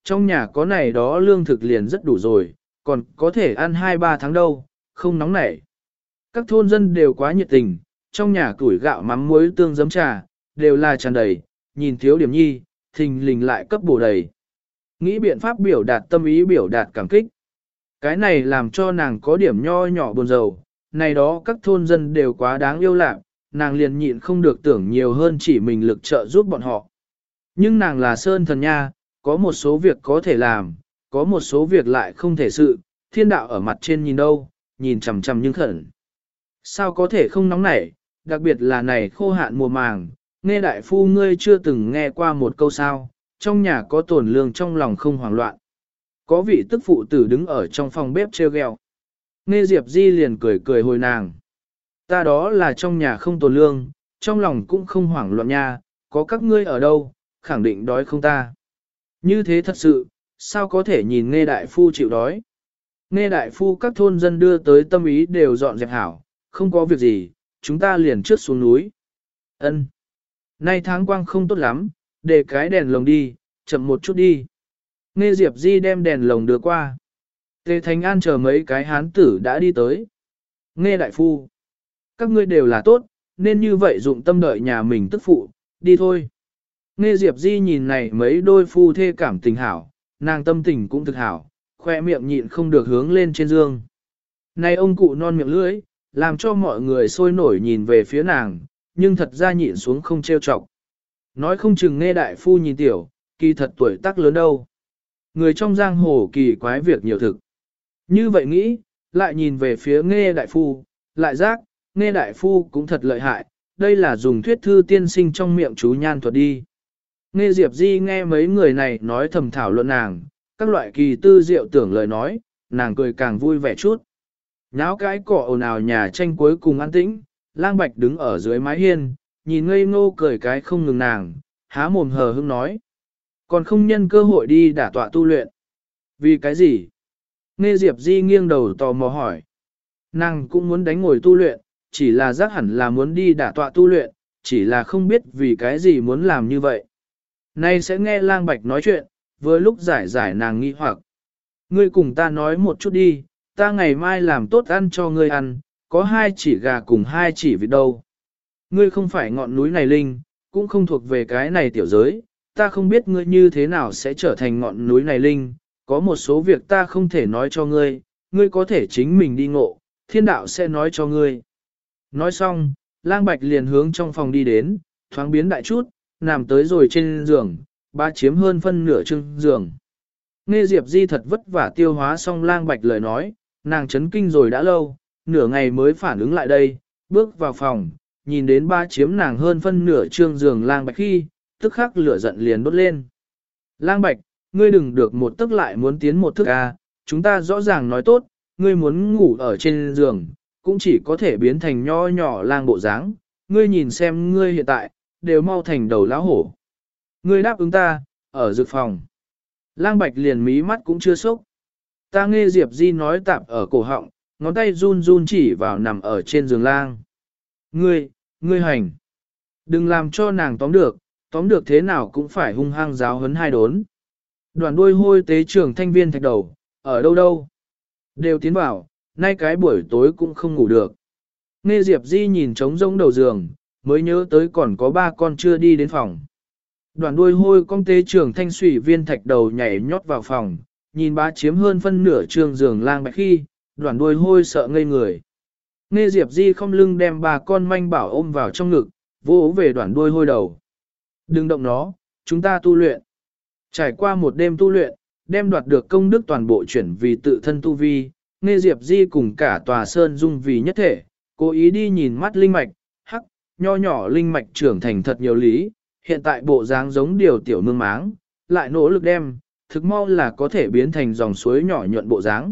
trong nhà có này đó lương thực liền rất đủ rồi, còn có thể ăn hai ba tháng đâu, không nóng nảy. Các thôn dân đều quá nhiệt tình, trong nhà củi gạo mắm muối tương giấm trà, đều là tràn đầy, nhìn thiếu điểm nhi, thình lình lại cấp bổ đầy. Nghĩ biện pháp biểu đạt tâm ý biểu đạt cảm kích. Cái này làm cho nàng có điểm nho nhỏ buồn rầu, này đó các thôn dân đều quá đáng yêu lạc, nàng liền nhịn không được tưởng nhiều hơn chỉ mình lực trợ giúp bọn họ. Nhưng nàng là sơn thần nha, có một số việc có thể làm, có một số việc lại không thể sự, thiên đạo ở mặt trên nhìn đâu, nhìn chằm chằm nhưng khẩn. Sao có thể không nóng nảy, đặc biệt là này khô hạn mùa màng, nghe đại phu ngươi chưa từng nghe qua một câu sao, trong nhà có tổn lương trong lòng không hoảng loạn. Có vị tức phụ tử đứng ở trong phòng bếp treo gheo. Nghe Diệp Di liền cười cười hồi nàng. Ta đó là trong nhà không tổn lương, trong lòng cũng không hoảng loạn nha, có các ngươi ở đâu, khẳng định đói không ta. Như thế thật sự, sao có thể nhìn nghe đại phu chịu đói. Nghe đại phu các thôn dân đưa tới tâm ý đều dọn dẹp hảo, không có việc gì, chúng ta liền trước xuống núi. Ân. Nay tháng quang không tốt lắm, để cái đèn lồng đi, chậm một chút đi. Nghe Diệp Di đem đèn lồng đưa qua. Tề Thành An chờ mấy cái hán tử đã đi tới. Nghe đại phu. Các ngươi đều là tốt, nên như vậy dụng tâm đợi nhà mình tức phụ, đi thôi. Nghe Diệp Di nhìn này mấy đôi phu thê cảm tình hảo, nàng tâm tình cũng thực hảo, khoe miệng nhịn không được hướng lên trên giường. Này ông cụ non miệng lưỡi, làm cho mọi người sôi nổi nhìn về phía nàng, nhưng thật ra nhịn xuống không trêu chọc. Nói không chừng nghe đại phu nhìn tiểu, kỳ thật tuổi tác lớn đâu. Người trong giang hồ kỳ quái việc nhiều thực. Như vậy nghĩ, lại nhìn về phía nghe đại phu, lại giác, nghe đại phu cũng thật lợi hại, đây là dùng thuyết thư tiên sinh trong miệng chú nhan thuật đi. Nghe Diệp Di nghe mấy người này nói thầm thảo luận nàng, các loại kỳ tư diệu tưởng lời nói, nàng cười càng vui vẻ chút. Nháo cái cỏ ồn ào nhà tranh cuối cùng an tĩnh, Lang Bạch đứng ở dưới mái hiên, nhìn ngây ngô cười cái không ngừng nàng, há mồm hờ hững nói. Còn không nhân cơ hội đi đả tọa tu luyện. Vì cái gì? Nghe Diệp Di nghiêng đầu tò mò hỏi. Nàng cũng muốn đánh ngồi tu luyện, chỉ là giác hẳn là muốn đi đả tọa tu luyện, chỉ là không biết vì cái gì muốn làm như vậy. Nay sẽ nghe Lang Bạch nói chuyện, vừa lúc giải giải nàng nghi hoặc. Ngươi cùng ta nói một chút đi, ta ngày mai làm tốt ăn cho ngươi ăn, có hai chỉ gà cùng hai chỉ vịt đâu. Ngươi không phải ngọn núi này linh, cũng không thuộc về cái này tiểu giới, ta không biết ngươi như thế nào sẽ trở thành ngọn núi này linh, có một số việc ta không thể nói cho ngươi, ngươi có thể chính mình đi ngộ, thiên đạo sẽ nói cho ngươi. Nói xong, Lang Bạch liền hướng trong phòng đi đến, thoáng biến đại chút, nằm tới rồi trên giường, ba chiếm hơn phân nửa chưng giường. Nghe Diệp Di thật vất vả tiêu hóa xong Lang Bạch lời nói, nàng chấn kinh rồi đã lâu, nửa ngày mới phản ứng lại đây, bước vào phòng, nhìn đến ba chiếm nàng hơn phân nửa trương giường Lang Bạch khi, tức khắc lửa giận liền đốt lên. Lang Bạch, ngươi đừng được một tức lại muốn tiến một thức à, chúng ta rõ ràng nói tốt, ngươi muốn ngủ ở trên giường, cũng chỉ có thể biến thành nho nhỏ lang bộ dáng. Ngươi nhìn xem ngươi hiện tại, đều mau thành đầu lão hổ. Ngươi đáp ứng ta, ở dược phòng. Lang Bạch liền mí mắt cũng chưa sốc. Ta nghe Diệp Di nói tạp ở cổ họng, ngón tay run run chỉ vào nằm ở trên giường lang. Ngươi, ngươi hành. Đừng làm cho nàng tóm được, tóm được thế nào cũng phải hung hăng giáo huấn hai đốn. Đoàn đuôi hôi tế trưởng thanh viên thạch đầu, ở đâu đâu. Đều tiến vào, nay cái buổi tối cũng không ngủ được. Nghe Diệp Di nhìn trống rỗng đầu giường, mới nhớ tới còn có ba con chưa đi đến phòng. Đoàn đuôi hôi con tế trưởng thanh sủy viên thạch đầu nhảy nhót vào phòng, nhìn bá chiếm hơn phân nửa trường giường Lang Bạch khi, đoàn đuôi hôi sợ ngây người. Nghe Diệp Di không lưng đem ba con manh bảo ôm vào trong ngực, vỗ về đoàn đuôi hôi đầu. Đừng động nó, chúng ta tu luyện. Trải qua một đêm tu luyện, đem đoạt được công đức toàn bộ chuyển vì tự thân tu vi, Nghe Diệp Di cùng cả tòa sơn dung vì nhất thể, cố ý đi nhìn mắt linh mạch, hắc, nho nhỏ linh mạch trưởng thành thật nhiều lý, hiện tại bộ dáng giống điều tiểu mương máng, lại nỗ lực đem, thực mau là có thể biến thành dòng suối nhỏ nhuận bộ dáng.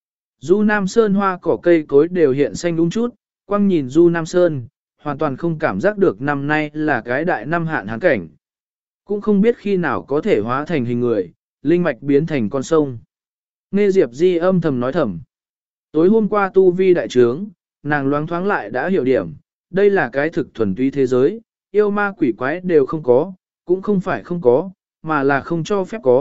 Du Nam Sơn hoa cỏ cây cối đều hiện xanh đúng chút, quăng nhìn Du Nam Sơn, hoàn toàn không cảm giác được năm nay là cái đại năm hạn hán cảnh. Cũng không biết khi nào có thể hóa thành hình người, linh mạch biến thành con sông. Nghe Diệp Di âm thầm nói thầm. Tối hôm qua tu vi đại trướng, nàng loáng thoáng lại đã hiểu điểm, đây là cái thực thuần túy thế giới, yêu ma quỷ quái đều không có, cũng không phải không có, mà là không cho phép có,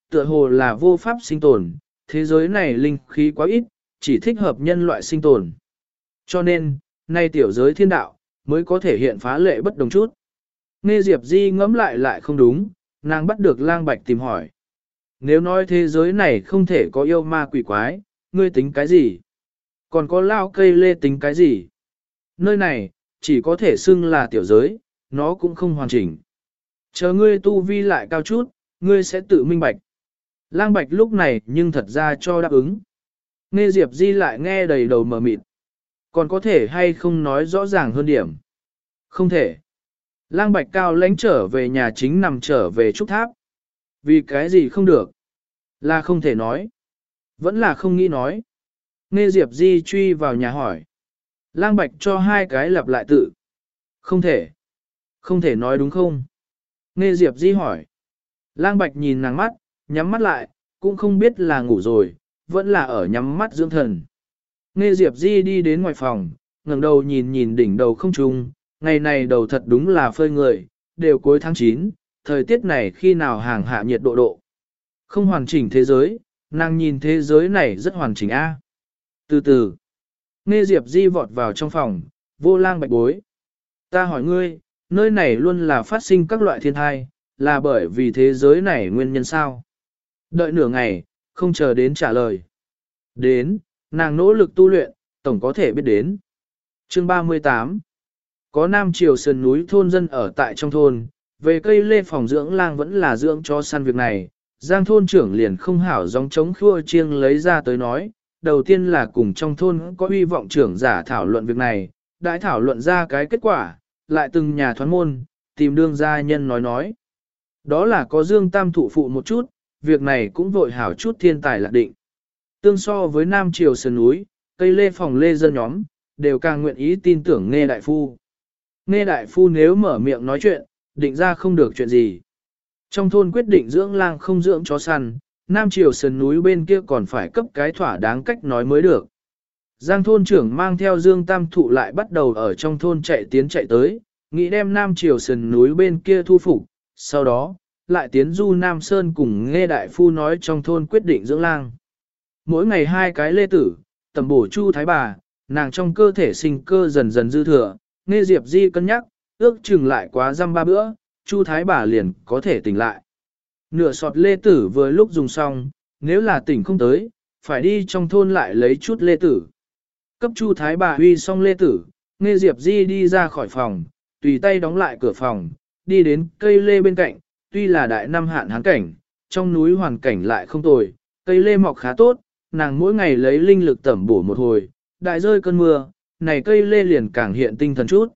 tựa hồ là vô pháp sinh tồn, thế giới này linh khí quá ít, chỉ thích hợp nhân loại sinh tồn. Cho nên, nay tiểu giới thiên đạo, mới có thể hiện phá lệ bất đồng chút. Nghe Diệp Di ngẫm lại lại không đúng, nàng bắt được Lang Bạch tìm hỏi. Nếu nói thế giới này không thể có yêu ma quỷ quái, ngươi tính cái gì? Còn có lao cây lê tính cái gì? Nơi này, chỉ có thể xưng là tiểu giới, nó cũng không hoàn chỉnh. Chờ ngươi tu vi lại cao chút, ngươi sẽ tự minh bạch. Lang Bạch lúc này nhưng thật ra cho đáp ứng. Nghe Diệp Di lại nghe đầy đầu mờ mịt. Còn có thể hay không nói rõ ràng hơn điểm? Không thể. Lang Bạch cao lãnh trở về nhà chính nằm trở về trúc tháp. Vì cái gì không được? Là không thể nói. Vẫn là không nghĩ nói. Nghe Diệp Di truy vào nhà hỏi. Lang Bạch cho hai cái lặp lại tự. Không thể. Không thể nói đúng không? Nghe Diệp Di hỏi. Lang Bạch nhìn nàng mắt, nhắm mắt lại, cũng không biết là ngủ rồi, vẫn là ở nhắm mắt dưỡng thần. Nghe Diệp Di đi đến ngoài phòng, ngẩng đầu nhìn nhìn đỉnh đầu không trung, ngày này đầu thật đúng là phơi người, đều cuối tháng chín, thời tiết này khi nào hàng hạ nhiệt độ độ. Không hoàn chỉnh thế giới, nàng nhìn thế giới này rất hoàn chỉnh a. Từ từ, Nghe Diệp Di vọt vào trong phòng, vô Lang Bạch bối. Ta hỏi ngươi, nơi này luôn là phát sinh các loại thiên thai, là bởi vì thế giới này nguyên nhân sao? Đợi nửa ngày, không chờ đến trả lời. Đến, nàng nỗ lực tu luyện, tổng có thể biết đến. Chương ba mươi tám. Có Nam Triều sườn núi thôn dân ở tại trong thôn, về cây lê phòng dưỡng lang vẫn là dưỡng cho săn việc này. Giang thôn trưởng liền không hảo giống chống khua chiêng lấy ra tới nói. Đầu tiên là cùng trong thôn có hy vọng trưởng giả thảo luận việc này, đã thảo luận ra cái kết quả, lại từng nhà thoán môn, tìm đương gia nhân nói nói. Đó là có Dương Tam thụ phụ một chút, việc này cũng vội hảo chút thiên tài lạc định. Tương so với Nam Triều sườn núi, cây lê phòng lê dân nhóm, đều càng nguyện ý tin tưởng Nghe Đại Phu. Nghe Đại Phu nếu mở miệng nói chuyện, định ra không được chuyện gì. Trong thôn quyết định dưỡng lang không dưỡng chó săn, Nam Triều sườn núi bên kia còn phải cấp cái thỏa đáng cách nói mới được. Giang thôn trưởng mang theo Dương Tam thụ lại bắt đầu ở trong thôn chạy tiến chạy tới, nghĩ đem Nam Triều sườn núi bên kia thu phục, sau đó, lại tiến du Nam Sơn cùng Nghe Đại Phu nói trong thôn quyết định dưỡng lang. Mỗi ngày hai cái lê tử, tầm bổ Chu Thái Bà, nàng trong cơ thể sinh cơ dần dần dư thừa, Nghe Diệp Di cân nhắc, ước chừng lại quá dăm ba bữa, Chu Thái Bà liền có thể tỉnh lại. Nửa sọt lê tử vừa lúc dùng xong, nếu là tỉnh không tới, phải đi trong thôn lại lấy chút lê tử. Cấp Chu Thái Bà huy xong lê tử, Nghe Diệp Di đi ra khỏi phòng, tùy tay đóng lại cửa phòng, đi đến cây lê bên cạnh, tuy là đại năm hạn hán cảnh, trong núi hoàn cảnh lại không tồi, cây lê mọc khá tốt, nàng mỗi ngày lấy linh lực tẩm bổ một hồi, đại rơi cơn mưa, này cây lê liền càng hiện tinh thần chút.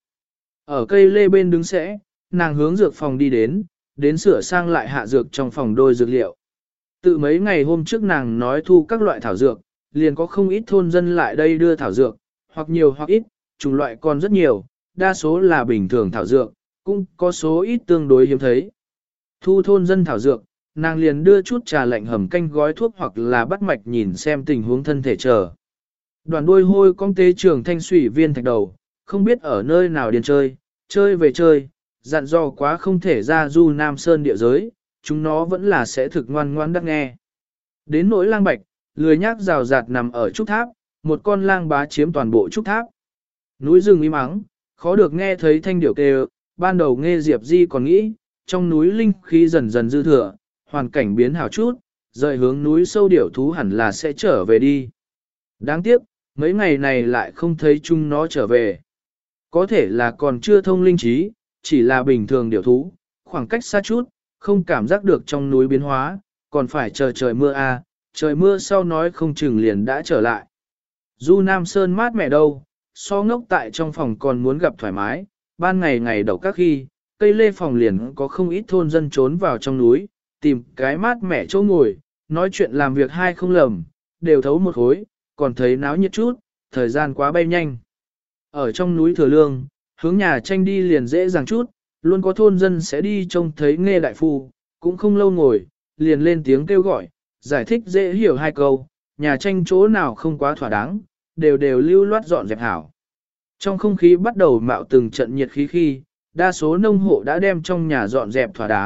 Ở cây lê bên đứng sẽ, nàng hướng dược phòng đi đến, đến sửa sang lại hạ dược trong phòng đôi dược liệu. Tự mấy ngày hôm trước nàng nói thu các loại thảo dược, liền có không ít thôn dân lại đây đưa thảo dược, hoặc nhiều hoặc ít, chủng loại còn rất nhiều, đa số là bình thường thảo dược, cũng có số ít tương đối hiếm thấy. Thu thôn dân thảo dược, nàng liền đưa chút trà lạnh hầm canh gói thuốc hoặc là bắt mạch nhìn xem tình huống thân thể chờ. Đoàn đuôi hôi con tế trường thanh sủy viên thạch đầu, không biết ở nơi nào điên chơi, chơi về chơi, dặn dò quá không thể ra du Nam Sơn địa giới, chúng nó vẫn là sẽ thực ngoan ngoan đắc nghe. Đến nỗi lang bạch, lười nhác rào rạt nằm ở trúc tháp, một con lang bá chiếm toàn bộ trúc tháp. Núi rừng im ắng, khó được nghe thấy thanh điệu kêu, ban đầu Nghe Diệp Di còn nghĩ, trong núi linh khí dần dần dư thừa, hoàn cảnh biến hảo chút, rời hướng núi sâu điểu thú hẳn là sẽ trở về đi. Đáng tiếc, mấy ngày này lại không thấy chúng nó trở về. Có thể là còn chưa thông linh trí, chỉ là bình thường điểu thú, khoảng cách xa chút, không cảm giác được trong núi biến hóa, còn phải chờ trời mưa a, à, trời mưa sau nói không chừng liền đã trở lại. Du Nam Sơn mát mẻ đâu, so ngốc tại trong phòng còn muốn gặp thoải mái, ban ngày ngày đầu các khi, cây lê phòng liền có không ít thôn dân trốn vào trong núi, tìm cái mát mẻ chỗ ngồi, nói chuyện làm việc hai không lầm, đều thấu một khối, còn thấy náo nhiệt chút, thời gian quá bay nhanh. Ở trong núi Thừa Lương, hướng nhà tranh đi liền dễ dàng chút, luôn có thôn dân sẽ đi trông thấy Nghe Đại Phu, cũng không lâu ngồi, liền lên tiếng kêu gọi, giải thích dễ hiểu hai câu, nhà tranh chỗ nào không quá thỏa đáng, đều đều lưu loát dọn dẹp hảo. Trong không khí bắt đầu mạo từng trận nhiệt khí khi, đa số nông hộ đã đem trong nhà dọn dẹp thỏa đáng,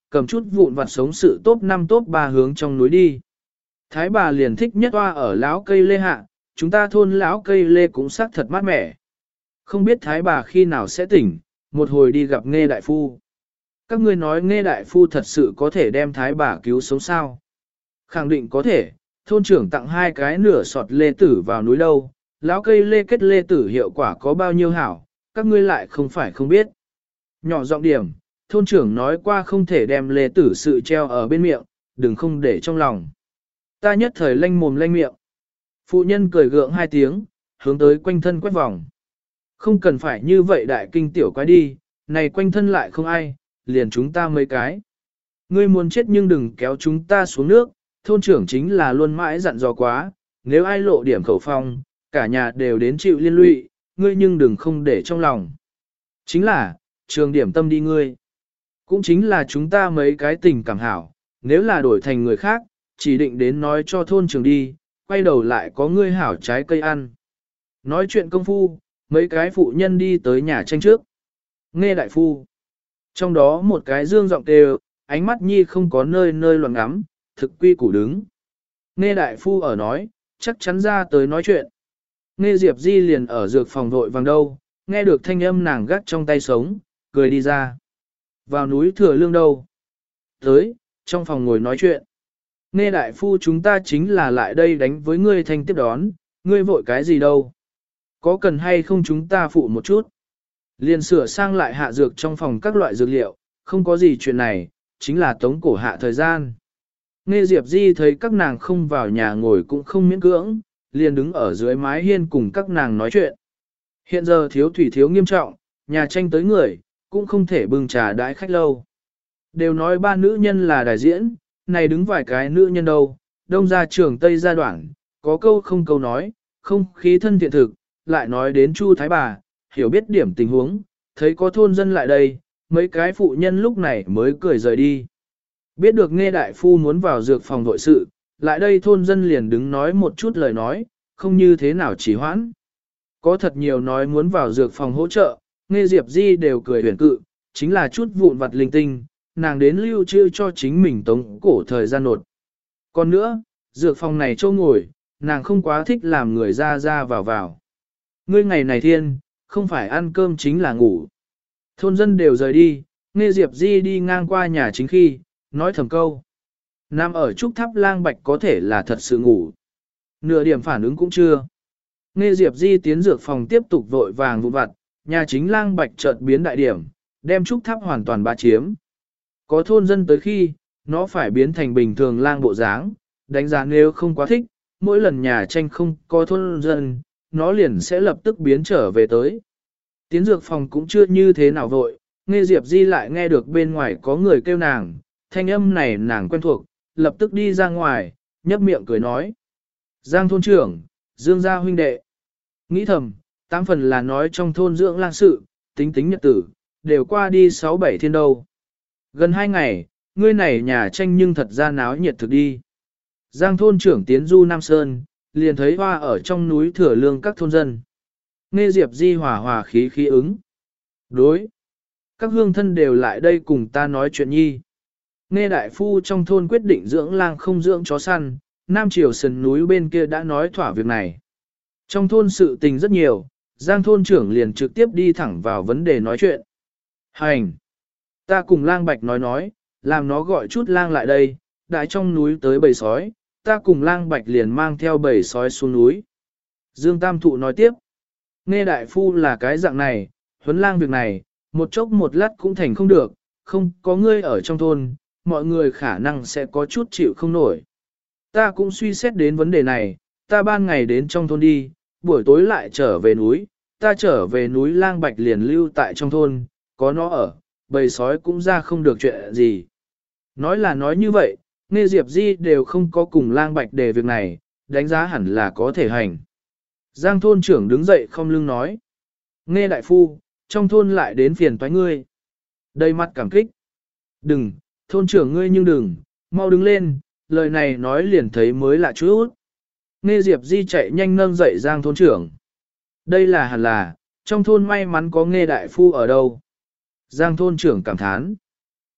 cầm chút vụn vặt sống sự top năm top ba hướng trong núi đi. Thái bà liền thích nhất hoa ở lão cây lê hạ, chúng ta thôn lão cây lê cũng sắc thật mát mẻ. Không biết thái bà khi nào sẽ tỉnh, một hồi đi gặp Nghê đại phu. Các ngươi nói Nghê đại phu thật sự có thể đem thái bà cứu sống sao? Khẳng định có thể, thôn trưởng tặng hai cái nửa sọt lê tử vào núi đâu, lão cây lê kết lê tử hiệu quả có bao nhiêu hảo, các ngươi lại không phải không biết. Nhỏ giọng điểm, thôn trưởng nói qua không thể đem lê tử sự treo ở bên miệng, đừng không để trong lòng. Ta nhất thời lanh mồm lanh miệng. Phụ nhân cười gượng hai tiếng, hướng tới quanh thân quét vòng. Không cần phải như vậy đại kinh tiểu quái đi, này quanh thân lại không ai, liền chúng ta mấy cái. Ngươi muốn chết nhưng đừng kéo chúng ta xuống nước, thôn trưởng chính là luôn mãi dặn dò quá, nếu ai lộ điểm khẩu phong, cả nhà đều đến chịu liên lụy, ngươi nhưng đừng không để trong lòng. Chính là, trường điểm tâm đi ngươi. Cũng chính là chúng ta mấy cái tình cảm hảo, nếu là đổi thành người khác, chỉ định đến nói cho thôn trưởng đi, quay đầu lại có ngươi hảo trái cây ăn. Nói chuyện công phu, mấy cái phụ nhân đi tới nhà tranh trước. Nghe đại phu. Trong đó một cái dương giọng đều, ánh mắt nhi không có nơi nơi loạn ngắm, thực quy củ đứng. Nghe đại phu ở nói, chắc chắn ra tới nói chuyện. Nghe Diệp Di liền ở dược phòng vội vàng đâu, nghe được thanh âm nàng gắt trong tay sống, cười đi ra. Vào núi thừa lương đâu? Tới, trong phòng ngồi nói chuyện. Nghe đại phu chúng ta chính là lại đây đánh với ngươi thanh tiếp đón, ngươi vội cái gì đâu? Có cần hay không chúng ta phụ một chút? Liền sửa sang lại hạ dược trong phòng các loại dược liệu, không có gì chuyện này, chính là tống cổ hạ thời gian. Nghe Diệp Di thấy các nàng không vào nhà ngồi cũng không miễn cưỡng, liền đứng ở dưới mái hiên cùng các nàng nói chuyện. Hiện giờ thiếu thủy thiếu nghiêm trọng, nhà tranh tới người, cũng không thể bưng trà đãi khách lâu. Đều nói ba nữ nhân là đại diễn, này đứng vài cái nữ nhân đâu, đông ra trường tây gia đoạn, có câu không câu nói, không khí thân thiện thực, lại nói đến Chu Thái bà, hiểu biết điểm tình huống, thấy có thôn dân lại đây, mấy cái phụ nhân lúc này mới cười rời đi. Biết được nghe đại phu muốn vào dược phòng nội sự, lại đây thôn dân liền đứng nói một chút lời nói, không như thế nào chỉ hoãn. Có thật nhiều nói muốn vào dược phòng hỗ trợ, nghe Diệp Di đều cười huyền cự, chính là chút vụn vặt linh tinh, nàng đến lưu trữ cho chính mình tống cổ thời gian nột. Còn nữa, dược phòng này châu ngồi, nàng không quá thích làm người ra ra vào vào. Ngươi ngày này thiên, không phải ăn cơm chính là ngủ. Thôn dân đều rời đi, nghe Diệp Di đi ngang qua nhà chính khi, nói thầm câu. Nam ở trúc tháp lang bạch có thể là thật sự ngủ. Nửa điểm phản ứng cũng chưa. Nghe Diệp Di tiến dược phòng tiếp tục vội vàng vụ vặt, nhà chính lang bạch chợt biến đại điểm, đem trúc tháp hoàn toàn bá chiếm. Có thôn dân tới khi, nó phải biến thành bình thường lang bộ dáng, đánh giá nếu không quá thích, mỗi lần nhà tranh không có thôn dân, nó liền sẽ lập tức biến trở về tới. Tiến dược phòng cũng chưa như thế nào vội, nghe Diệp Di lại nghe được bên ngoài có người kêu nàng, thanh âm này nàng quen thuộc, lập tức đi ra ngoài, nhấp miệng cười nói. Giang thôn trưởng, Dương gia huynh đệ. Nghĩ thầm, tám phần là nói trong thôn dưỡng lang sự, tính tính nhật tử, đều qua đi sáu bảy thiên đâu. Gần hai ngày, ngươi này nhà tranh nhưng thật ra náo nhiệt thực đi. Giang thôn trưởng tiến du Nam Sơn, liền thấy hoa ở trong núi thừa lương các thôn dân. Nghe Diệp Di hòa hòa khí khí ứng. Đối. Các hương thân đều lại đây cùng ta nói chuyện nhi. Nghe đại phu trong thôn quyết định dưỡng lang không dưỡng chó săn, Nam Triều sườn núi bên kia đã nói thỏa việc này. Trong thôn sự tình rất nhiều, Giang thôn trưởng liền trực tiếp đi thẳng vào vấn đề nói chuyện. Hành! Ta cùng lang bạch nói nói, làm nó gọi chút lang lại đây, đại trong núi tới bầy sói, ta cùng lang bạch liền mang theo bầy sói xuống núi. Dương Tam Thụ nói tiếp, nghe đại phu là cái dạng này, huấn lang việc này, một chốc một lát cũng thành không được, không có ngươi ở trong thôn, mọi người khả năng sẽ có chút chịu không nổi. Ta cũng suy xét đến vấn đề này, ta ban ngày đến trong thôn đi, buổi tối lại trở về núi, ta trở về núi lang bạch liền lưu tại trong thôn, có nó ở, bầy sói cũng ra không được chuyện gì. Nói là nói như vậy, nghe Diệp Di đều không có cùng lang bạch để việc này, đánh giá hẳn là có thể hành. Giang thôn trưởng đứng dậy không lưng nói. Nghe đại phu, trong thôn lại đến phiền toái ngươi. Đầy mặt cảm kích. Đừng, thôn trưởng ngươi nhưng đừng, mau đứng lên, lời này nói liền thấy mới lạ chút. Nghe Diệp Di chạy nhanh nâng dậy Giang thôn trưởng. Đây là hẳn là, trong thôn may mắn có nghe đại phu ở đâu. Giang thôn trưởng cảm thán.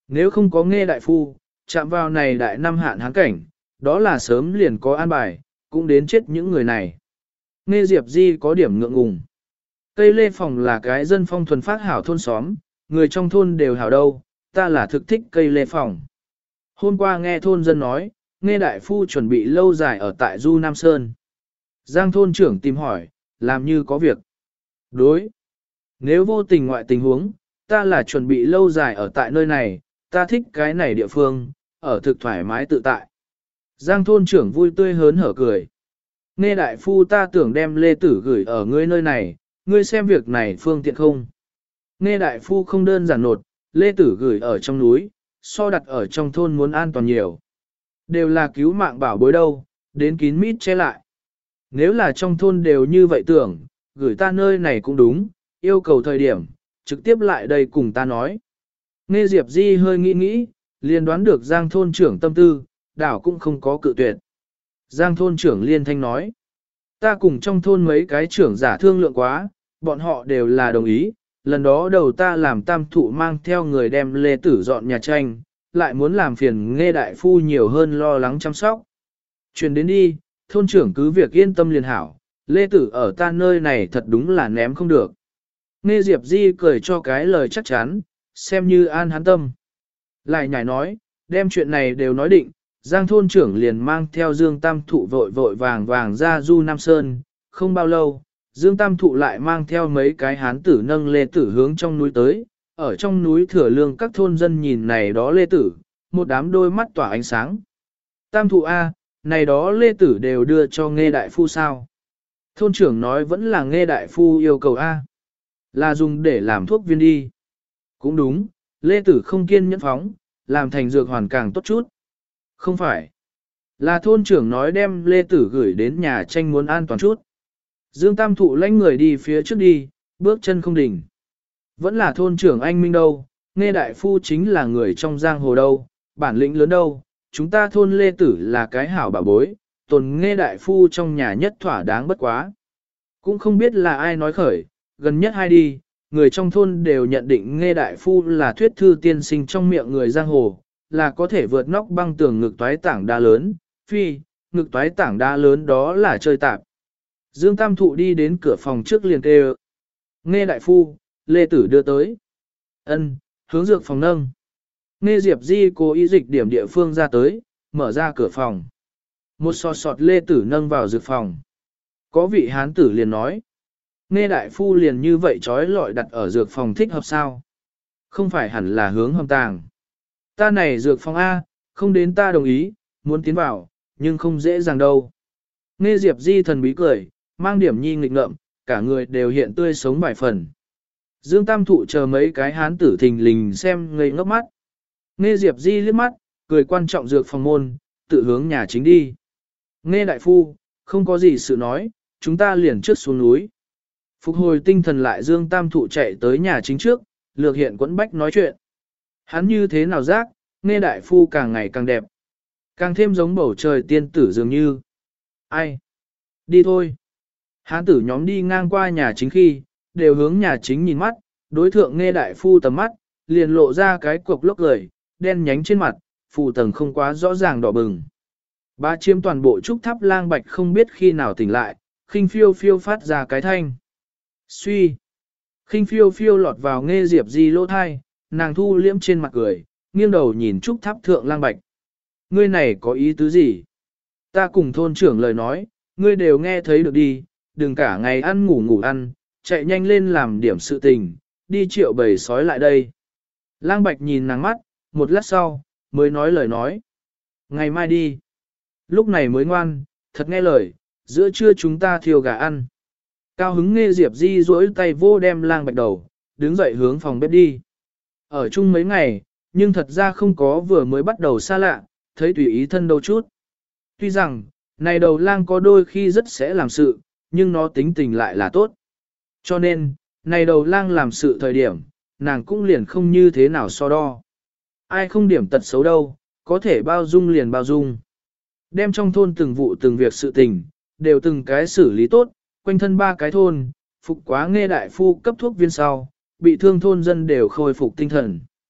Nếu không có nghe đại phu, chạm vào này đại năm hạn hán cảnh, đó là sớm liền có an bài, cũng đến chết những người này. Nghe Diệp Di có điểm ngượng ngùng. Cây lê phòng là cái dân phong thuần phát hảo thôn xóm, người trong thôn đều hảo đâu, ta là thực thích cây lê phòng. Hôm qua nghe thôn dân nói, nghe đại phu chuẩn bị lâu dài ở tại Du Nam Sơn. Giang thôn trưởng tìm hỏi, làm như có việc. Đối. Nếu vô tình ngoại tình huống, ta là chuẩn bị lâu dài ở tại nơi này, ta thích cái này địa phương, ở thực thoải mái tự tại. Giang thôn trưởng vui tươi hớn hở cười. Nghe đại phu ta tưởng đem lê tử gửi ở ngươi nơi này, ngươi xem việc này phương tiện không? Nghe đại phu không đơn giản nột, lê tử gửi ở trong núi, so đặt ở trong thôn muốn an toàn nhiều. Đều là cứu mạng bảo bối đâu, đến kín mít che lại. Nếu là trong thôn đều như vậy tưởng, gửi ta nơi này cũng đúng, yêu cầu thời điểm, trực tiếp lại đây cùng ta nói. Nghe Diệp Di hơi nghĩ nghĩ, liền đoán được Giang thôn trưởng tâm tư, đảo cũng không có cự tuyệt. Giang thôn trưởng liên thanh nói, ta cùng trong thôn mấy cái trưởng giả thương lượng quá, bọn họ đều là đồng ý, lần đó đầu ta làm tam thụ mang theo người đem lê tử dọn nhà tranh, lại muốn làm phiền nghe đại phu nhiều hơn lo lắng chăm sóc. Chuyển đến đi, thôn trưởng cứ việc yên tâm liền hảo, lê tử ở ta nơi này thật đúng là ném không được. Nghe Diệp Di cười cho cái lời chắc chắn, xem như an hắn tâm. Lại nhảy nói, đem chuyện này đều nói định, Giang thôn trưởng liền mang theo Dương Tam Thụ vội vội vàng vàng ra Du Nam Sơn, không bao lâu, Dương Tam Thụ lại mang theo mấy cái hán tử nâng lê tử hướng trong núi tới, ở trong núi thừa lương các thôn dân nhìn này đó lê tử, một đám đôi mắt tỏa ánh sáng. Tam Thụ A, này đó lê tử đều đưa cho nghe đại phu sao? Thôn trưởng nói vẫn là nghe đại phu yêu cầu A, là dùng để làm thuốc viên đi. Cũng đúng, lê tử không kiên nhẫn phóng, làm thành dược hoàn càng tốt chút. Không phải. Là thôn trưởng nói đem lê tử gửi đến nhà tranh muốn an toàn chút. Dương Tam Thụ lãnh người đi phía trước đi, bước chân không đỉnh. Vẫn là thôn trưởng anh Minh đâu, nghe đại phu chính là người trong giang hồ đâu, bản lĩnh lớn đâu, chúng ta thôn lê tử là cái hảo bà bối, tồn nghe đại phu trong nhà nhất thỏa đáng bất quá. Cũng không biết là ai nói khởi, gần nhất hai đi, người trong thôn đều nhận định nghe đại phu là thuyết thư tiên sinh trong miệng người giang hồ, là có thể vượt nóc băng tường ngực toái tảng đa lớn, phi, ngực toái tảng đa lớn đó là chơi tạp. Dương Tam Thụ đi đến cửa phòng trước liền kêu. Nghe đại phu, lê tử đưa tới. Ân, hướng dược phòng nâng. Nghe Diệp Di cố ý dịch điểm địa phương ra tới, mở ra cửa phòng. Một sọt sọt lê tử nâng vào dược phòng. Có vị hán tử liền nói. Nghe đại phu liền như vậy trói lọi đặt ở dược phòng thích hợp sao? Không phải hẳn là hướng hầm tàng. Ta này dược phòng A, không đến ta đồng ý, muốn tiến vào, nhưng không dễ dàng đâu. Nghe Diệp Di thần bí cười, mang điểm nhi nghịch ngợm, cả người đều hiện tươi sống vài phần. Dương Tam Thụ chờ mấy cái hán tử thình lình xem ngây ngốc mắt. Nghe Diệp Di liếc mắt, cười quan trọng dược phòng môn, tự hướng nhà chính đi. Nghe đại phu, không có gì sự nói, chúng ta liền trước xuống núi. Phục hồi tinh thần lại Dương Tam Thụ chạy tới nhà chính trước, lược hiện quẫn bách nói chuyện. Hắn như thế nào giác, nghe đại phu càng ngày càng đẹp. Càng thêm giống bầu trời tiên tử dường như. Ai? Đi thôi. Hán tử nhóm đi ngang qua nhà chính khi, đều hướng nhà chính nhìn mắt, đối thượng nghe đại phu tầm mắt, liền lộ ra cái cục lốc lời, đen nhánh trên mặt, phù tầng không quá rõ ràng đỏ bừng. Ba chiếm toàn bộ trúc tháp lang bạch không biết khi nào tỉnh lại, khinh phiêu phiêu phát ra cái thanh. Suy. Khinh phiêu phiêu lọt vào nghe Diệp Di lỗ thai, nàng thu liễm trên mặt cười, nghiêng đầu nhìn trúc tháp thượng lang bạch. Ngươi này có ý tứ gì? Ta cùng thôn trưởng lời nói, ngươi đều nghe thấy được đi, đừng cả ngày ăn ngủ ngủ ăn, chạy nhanh lên làm điểm sự tình, đi triệu bầy sói lại đây. Lang bạch nhìn nàng mắt, một lát sau, mới nói lời nói. Ngày mai đi. Lúc này mới ngoan, thật nghe lời, giữa trưa chúng ta thiêu gà ăn. Cao hứng nghe Diệp Di duỗi tay vô đem lang bạch đầu, đứng dậy hướng phòng bếp đi. Ở chung mấy ngày, nhưng thật ra không có vừa mới bắt đầu xa lạ, thấy tùy ý thân đâu chút. Tuy rằng, này đầu lang có đôi khi rất sẽ làm sự, nhưng nó tính tình lại là tốt. Cho nên, này đầu lang làm sự thời điểm, nàng cũng liền không như thế nào so đo. Ai không điểm tật xấu đâu, có thể bao dung liền bao dung. Đem trong thôn từng vụ từng việc sự tình, đều từng cái xử lý tốt, quanh thân ba cái thôn, phục quá nghe đại phu cấp thuốc viên sau, bị thương thôn dân đều khôi phục tinh thần.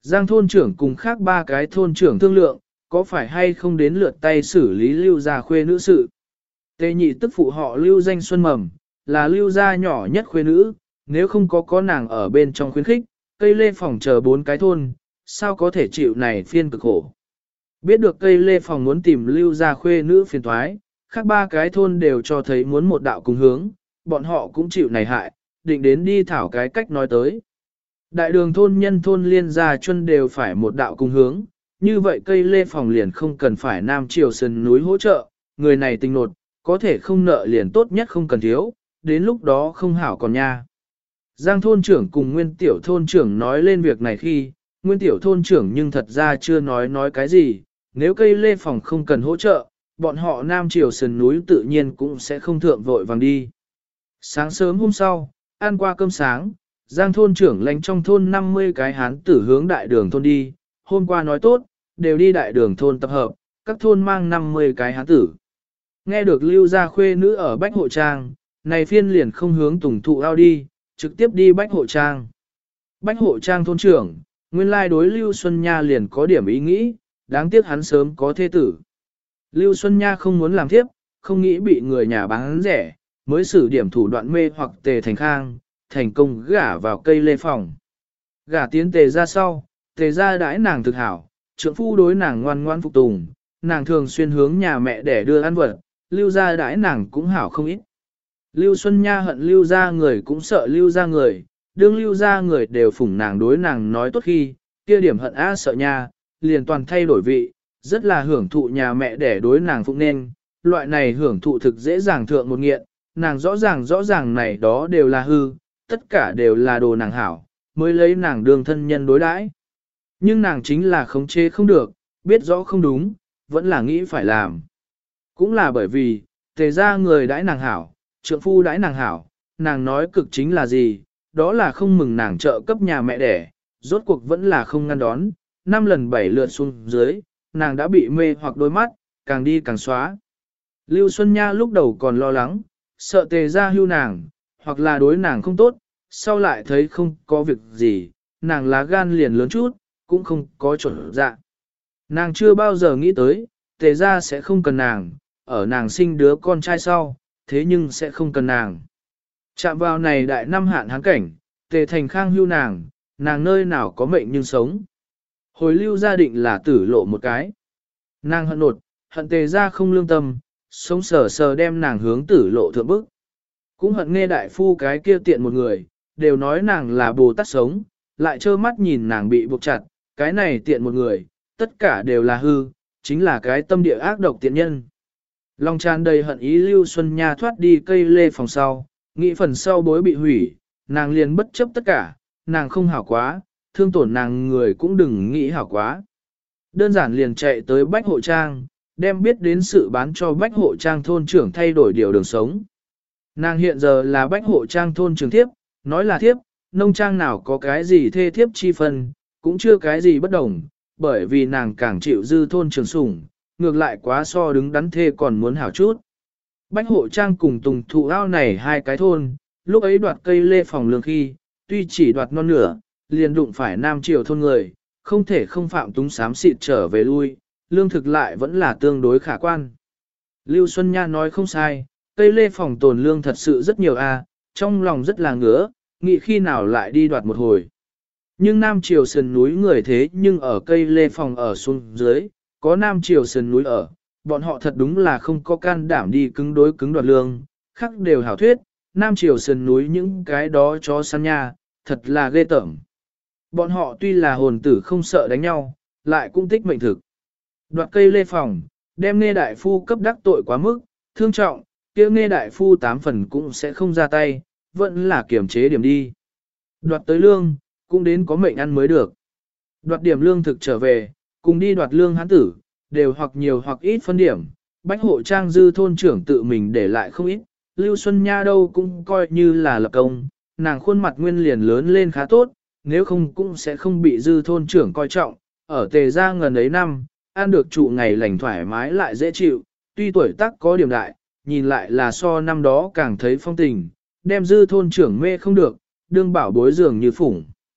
Giang thôn trưởng cùng khác ba cái thôn trưởng thương lượng, có phải hay không đến lượt tay xử lý lưu gia khuê nữ sự. Tề nhị tức phụ họ lưu danh Xuân Mầm, là lưu gia nhỏ nhất khuê nữ, nếu không có có nàng ở bên trong khuyến khích, cây lê phòng chờ bốn cái thôn, sao có thể chịu này phiên cực khổ. Biết được cây lê phòng muốn tìm lưu gia khuê nữ phiền thoái, khác ba cái thôn đều cho thấy muốn một đạo cùng hướng, bọn họ cũng chịu này hại, định đến đi thảo cái cách nói tới. Đại đường thôn nhân thôn liên gia chuân đều phải một đạo cùng hướng, như vậy cây lê phòng liền không cần phải nam triều sườn núi hỗ trợ, người này tình nột, có thể không nợ liền tốt nhất không cần thiếu, đến lúc đó không hảo còn nha. Giang thôn trưởng cùng nguyên tiểu thôn trưởng nói lên việc này khi, nguyên tiểu thôn trưởng nhưng thật ra chưa nói nói cái gì, nếu cây lê phòng không cần hỗ trợ, bọn họ nam triều sườn núi tự nhiên cũng sẽ không thượng vội vàng đi. Sáng sớm hôm sau, ăn qua cơm sáng, Giang thôn trưởng lãnh trong thôn năm mươi cái hán tử hướng đại đường thôn đi, hôm qua nói tốt, đều đi đại đường thôn tập hợp, các thôn mang năm mươi cái hán tử. Nghe được lưu gia khuê nữ ở Bách Hộ Trang, này phiên liền không hướng Tùng Thụ ao đi, trực tiếp đi Bách Hộ Trang. Bách Hộ Trang thôn trưởng, nguyên lai đối Lưu Xuân Nha liền có điểm ý nghĩ, đáng tiếc hắn sớm có thê tử. Lưu Xuân Nha không muốn làm thiếp, không nghĩ bị người nhà bán rẻ, mới sử điểm thủ đoạn mê hoặc Tề Thành Khang, thành công gả vào cây lê phòng. Gả tiến Tề ra sau, Tề ra đãi nàng thực hảo, trượng phu đối nàng ngoan ngoan phục tùng, nàng thường xuyên hướng nhà mẹ để đưa ăn vật, Lưu ra đãi nàng cũng hảo không ít. Lưu Xuân Nha hận Lưu ra người cũng sợ Lưu ra người, đương Lưu ra người đều phủng nàng đối nàng nói tốt khi, kia điểm hận á sợ nha, liền toàn thay đổi vị, rất là hưởng thụ nhà mẹ để đối nàng phụng nên, loại này hưởng thụ thực dễ dàng thượng một nghiện, nàng rõ ràng rõ ràng này đó đều là hư, tất cả đều là đồ nàng hảo, mới lấy nàng đương thân nhân đối đãi. Nhưng nàng chính là khống chế không được, biết rõ không đúng, vẫn là nghĩ phải làm. Cũng là bởi vì, Tề ra người đãi nàng hảo, trượng phu đãi nàng hảo, nàng nói cực chính là gì, đó là không mừng nàng trợ cấp nhà mẹ đẻ, rốt cuộc vẫn là không ngăn đón, năm lần bảy lượt xuống dưới, nàng đã bị mê hoặc đôi mắt, càng đi càng xóa. Lưu Xuân Nha lúc đầu còn lo lắng, sợ Tề ra hưu nàng, hoặc là đối nàng không tốt, sau lại thấy không có việc gì, nàng lá gan liền lớn chút, cũng không có chuẩn dạ. Nàng chưa bao giờ nghĩ tới, Tề ra sẽ không cần nàng, ở nàng sinh đứa con trai sau, thế nhưng sẽ không cần nàng. Chạm vào này đại năm hạn hán cảnh, Tề Thành Khang hưu nàng, nàng nơi nào có mệnh nhưng sống. Hồi lưu gia định là tử lộ một cái. Nàng hận nột, hận Tề ra không lương tâm, sống sờ sờ đem nàng hướng tử lộ thượng bức. Cũng hận nghe đại phu cái kia tiện một người, đều nói nàng là Bồ Tát sống, lại trơ mắt nhìn nàng bị buộc chặt, cái này tiện một người, tất cả đều là hư, chính là cái tâm địa ác độc tiện nhân. Lòng tràn đầy hận ý Lưu Xuân Nha thoát đi cây lê phòng sau, nghĩ phần sau bối bị hủy, nàng liền bất chấp tất cả, nàng không hảo quá, thương tổn nàng người cũng đừng nghĩ hảo quá. Đơn giản liền chạy tới Bách Hộ Trang, đem biết đến sự bán cho Bách Hộ Trang thôn trưởng thay đổi điều đường sống. Nàng hiện giờ là Bách Hộ Trang thôn trưởng thiếp, nói là thiếp, nông trang nào có cái gì thê thiếp chi phân, cũng chưa cái gì bất đồng, bởi vì nàng càng chịu dư thôn trưởng sủng, ngược lại quá so đứng đắn thê còn muốn hảo chút. Bách Hộ Trang cùng Tùng Thụ ao này hai cái thôn, lúc ấy đoạt cây lê phòng lương khi, tuy chỉ đoạt non nửa, liền đụng phải Nam Triều thôn người, không thể không phạm túng xám xịt trở về lui, lương thực lại vẫn là tương đối khả quan. Lưu Xuân Nha nói không sai, cây lê phòng tồn lương thật sự rất nhiều a, trong lòng rất là ngứa, nghĩ khi nào lại đi đoạt một hồi. Nhưng Nam Triều sườn núi người thế nhưng ở cây lê phòng ở xuống dưới, có Nam Triều sườn núi ở, bọn họ thật đúng là không có can đảm đi cứng đối cứng đoạt lương, khắc đều hảo thuyết, Nam Triều sườn núi những cái đó chó săn nha, thật là ghê tởm. Bọn họ tuy là hồn tử không sợ đánh nhau, lại cũng tích mệnh thực. Đoạt cây lê phòng, đem nghe đại phu cấp đắc tội quá mức, thương trọng, kia nghe đại phu tám phần cũng sẽ không ra tay, vẫn là kiểm chế điểm đi. Đoạt tới lương, cũng đến có mệnh ăn mới được. Đoạt điểm lương thực trở về, cùng đi đoạt lương hán tử, đều hoặc nhiều hoặc ít phân điểm. Bách Hộ Trang dư thôn trưởng tự mình để lại không ít, Lưu Xuân Nha đâu cũng coi như là lập công, nàng khuôn mặt nguyên liền lớn lên khá tốt, nếu không cũng sẽ không bị dư thôn trưởng coi trọng, ở Tề gia ngần ấy năm, ăn được trụ ngày lành thoải mái lại dễ chịu, tuy tuổi tác có điểm đại, nhìn lại là so năm đó càng thấy phong tình, đem dư thôn trưởng mê không được, đương bảo bối dường như phủng.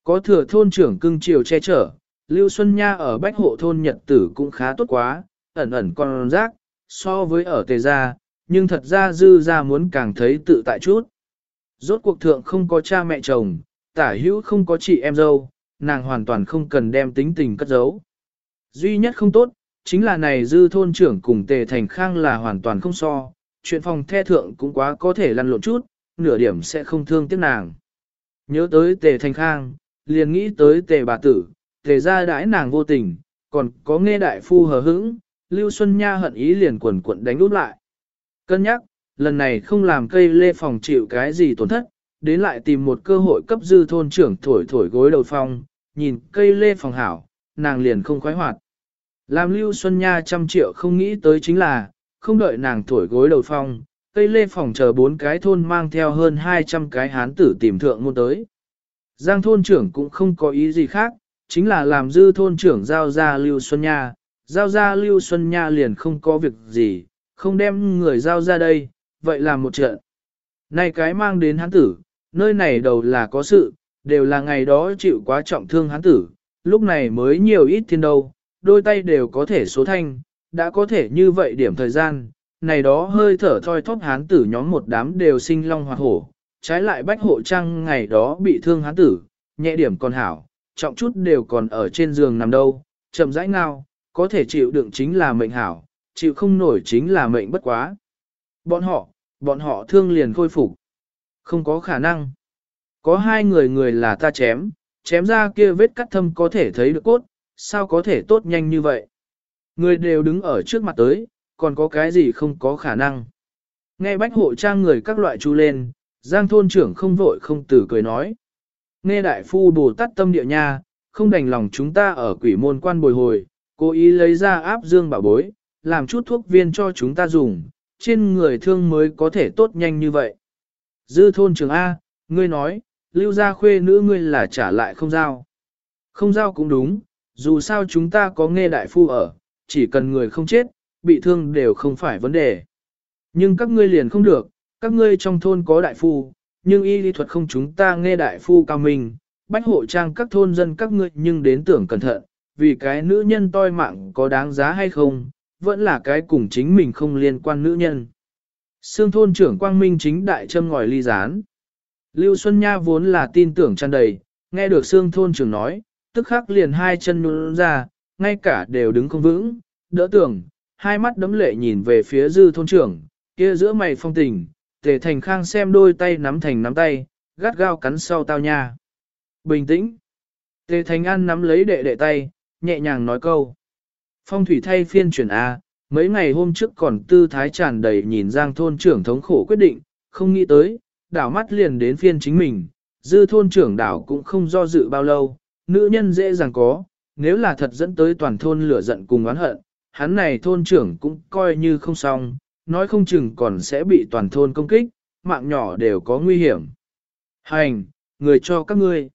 Có thừa thôn trưởng cưng chiều che chở, Lưu Xuân Nha ở Bách Hộ thôn nhật tử cũng khá tốt quá, ẩn ẩn còn rác, so với ở Tề Gia, nhưng thật ra Dư Gia muốn càng thấy tự tại chút. Rốt cuộc thượng không có cha mẹ chồng, tả hữu không có chị em dâu, nàng hoàn toàn không cần đem tính tình cất giấu. Duy nhất không tốt, chính là này Dư thôn trưởng cùng Tề Thành Khang là hoàn toàn không so, chuyện phòng the thượng cũng quá có thể lăn lộn chút, nửa điểm sẽ không thương tiếc nàng. Nhớ tới Tề Thành Khang, liền nghĩ tới Tề bà tử, Tề gia đãi nàng vô tình, còn có nghe đại phu hờ hững, Lưu Xuân Nha hận ý liền quần quận đánh úp lại. Cân nhắc, lần này không làm cây lê phòng chịu cái gì tổn thất, đến lại tìm một cơ hội cấp Dư thôn trưởng thổi thổi gối đầu phong, nhìn cây lê phòng hảo, nàng liền không khoái hoạt. Làm Lưu Xuân Nha trăm triệu không nghĩ tới chính là, không đợi nàng thổi gối đầu phong, cây lê phòng chờ bốn cái thôn mang theo hơn hai trăm cái hán tử tìm thượng môn tới. Giang thôn trưởng cũng không có ý gì khác, chính là làm Dư thôn trưởng giao ra Lưu Xuân Nha, giao ra Lưu Xuân Nha liền không có việc gì, không đem người giao ra đây, vậy là một trận. Này cái mang đến hán tử, nơi này đầu là có sự, đều là ngày đó chịu quá trọng thương hán tử, lúc này mới nhiều ít thiên đâu, đôi tay đều có thể số thanh, đã có thể như vậy điểm thời gian, này đó hơi thở thoi thóp hán tử nhóm một đám đều sinh long hoạt hổ, trái lại Bách Hộ Trang ngày đó bị thương hán tử, nhẹ điểm còn hảo, trọng chút đều còn ở trên giường nằm đâu, chậm rãi nào, có thể chịu đựng chính là mệnh hảo, chịu không nổi chính là mệnh bất quá. Bọn họ, bọn họ thương liền khôi phục. Không có khả năng. Có hai người người là ta chém, chém ra kia vết cắt thâm có thể thấy được cốt, sao có thể tốt nhanh như vậy. Người đều đứng ở trước mặt tới, còn có cái gì không có khả năng. Nghe Bách Hộ Trang người các loại chu lên, Giang thôn trưởng không vội không từ cười nói. Nghe đại phu Bồ Tát tâm địa nha, không đành lòng chúng ta ở quỷ môn quan bồi hồi, cố ý lấy ra áp dương bảo bối, làm chút thuốc viên cho chúng ta dùng, trên người thương mới có thể tốt nhanh như vậy. Dư thôn trưởng A, ngươi nói, lưu gia khuê nữ ngươi là trả lại không giao. Không giao cũng đúng, dù sao chúng ta có nghe đại phu ở, chỉ cần người không chết, bị thương đều không phải vấn đề. Nhưng các ngươi liền không được, các ngươi trong thôn có đại phu, nhưng y lý thuật không chúng ta nghe đại phu cao minh, Bách Hộ Trang các thôn dân các ngươi nhưng đến tưởng cẩn thận, vì cái nữ nhân toi mạng có đáng giá hay không, vẫn là cái cùng chính mình không liên quan nữ nhân. Sương thôn trưởng Quang Minh chính đại châm ngòi ly gián. Lưu Xuân Nha vốn là tin tưởng tràn đầy, nghe được Sương thôn trưởng nói, tức khắc liền hai chân nhún ra, ngay cả đều đứng không vững, đỡ tưởng, hai mắt đấm lệ nhìn về phía Dư thôn trưởng, kia giữa mày phong tình, Tề Thành Khang xem đôi tay nắm thành nắm tay, gắt gao cắn sau tao nha. Bình tĩnh. Tề Thành An nắm lấy đệ đệ tay, nhẹ nhàng nói câu. Phong thủy thay phiên chuyển A, mấy ngày hôm trước còn tư thái tràn đầy nhìn Giang thôn trưởng thống khổ quyết định, không nghĩ tới, đảo mắt liền đến phiên chính mình, Dư thôn trưởng đảo cũng không do dự bao lâu, nữ nhân dễ dàng có, nếu là thật dẫn tới toàn thôn lửa giận cùng oán hận, hắn này thôn trưởng cũng coi như không xong, nói không chừng còn sẽ bị toàn thôn công kích, mạng nhỏ đều có nguy hiểm. Hành, người cho các ngươi.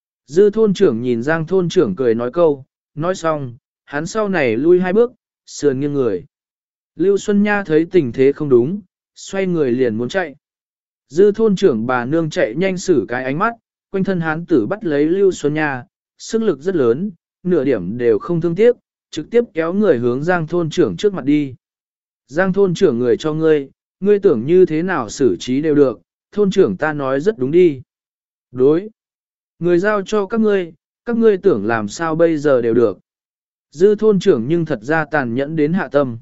Dư thôn trưởng nhìn Giang thôn trưởng cười nói câu, nói xong, hắn sau này lui hai bước, sườn nghiêng người. Lưu Xuân Nha thấy tình thế không đúng, xoay người liền muốn chạy. Dư thôn trưởng bà nương chạy nhanh xử cái ánh mắt, quanh thân hán tử bắt lấy Lưu Xuân Nha, sức lực rất lớn, nửa điểm đều không thương tiếc, trực tiếp kéo người hướng Giang thôn trưởng trước mặt đi. Giang thôn trưởng người cho ngươi, ngươi tưởng như thế nào xử trí đều được, thôn trưởng ta nói rất đúng đi. Đối. Người giao cho các ngươi, các ngươi tưởng làm sao bây giờ đều được. Dư thôn trưởng nhưng thật ra tàn nhẫn đến hạ tâm.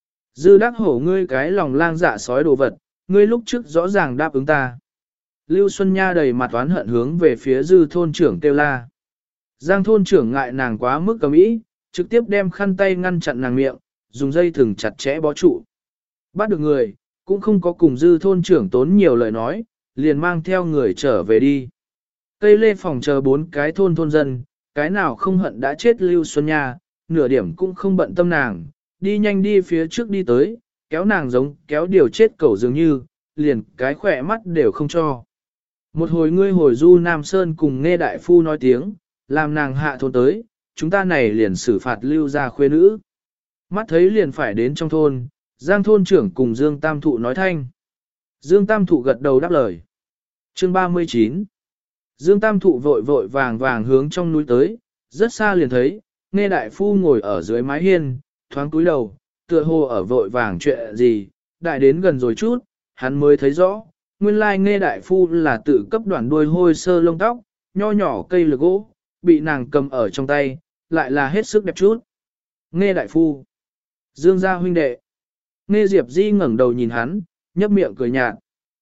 Dư đắc hổ ngươi cái lòng lang dạ sói đồ vật, ngươi lúc trước rõ ràng đáp ứng ta. Lưu Xuân Nha đầy mặt oán hận hướng về phía dư thôn trưởng kêu la. Giang thôn trưởng ngại nàng quá mức cầm ý, trực tiếp đem khăn tay ngăn chặn nàng miệng, dùng dây thừng chặt chẽ bó trụ. Bắt được người, cũng không có cùng dư thôn trưởng tốn nhiều lời nói, liền mang theo người trở về đi. Cây lê phòng chờ bốn cái thôn thôn dân, cái nào không hận đã chết Lưu Xuân Nha, nửa điểm cũng không bận tâm nàng, đi nhanh đi phía trước đi tới, kéo nàng giống kéo điều chết cẩu dường như, liền cái khỏe mắt đều không cho. Một hồi ngươi hồi du Nam Sơn cùng nghe đại phu nói tiếng, làm nàng hạ thôn tới, chúng ta này liền xử phạt Lưu gia khuê nữ. Mắt thấy liền phải đến trong thôn, Giang thôn trưởng cùng Dương Tam Thụ nói thanh. Dương Tam Thụ gật đầu đáp lời. Chương ba mươi chín Dương Tam Thụ vội vội vàng vàng hướng trong núi tới, rất xa liền thấy, nghe đại phu ngồi ở dưới mái hiên, thoáng cúi đầu, tựa hồ ở vội vàng chuyện gì, đại đến gần rồi chút, hắn mới thấy rõ, nguyên lai nghe đại phu là tự cấp đoạn đuôi hôi sơ lông tóc, nho nhỏ cây lược gỗ, bị nàng cầm ở trong tay, lại là hết sức đẹp chút. Nghe đại phu, Dương gia huynh đệ, nghe Diệp Di ngẩng đầu nhìn hắn, nhấp miệng cười nhạt.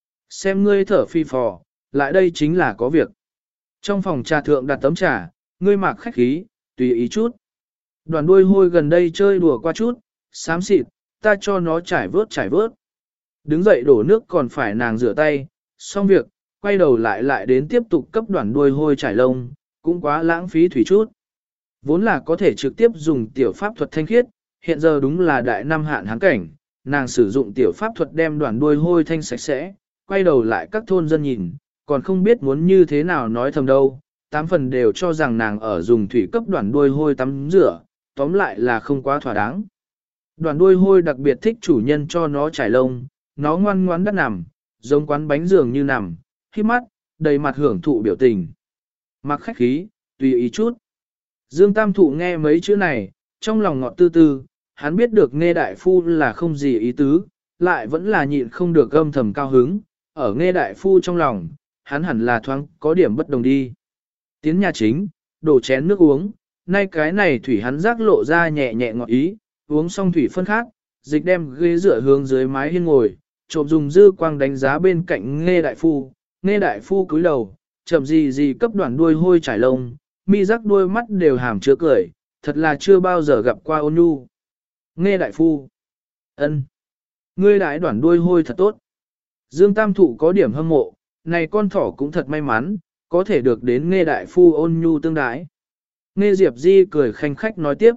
Xem ngươi thở phi phò, lại đây chính là có việc. Trong phòng trà thượng đặt tấm trà, ngươi mặc khách khí, tùy ý chút. Đoàn đuôi hôi gần đây chơi đùa qua chút, xám xịt, ta cho nó trải vớt trải vớt. Đứng dậy đổ nước còn phải nàng rửa tay, xong việc, quay đầu lại lại đến tiếp tục cấp đoàn đuôi hôi trải lông, cũng quá lãng phí thủy chút. Vốn là có thể trực tiếp dùng tiểu pháp thuật thanh khiết, hiện giờ đúng là đại năm hạn hán cảnh, nàng sử dụng tiểu pháp thuật đem đoàn đuôi hôi thanh sạch sẽ, quay đầu lại các thôn dân nhìn, còn không biết muốn như thế nào nói thầm đâu, tám phần đều cho rằng nàng ở dùng thủy cấp đoàn đuôi hôi tắm rửa, tóm lại là không quá thỏa đáng. Đoàn đuôi hôi đặc biệt thích chủ nhân cho nó trải lông, nó ngoan ngoãn đắt nằm, giống quán bánh giường như nằm, khi mắt, đầy mặt hưởng thụ biểu tình. Mặc khách khí, tùy ý chút. Dương Tam Thụ nghe mấy chữ này, trong lòng ngọt tư tư, hắn biết được nghe đại phu là không gì ý tứ, lại vẫn là nhịn không được âm thầm cao hứng, ở nghe đại phu trong lòng, hắn hẳn là thoáng có điểm bất đồng đi. Tiến nhà chính, đổ chén nước uống, nay cái này thủy hắn rác lộ ra nhẹ nhẹ ngọt ý, uống xong thủy phân khác, dịch đem ghế dựa hướng dưới mái hiên ngồi, trộm dùng dư quang đánh giá bên cạnh nghe đại phu, nghe đại phu cúi đầu, chậm gì gì cấp đoạn đuôi hôi trải lông, mi rắc đôi mắt đều hàm chứa cười, thật là chưa bao giờ gặp qua ôn nhu. Nghe đại phu, ân, ngươi đại đoạn đuôi hôi thật tốt. Dương Tam Thụ có điểm hâm mộ, này con thỏ cũng thật may mắn, có thể được đến nghe đại phu ôn nhu tương đái. Nghe Diệp Di cười khanh khách nói tiếp.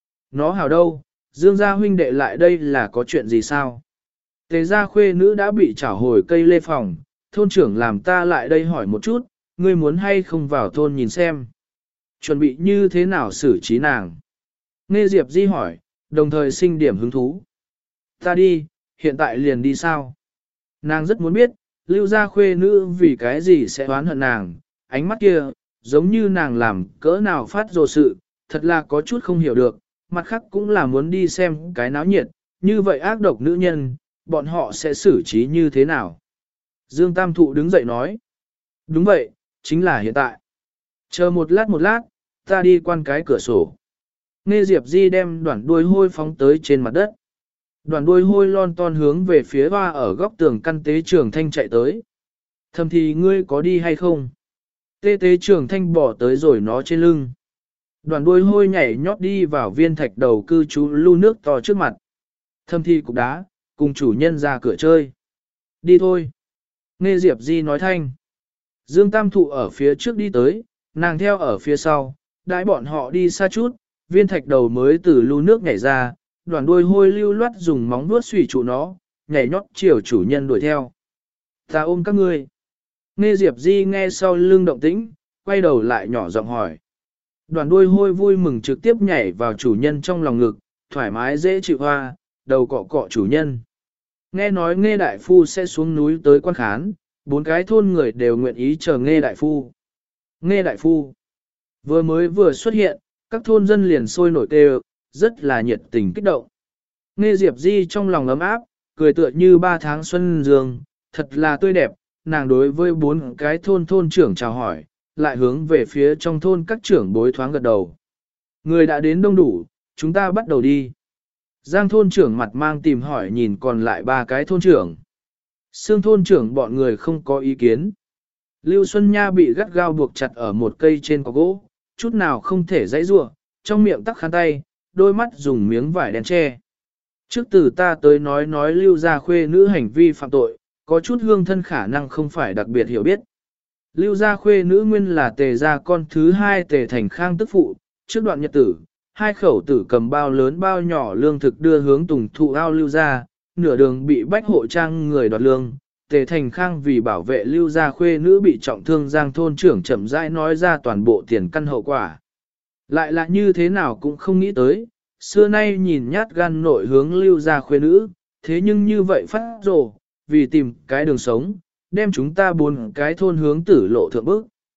Nó hào đâu, Dương gia huynh đệ lại đây là có chuyện gì sao? Tề gia khuê nữ đã bị trảo hồi cây lê phòng, thôn trưởng làm ta lại đây hỏi một chút, ngươi muốn hay không vào thôn nhìn xem. Chuẩn bị như thế nào xử trí nàng? Nghe Diệp Di hỏi, đồng thời sinh điểm hứng thú. Ta đi, hiện tại liền đi sao? Nàng rất muốn biết, lưu gia khuê nữ vì cái gì sẽ oán hận nàng, ánh mắt kia, giống như nàng làm cỡ nào phát rồ sự, thật là có chút không hiểu được, mặt khác cũng là muốn đi xem cái náo nhiệt, như vậy ác độc nữ nhân, bọn họ sẽ xử trí như thế nào. Dương Tam Thụ đứng dậy nói, đúng vậy, chính là hiện tại. Chờ một lát một lát, ta đi quan cái cửa sổ. Nghe Diệp Di đem đoạn đuôi hôi phóng tới trên mặt đất. Đoàn đuôi hôi lon ton hướng về phía hoa ở góc tường căn tế trường thanh chạy tới. Thầm thì ngươi có đi hay không? Tê tế trường thanh bỏ tới rồi nó trên lưng. Đoàn đuôi hôi nhảy nhót đi vào viên thạch đầu cư trú lưu nước to trước mặt. Thầm thì cục đá, cùng chủ nhân ra cửa chơi. Đi thôi. Nghe Diệp Di nói thanh. Dương Tam Thụ ở phía trước đi tới, nàng theo ở phía sau, đãi bọn họ đi xa chút, viên thạch đầu mới từ lưu nước nhảy ra. Đoàn đuôi hôi lưu loát dùng móng vuốt xùy trụ nó, nhảy nhót chiều chủ nhân đuổi theo. Ta ôm các ngươi. Nghe Diệp Di nghe sau lưng động tĩnh, quay đầu lại nhỏ giọng hỏi. Đoàn đuôi hôi vui mừng trực tiếp nhảy vào chủ nhân trong lòng ngực, thoải mái dễ chịu hoa, đầu cọ cọ chủ nhân. Nghe nói nghe đại phu sẽ xuống núi tới quan khán, bốn cái thôn người đều nguyện ý chờ nghe đại phu. Nghe đại phu. Vừa mới vừa xuất hiện, các thôn dân liền sôi nổi kêu, rất là nhiệt tình kích động. Nghe Diệp Di trong lòng ấm áp, cười tựa như ba tháng xuân dương, thật là tươi đẹp, nàng đối với bốn cái thôn thôn trưởng chào hỏi, lại hướng về phía trong thôn các trưởng bối thoáng gật đầu. Người đã đến đông đủ, chúng ta bắt đầu đi. Giang thôn trưởng mặt mang tìm hỏi nhìn còn lại ba cái thôn trưởng. Sương thôn trưởng bọn người không có ý kiến. Lưu Xuân Nha bị gắt gao buộc chặt ở một cây trên có gỗ, chút nào không thể dãy rua, trong miệng tắc khăn tay, đôi mắt dùng miếng vải đen che. Trước từ ta tới nói nói lưu gia khuê nữ hành vi phạm tội, có chút hương thân khả năng không phải đặc biệt hiểu biết. Lưu gia khuê nữ nguyên là tề gia con thứ hai tề thành khang tức phụ, trước đoạn nhật tử, hai khẩu tử cầm bao lớn bao nhỏ lương thực đưa hướng tùng thụ ao lưu gia, nửa đường bị bách hộ trang người đoạt lương. Tề thành khang vì bảo vệ lưu gia khuê nữ bị trọng thương giang thôn trưởng chậm rãi nói ra toàn bộ tiền căn hậu quả. Lại là như thế nào cũng không nghĩ tới, xưa nay nhìn nhát gan nội hướng lưu gia khuê nữ, thế nhưng như vậy phát rồ, vì tìm cái đường sống, đem chúng ta bốn cái thôn hướng tử lộ thượng bước.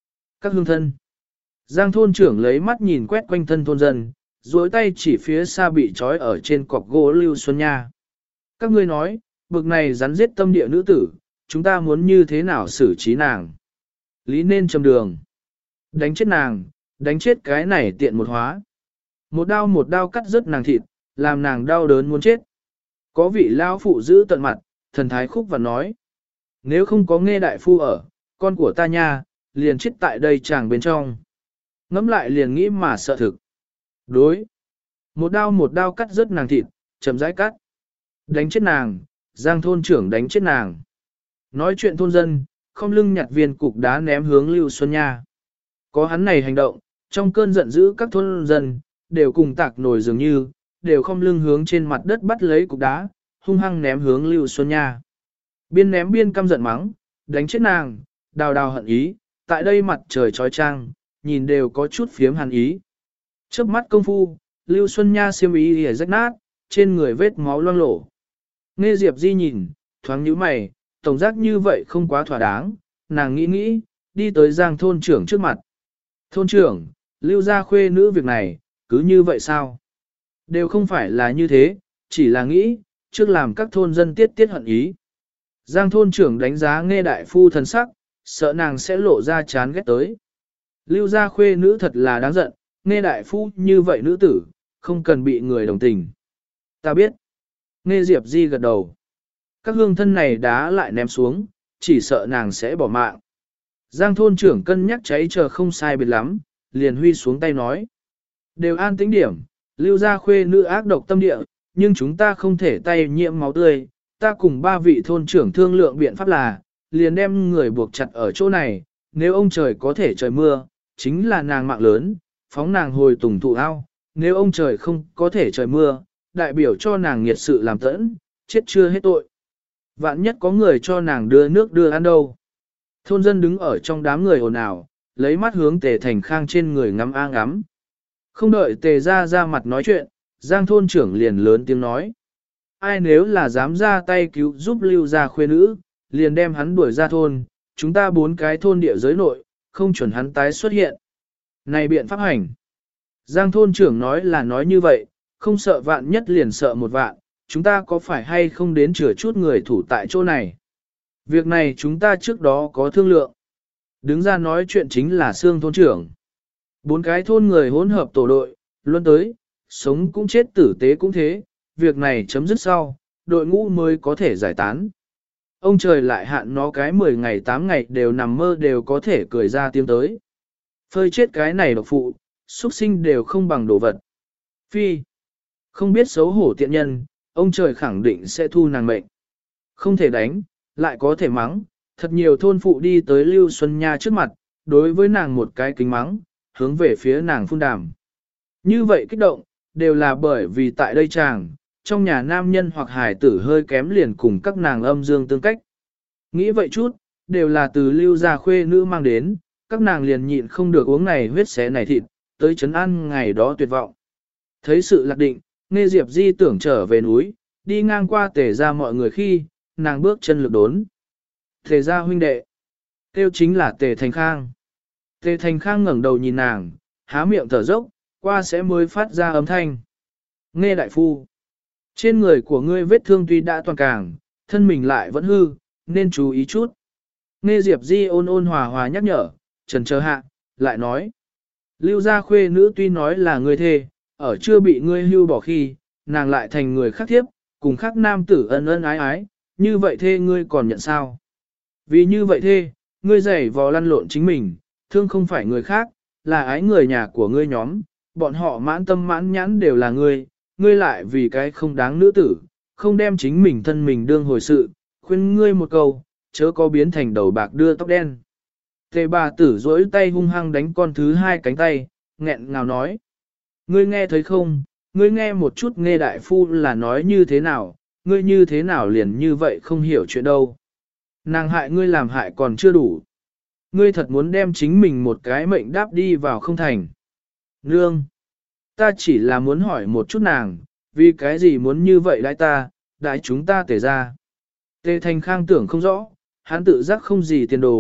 Các hương thân. Giang thôn trưởng lấy mắt nhìn quét quanh thân thôn dân, duỗi tay chỉ phía xa bị trói ở trên cọc gỗ Lưu Xuân Nha. Các ngươi nói, bực này rắn giết tâm địa nữ tử, chúng ta muốn như thế nào xử trí nàng? Lý nên trầm đường. Đánh chết nàng, đánh chết cái này tiện một hóa. Một đao một đao cắt rớt nàng thịt, làm nàng đau đớn muốn chết. Có vị lão phụ giữ tận mặt, thần thái khúc và nói. Nếu không có nghe đại phu ở, con của ta nha, liền chết tại đây chàng bên trong. Ngắm lại liền nghĩ mà sợ thực. Đối. Một đao một đao cắt rớt nàng thịt, chậm rãi cắt. Đánh chết nàng, Giang thôn trưởng đánh chết nàng. Nói chuyện thôn dân, không lưng nhặt viên cục đá ném hướng Lưu Xuân Nha. Có hắn này hành động, trong cơn giận dữ các thôn dân, đều cùng tạc nổi dường như, đều không lưng hướng trên mặt đất bắt lấy cục đá, hung hăng ném hướng Lưu Xuân Nha. Biên ném biên căm giận mắng, đánh chết nàng, đào đào hận ý, tại đây mặt trời trói trang, nhìn đều có chút phiếm hàn ý. Chớp mắt công phu, Lưu Xuân Nha xiêm ý hề rách nát, trên người vết máu loang lổ. Nghe Diệp Di nhìn, thoáng nhíu mày, tổng giác như vậy không quá thỏa đáng, nàng nghĩ nghĩ, đi tới Giang thôn trưởng trước mặt. Thôn trưởng, Lưu gia khuê nữ việc này, cứ như vậy sao? Đều không phải là như thế, chỉ là nghĩ, trước làm các thôn dân tiết tiết hận ý. Giang thôn trưởng đánh giá nghe đại phu thần sắc, sợ nàng sẽ lộ ra chán ghét tới. Lưu gia khuê nữ thật là đáng giận, nghe đại phu như vậy nữ tử, không cần bị người đồng tình. Ta biết. Nghe Diệp Di gật đầu. Các hương thân này đá lại ném xuống, chỉ sợ nàng sẽ bỏ mạng. Giang thôn trưởng cân nhắc cháy chờ không sai biệt lắm, liền huy xuống tay nói. Đều an tĩnh điểm, Lưu gia khuê nữ ác độc tâm địa, nhưng chúng ta không thể tay nhiễm máu tươi. Ta cùng ba vị thôn trưởng thương lượng biện pháp là, liền đem người buộc chặt ở chỗ này, nếu ông trời có thể trời mưa, chính là nàng mạng lớn, phóng nàng hồi tùng thụ ao, nếu ông trời không có thể trời mưa, đại biểu cho nàng nghiệt sự làm tẫn, chết chưa hết tội. Vạn nhất có người cho nàng đưa nước đưa ăn đâu. Thôn dân đứng ở trong đám người ồn ào, lấy mắt hướng Tề Thành Khang trên người ngắm a ngắm. Không đợi Tề ra ra mặt nói chuyện, Giang thôn trưởng liền lớn tiếng nói. Ai nếu là dám ra tay cứu giúp Lưu gia khuê nữ, liền đem hắn đuổi ra thôn, chúng ta bốn cái thôn địa giới nội, không chuẩn hắn tái xuất hiện. Này biện pháp hành. Giang thôn trưởng nói là nói như vậy, không sợ vạn nhất liền sợ một vạn, chúng ta có phải hay không đến chừa chút người thủ tại chỗ này. Việc này chúng ta trước đó có thương lượng. Đứng ra nói chuyện chính là Sương thôn trưởng. Bốn cái thôn người hỗn hợp tổ đội, luôn tới, sống cũng chết tử tế cũng thế, việc này chấm dứt sau, đội ngũ mới có thể giải tán. Ông trời lại hạn nó cái mười ngày tám ngày đều nằm mơ đều có thể cười ra tiếng tới. Phơi chết cái này độc phụ, xuất sinh đều không bằng đồ vật. Phi, không biết xấu hổ tiện nhân, ông trời khẳng định sẽ thu nàng mệnh. Không thể đánh, lại có thể mắng, thật nhiều thôn phụ đi tới Lưu Xuân Nha trước mặt, đối với nàng một cái kính mắng, hướng về phía nàng phun đàm. Như vậy kích động, đều là bởi vì tại đây chàng, trong nhà nam nhân hoặc hài tử hơi kém liền cùng các nàng âm dương tương cách. Nghĩ vậy chút, đều là từ Lưu gia khuê nữ mang đến, các nàng liền nhịn không được uống này huyết xé này thịt, tới chấn ăn ngày đó tuyệt vọng. Thấy sự lạc định, Nghe Diệp Di tưởng trở về núi, đi ngang qua Tề ra mọi người khi, nàng bước chân lực đốn. Tề ra huynh đệ, tiêu chính là Tề Thành Khang. Tề Thành Khang ngẩng đầu nhìn nàng, há miệng thở dốc, qua sẽ mới phát ra âm thanh. Nghe đại phu, trên người của ngươi vết thương tuy đã toàn càng, thân mình lại vẫn hư, nên chú ý chút. Nghe Diệp Di ôn ôn hòa hòa nhắc nhở, trần chờ hạ, lại nói. Lưu gia khuê nữ tuy nói là ngươi thê, ở chưa bị ngươi hưu bỏ khi, nàng lại thành người khác thiếp, cùng khác nam tử ân ân ái ái, như vậy thê ngươi còn nhận sao? Vì như vậy thê, ngươi giày vò lăn lộn chính mình, thương không phải người khác, là ái người nhà của ngươi nhóm, bọn họ mãn tâm mãn nhãn đều là ngươi, ngươi lại vì cái không đáng nữ tử, không đem chính mình thân mình đương hồi sự, khuyên ngươi một câu, chớ có biến thành đầu bạc đưa tóc đen. Tề bà tử duỗi tay hung hăng đánh con thứ hai cánh tay, nghẹn ngào nói. Ngươi nghe thấy không, ngươi nghe một chút nghe đại phu là nói như thế nào, ngươi như thế nào liền như vậy không hiểu chuyện đâu. Nàng hại ngươi làm hại còn chưa đủ. Ngươi thật muốn đem chính mình một cái mệnh đáp đi vào không thành. Nương, ta chỉ là muốn hỏi một chút nàng, vì cái gì muốn như vậy đãi ta, đãi chúng ta Tề ra. Tề Thành Khang tưởng không rõ, hắn tự giác không gì tiền đồ,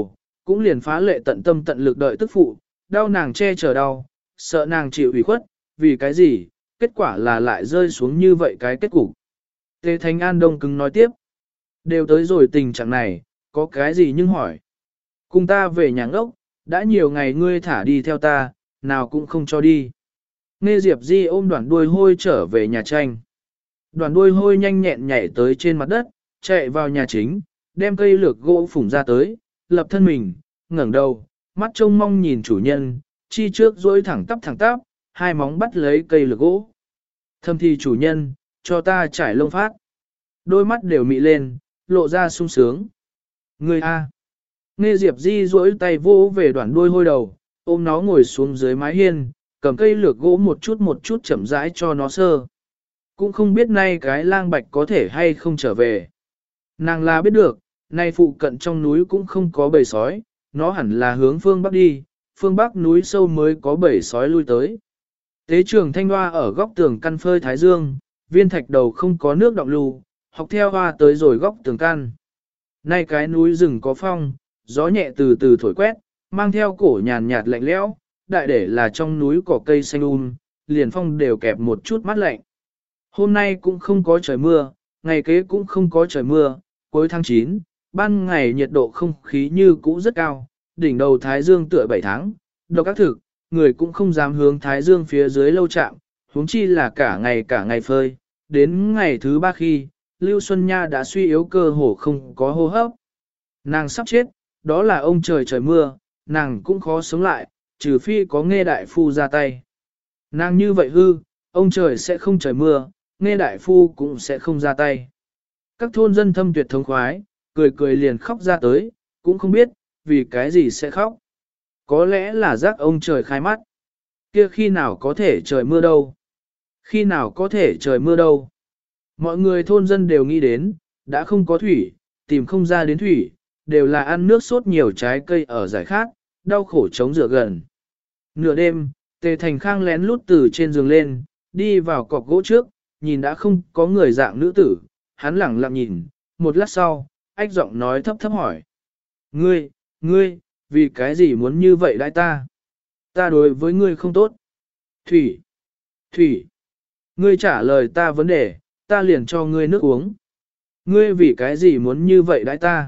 cũng liền phá lệ tận tâm tận lực đợi tức phụ, đau nàng che chở đau, sợ nàng chịu ủy khuất, vì cái gì, kết quả là lại rơi xuống như vậy cái kết cục. Tề Thành An đông cứng nói tiếp, đều tới rồi tình trạng này, có cái gì nhưng hỏi. Cùng ta về nhà ngốc, đã nhiều ngày ngươi thả đi theo ta, nào cũng không cho đi. Nghe Diệp Di ôm đoàn đuôi hôi trở về nhà tranh. Đoàn đuôi hôi nhanh nhẹn nhảy tới trên mặt đất, chạy vào nhà chính, đem cây lược gỗ phủng ra tới, lập thân mình, ngẩng đầu, mắt trông mong nhìn chủ nhân, chi trước dối thẳng tắp thẳng tắp, hai móng bắt lấy cây lược gỗ. Thâm thì chủ nhân, cho ta trải lông phát. Đôi mắt đều mị lên, lộ ra sung sướng. Người A. Nghe Diệp Di duỗi tay vô về đoàn đuôi hôi đầu, ôm nó ngồi xuống dưới mái hiên, cầm cây lược gỗ một chút một chút chậm rãi cho nó sơ. Cũng không biết nay cái lang bạch có thể hay không trở về. Nàng là biết được, nay phụ cận trong núi cũng không có bầy sói, nó hẳn là hướng phương bắc đi, phương bắc núi sâu mới có bầy sói lui tới. Tế trường thanh hoa ở góc tường căn phơi thái dương, viên thạch đầu không có nước đọng lưu, học theo hoa tới rồi góc tường căn. Nay cái núi rừng có phong, gió nhẹ từ từ thổi quét, mang theo cổ nhàn nhạt lạnh lẽo, đại để là trong núi cỏ cây xanh um, liền phong đều kẹp một chút mát lạnh. Hôm nay cũng không có trời mưa, ngày kế cũng không có trời mưa, cuối tháng chín, ban ngày nhiệt độ không khí như cũ rất cao, đỉnh đầu thái dương tựa bảy tháng, độc các thực, người cũng không dám hướng thái dương phía dưới lâu chạm, huống chi là cả ngày cả ngày phơi, đến ngày thứ ba khi, Lưu Xuân Nha đã suy yếu cơ hồ không có hô hấp. Nàng sắp chết, đó là ông trời trời mưa, nàng cũng khó sống lại, trừ phi có nghe đại phu ra tay. Nàng như vậy hư, ông trời sẽ không trời mưa, nghe đại phu cũng sẽ không ra tay. Các thôn dân thâm tuyệt thống khoái, cười cười liền khóc ra tới, cũng không biết, vì cái gì sẽ khóc. Có lẽ là giác ông trời khai mắt. Kia khi nào có thể trời mưa đâu? Khi nào có thể trời mưa đâu? Mọi người thôn dân đều nghĩ đến, đã không có thủy, tìm không ra đến thủy, đều là ăn nước sốt nhiều trái cây ở giải khát, đau khổ chống rửa gần. Nửa đêm, Tề Thành Khang lén lút từ trên giường lên, đi vào cọc gỗ trước, nhìn đã không có người dạng nữ tử, hắn lẳng lặng nhìn, một lát sau, ách giọng nói thấp thấp hỏi. Ngươi, ngươi, vì cái gì muốn như vậy đại ta? Ta đối với ngươi không tốt. Thủy, Thủy, ngươi trả lời ta vấn đề, ta liền cho ngươi nước uống. Ngươi vì cái gì muốn như vậy đại ta?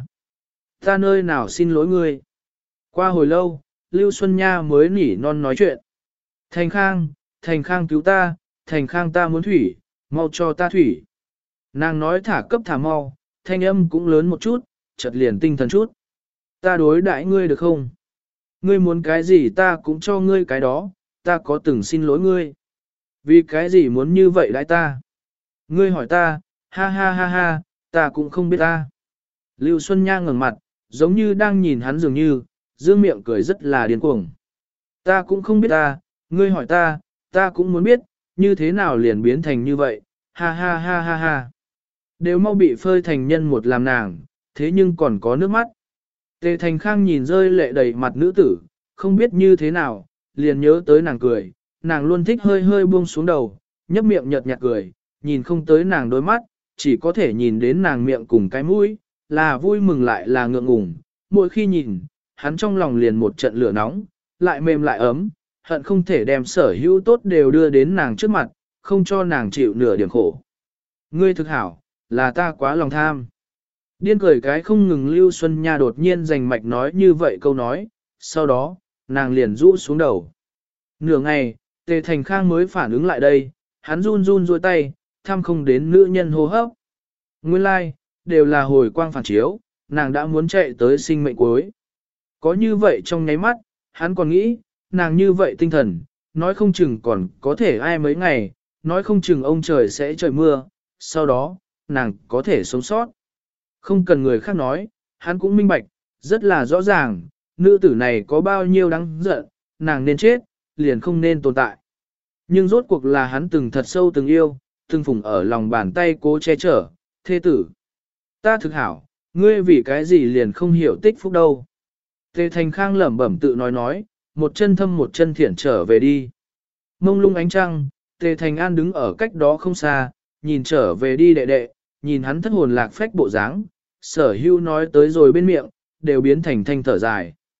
Ta nơi nào xin lỗi ngươi? Qua hồi lâu, Lưu Xuân Nha mới nỉ non nói chuyện. Thành Khang, Thành Khang cứu ta, Thành Khang ta muốn thủy, mau cho ta thủy. Nàng nói thả cấp thả mau, thanh âm cũng lớn một chút, chợt liền tinh thần chút. Ta đối đãi ngươi được không? Ngươi muốn cái gì ta cũng cho ngươi cái đó, ta có từng xin lỗi ngươi. Vì cái gì muốn như vậy đãi ta? Ngươi hỏi ta, ha ha ha ha, ta cũng không biết ta. Lưu Xuân Nha ngẩng mặt, giống như đang nhìn hắn dường như, dương miệng cười rất là điên cuồng. Ta cũng không biết ta, ngươi hỏi ta, ta cũng muốn biết, như thế nào liền biến thành như vậy, ha ha ha ha ha. Đều mau bị phơi thành nhân một làm nàng, thế nhưng còn có nước mắt. Tề Thành Khang nhìn rơi lệ đầy mặt nữ tử, không biết như thế nào, liền nhớ tới nàng cười, nàng luôn thích hơi hơi buông xuống đầu, nhấp miệng nhợt nhạt cười, nhìn không tới nàng đôi mắt, chỉ có thể nhìn đến nàng miệng cùng cái mũi, là vui mừng lại là ngượng ngùng. Mỗi khi nhìn, hắn trong lòng liền một trận lửa nóng, lại mềm lại ấm, hận không thể đem sở hữu tốt đều đưa đến nàng trước mặt, không cho nàng chịu nửa điểm khổ. Ngươi thực hảo, là ta quá lòng tham. Điên cười cái không ngừng Lưu Xuân Nha đột nhiên giành mạch nói như vậy câu nói, sau đó, nàng liền rũ xuống đầu. Nửa ngày, Tề Thành Khang mới phản ứng lại đây, hắn run run rôi tay, thăm không đến nữ nhân hô hấp. Nguyên lai, like, đều là hồi quang phản chiếu, nàng đã muốn chạy tới sinh mệnh cuối. Có như vậy trong nháy mắt, hắn còn nghĩ, nàng như vậy tinh thần, nói không chừng còn có thể ai mấy ngày, nói không chừng ông trời sẽ trời mưa, sau đó, nàng có thể sống sót. Không cần người khác nói, hắn cũng minh bạch, rất là rõ ràng, nữ tử này có bao nhiêu đáng giận, nàng nên chết, liền không nên tồn tại. Nhưng rốt cuộc là hắn từng thật sâu từng yêu, từng phùng ở lòng bàn tay cố che chở, thê tử. Ta thực hảo, ngươi vì cái gì liền không hiểu tích phúc đâu. Tề Thành Khang lẩm bẩm tự nói nói, một chân thâm một chân thiển trở về đi. Mông lung ánh trăng, Tề Thành An đứng ở cách đó không xa, nhìn trở về đi đệ đệ, nhìn hắn thất hồn lạc phách bộ dáng, sở hưu nói tới rồi bên miệng, đều biến thành thanh thở dài.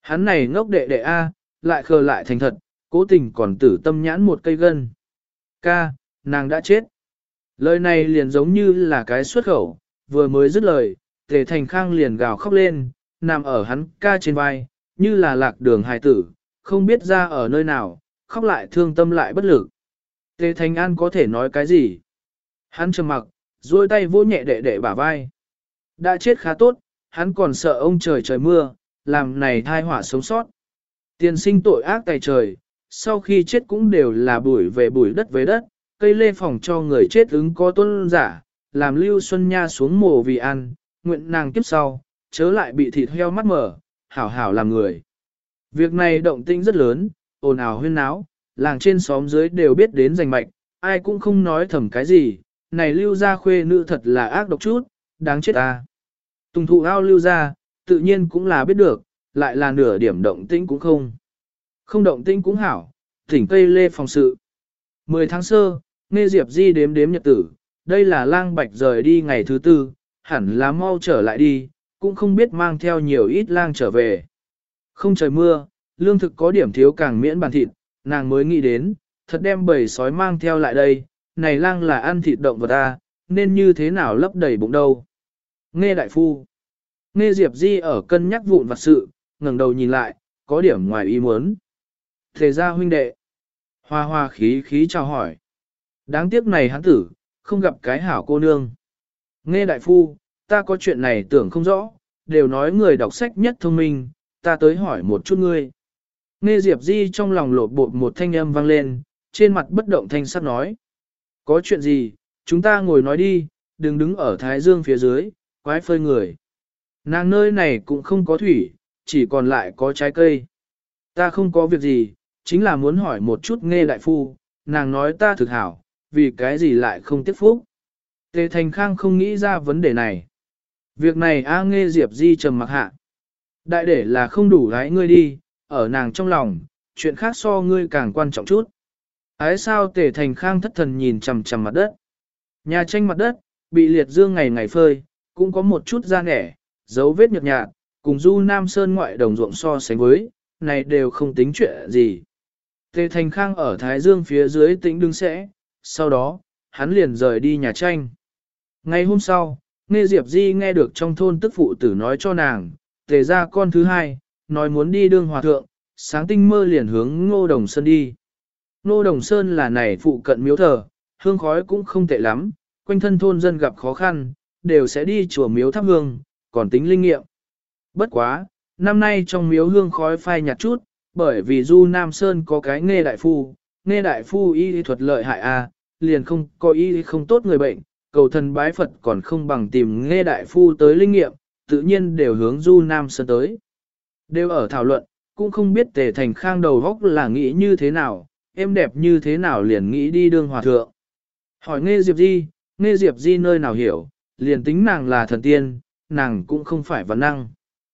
Hắn này ngốc đệ đệ A, lại khờ lại thành thật, cố tình còn tử tâm nhãn một cây gân. Ca, nàng đã chết. Lời này liền giống như là cái xuất khẩu, vừa mới dứt lời, Tề Thành Khang liền gào khóc lên, nằm ở hắn ca trên vai, như là lạc đường hài tử, không biết ra ở nơi nào, khóc lại thương tâm lại bất lực. Tề Thành An có thể nói cái gì? Hắn trầm mặc, duỗi tay vỗ nhẹ đệ đệ bả vai. Đã chết khá tốt, hắn còn sợ ông trời trời mưa, làm này thai họa sống sót. Tiền sinh tội ác tày trời, sau khi chết cũng đều là bụi về bụi đất với đất, cây lê phòng cho người chết ứng có tuân giả, làm Lưu Xuân Nha xuống mồ vì ăn, nguyện nàng kiếp sau, chớ lại bị thịt heo mắt mở, hảo hảo làm người. Việc này động tĩnh rất lớn, ồn ào huyên náo, làng trên xóm dưới đều biết đến rành mạch, ai cũng không nói thầm cái gì, này Lưu gia khuê nữ thật là ác độc chút, đáng chết ta. Tùng thụ ao Lưu gia, tự nhiên cũng là biết được, lại là nửa điểm động tĩnh cũng không. Không động tĩnh cũng hảo, thỉnh cây lê phòng sự. mười tháng sơ, Nghe Diệp Di đếm đếm nhật tử, đây là lang bạch rời đi ngày thứ tư, hẳn là mau trở lại đi, cũng không biết mang theo nhiều ít lang trở về. Không trời mưa, lương thực có điểm thiếu càng miễn bàn thịt, nàng mới nghĩ đến, thật đem bầy sói mang theo lại đây, này lang là ăn thịt động vật ta, nên như thế nào lấp đầy bụng đâu. Nghe đại phu, Nghe Diệp Di ở cân nhắc vụn vặt sự, ngẩng đầu nhìn lại, có điểm ngoài ý muốn. Thế ra huynh đệ, hoa hoa khí khí chào hỏi. Đáng tiếc này hắn tử, không gặp cái hảo cô nương. Nghe đại phu, ta có chuyện này tưởng không rõ, đều nói người đọc sách nhất thông minh, ta tới hỏi một chút ngươi. Nghe Diệp Di trong lòng lột bột một thanh âm vang lên, trên mặt bất động thanh sắc nói. Có chuyện gì, chúng ta ngồi nói đi, đừng đứng ở Thái Dương phía dưới, quái phơi người. Nàng nơi này cũng không có thủy, chỉ còn lại có trái cây. Ta không có việc gì, chính là muốn hỏi một chút Nghe đại phu, nàng nói ta thực hảo, vì cái gì lại không tiếc phúc. Tề Thành Khang không nghĩ ra vấn đề này. Việc này A Nghe Diệp Di trầm mặc hạ. Đại để là không đủ gái ngươi đi, ở nàng trong lòng, chuyện khác so ngươi càng quan trọng chút. Ái sao Tề Thành Khang thất thần nhìn chằm chằm mặt đất. Nhà tranh mặt đất, bị liệt dương ngày ngày phơi, cũng có một chút da nẻ, dấu vết nhợt nhạt, cùng du Nam Sơn ngoại đồng ruộng so sánh với, này đều không tính chuyện gì. Tề Thành Khang ở Thái Dương phía dưới tĩnh đứng sẽ, sau đó, hắn liền rời đi nhà tranh. Ngày hôm sau, Nghe Diệp Di nghe được trong thôn tức phụ tử nói cho nàng, Tề ra con thứ hai, nói muốn đi đương hòa thượng, sáng tinh mơ liền hướng Ngô Đồng Sơn đi. Ngô Đồng Sơn là này phụ cận miếu thờ, hương khói cũng không tệ lắm, quanh thân thôn dân gặp khó khăn, đều sẽ đi chùa miếu thắp hương, còn tính linh nghiệm. Bất quá, năm nay trong miếu hương khói phai nhạt chút, bởi vì Du Nam Sơn có cái Nghe đại phu, Nghe đại phu y thuật lợi hại a, liền không có y không tốt người bệnh, cầu thần bái Phật còn không bằng tìm Nghe đại phu tới linh nghiệm, tự nhiên đều hướng Du Nam Sơn tới. Đều ở thảo luận, cũng không biết Tề Thành Khang đầu góc là nghĩ như thế nào, em đẹp như thế nào liền nghĩ đi đương hòa thượng. Hỏi Nghe Diệp Di, Nghe Diệp Di nơi nào hiểu, liền tính nàng là thần tiên, nàng cũng không phải văn năng.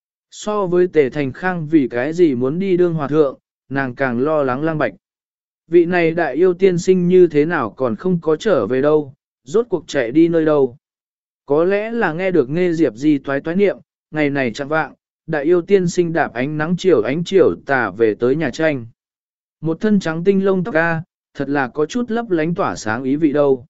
So với Tề Thành Khang vì cái gì muốn đi đương hòa thượng, nàng càng lo lắng Lang Bạch. Vị này đại yêu tiên sinh như thế nào còn không có trở về đâu, rốt cuộc chạy đi nơi đâu. Có lẽ là nghe được Nghe Diệp Di toái toái niệm, ngày này chẳng vạng, đại yêu tiên sinh đạp ánh nắng chiều ánh chiều tà về tới nhà tranh. Một thân trắng tinh lông tóc ca, thật là có chút lấp lánh tỏa sáng ý vị đâu.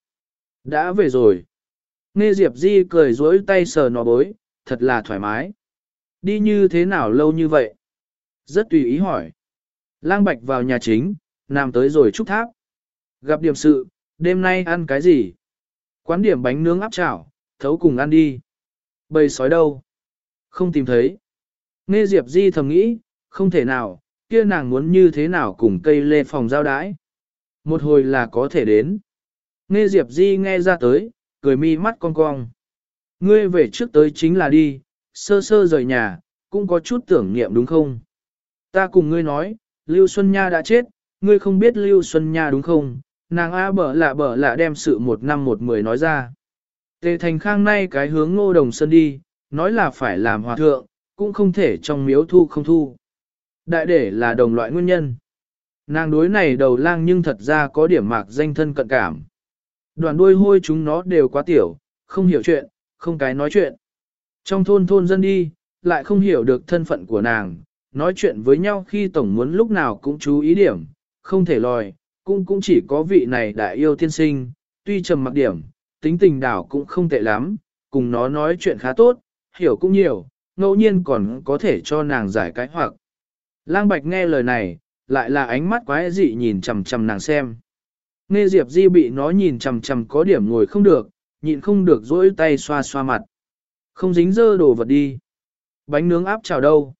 Đã về rồi. Nghe Diệp Di cười dối tay sờ nó bối, thật là thoải mái. Đi như thế nào lâu như vậy? Rất tùy ý hỏi. Lang Bạch vào nhà chính, nằm tới rồi trúc tháp. Gặp điểm sự, đêm nay ăn cái gì? Quán điểm bánh nướng áp chảo, thấu cùng ăn đi. Bầy sói đâu? Không tìm thấy. Nghe Diệp Di thầm nghĩ, không thể nào, kia nàng muốn như thế nào cùng cây lê phòng giao đái. Một hồi là có thể đến. Nghe Diệp Di nghe ra tới, cười mi mắt cong cong. Ngươi về trước tới chính là đi, sơ sơ rời nhà, cũng có chút tưởng niệm đúng không? Ta cùng ngươi nói, Lưu Xuân Nha đã chết, ngươi không biết Lưu Xuân Nha đúng không? Nàng A bở lạ bở lạ đem sự một năm một mười nói ra. Tề Thành Khang nay cái hướng Ngô Đồng Sơn đi, nói là phải làm hòa thượng, cũng không thể trong miếu thu không thu. Đại để là đồng loại nguyên nhân. Nàng đối này đầu lang nhưng thật ra có điểm mạc danh thân cận cảm. Đoàn đuôi hôi chúng nó đều quá tiểu, không hiểu chuyện, không cái nói chuyện. Trong thôn thôn dân đi, lại không hiểu được thân phận của nàng, nói chuyện với nhau khi tổng muốn lúc nào cũng chú ý điểm, không thể lòi, cũng cũng chỉ có vị này đại yêu tiên sinh, tuy trầm mặc điểm, tính tình đảo cũng không tệ lắm, cùng nó nói chuyện khá tốt, hiểu cũng nhiều, ngẫu nhiên còn có thể cho nàng giải cái hoặc. Lang Bạch nghe lời này, lại là ánh mắt quái dị nhìn chằm chằm nàng xem. Nghe Diệp Di bị nó nhìn chằm chằm có điểm ngồi không được, nhịn không được dỗi tay xoa xoa mặt. Không dính dơ đồ vật đi. Bánh nướng áp chảo đâu?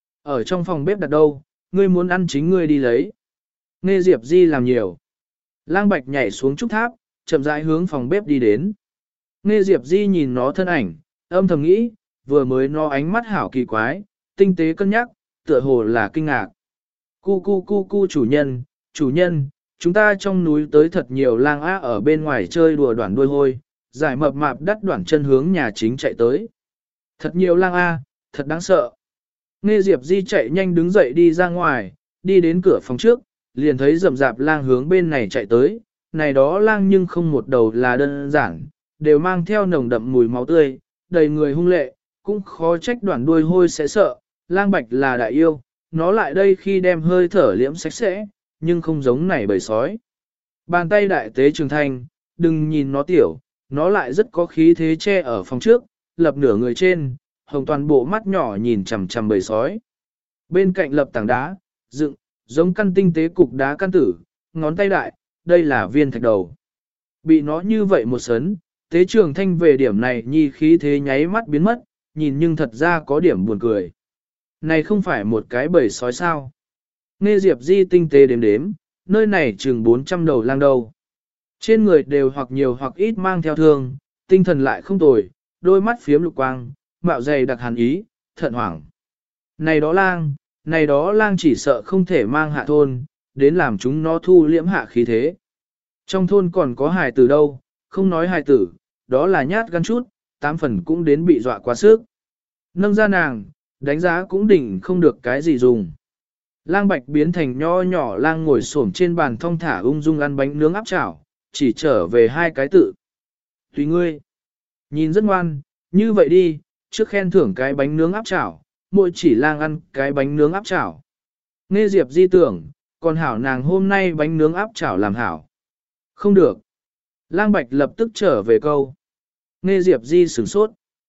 Ở trong phòng bếp đặt đâu, ngươi muốn ăn chính ngươi đi lấy. Nghe Diệp Di làm nhiều. Lang Bạch nhảy xuống trúc tháp, chậm rãi hướng phòng bếp đi đến. Nghe Diệp Di nhìn nó thân ảnh, âm thầm nghĩ, vừa mới nó ánh mắt hảo kỳ quái, tinh tế cân nhắc, tựa hồ là kinh ngạc. Cu cu cu cu chủ nhân, chủ nhân, chúng ta trong núi tới thật nhiều lang á ở bên ngoài chơi đùa đoạn đuôi hôi, giải mập mạp đắt đoạn chân hướng nhà chính chạy tới. Thật nhiều lang a, thật đáng sợ. Nghe Diệp Di chạy nhanh đứng dậy đi ra ngoài, đi đến cửa phòng trước, liền thấy rậm rạp lang hướng bên này chạy tới, này đó lang nhưng không một đầu là đơn giản, đều mang theo nồng đậm mùi máu tươi, đầy người hung lệ, cũng khó trách đoạn đuôi hôi sẽ sợ, lang bạch là đại yêu, nó lại đây khi đem hơi thở liễm sạch sẽ, nhưng không giống này bầy sói. Bàn tay đại tế trường thanh, đừng nhìn nó tiểu, nó lại rất có khí thế che ở phòng trước, lập nửa người trên, hồng toàn bộ mắt nhỏ nhìn chằm chằm bầy sói. Bên cạnh lập tảng đá, dựng, giống căn tinh tế cục đá căn tử, ngón tay đại, đây là viên thạch đầu. Bị nó như vậy một sấn, tế trường thanh về điểm này nhi khí thế nháy mắt biến mất, nhìn nhưng thật ra có điểm buồn cười. Này không phải một cái bầy sói sao. Nghe Diệp Di tinh tế đếm đếm, nơi này chừng bốn trăm đầu lang đầu. Trên người đều hoặc nhiều hoặc ít mang theo thương, tinh thần lại không tồi, đôi mắt phiếm lục quang, mạo dày đặc hàn ý, thận hoảng. Này đó lang, này đó lang chỉ sợ không thể mang hạ thôn, đến làm chúng nó thu liễm hạ khí thế. Trong thôn còn có hài tử đâu, không nói hài tử, đó là nhát gan chút, tám phần cũng đến bị dọa quá sức. Nâng ra nàng, đánh giá cũng đỉnh không được cái gì dùng. Lang Bạch biến thành nho nhỏ lang ngồi xổm trên bàn thong thả ung dung ăn bánh nướng áp chảo, chỉ trở về hai cái tự. Tùy ngươi. Nhìn rất ngoan, như vậy đi, trước khen thưởng cái bánh nướng áp chảo, mỗi chỉ lang ăn cái bánh nướng áp chảo. Nghe Diệp Di tưởng, còn hảo nàng hôm nay bánh nướng áp chảo làm hảo. Không được. Lang Bạch lập tức trở về câu. Nghe Diệp Di sửng sốt.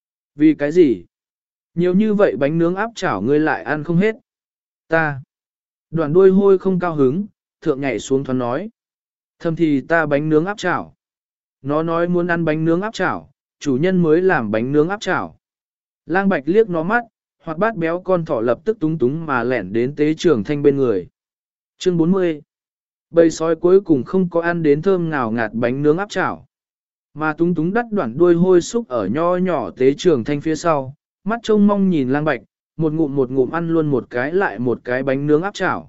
Vì cái gì? Nhiều như vậy bánh nướng áp chảo ngươi lại ăn không hết. Ta. Đoạn đuôi hôi không cao hứng, thượng nhảy xuống thoáng nói. Thầm thì ta bánh nướng áp chảo. Nó nói muốn ăn bánh nướng áp chảo, chủ nhân mới làm bánh nướng áp chảo. Lang Bạch liếc nó mắt, hoặc bát béo con thỏ lập tức túng túng mà lẻn đến tế trường thanh bên người. Chương bốn mươi. Bầy sói cuối cùng không có ăn đến thơm ngào ngạt bánh nướng áp chảo. Mà túng túng đắt đoạn đuôi hôi xúc ở nho nhỏ tế trường thanh phía sau, mắt trông mong nhìn Lang Bạch, một ngụm một ngụm ăn luôn một cái lại một cái bánh nướng áp chảo.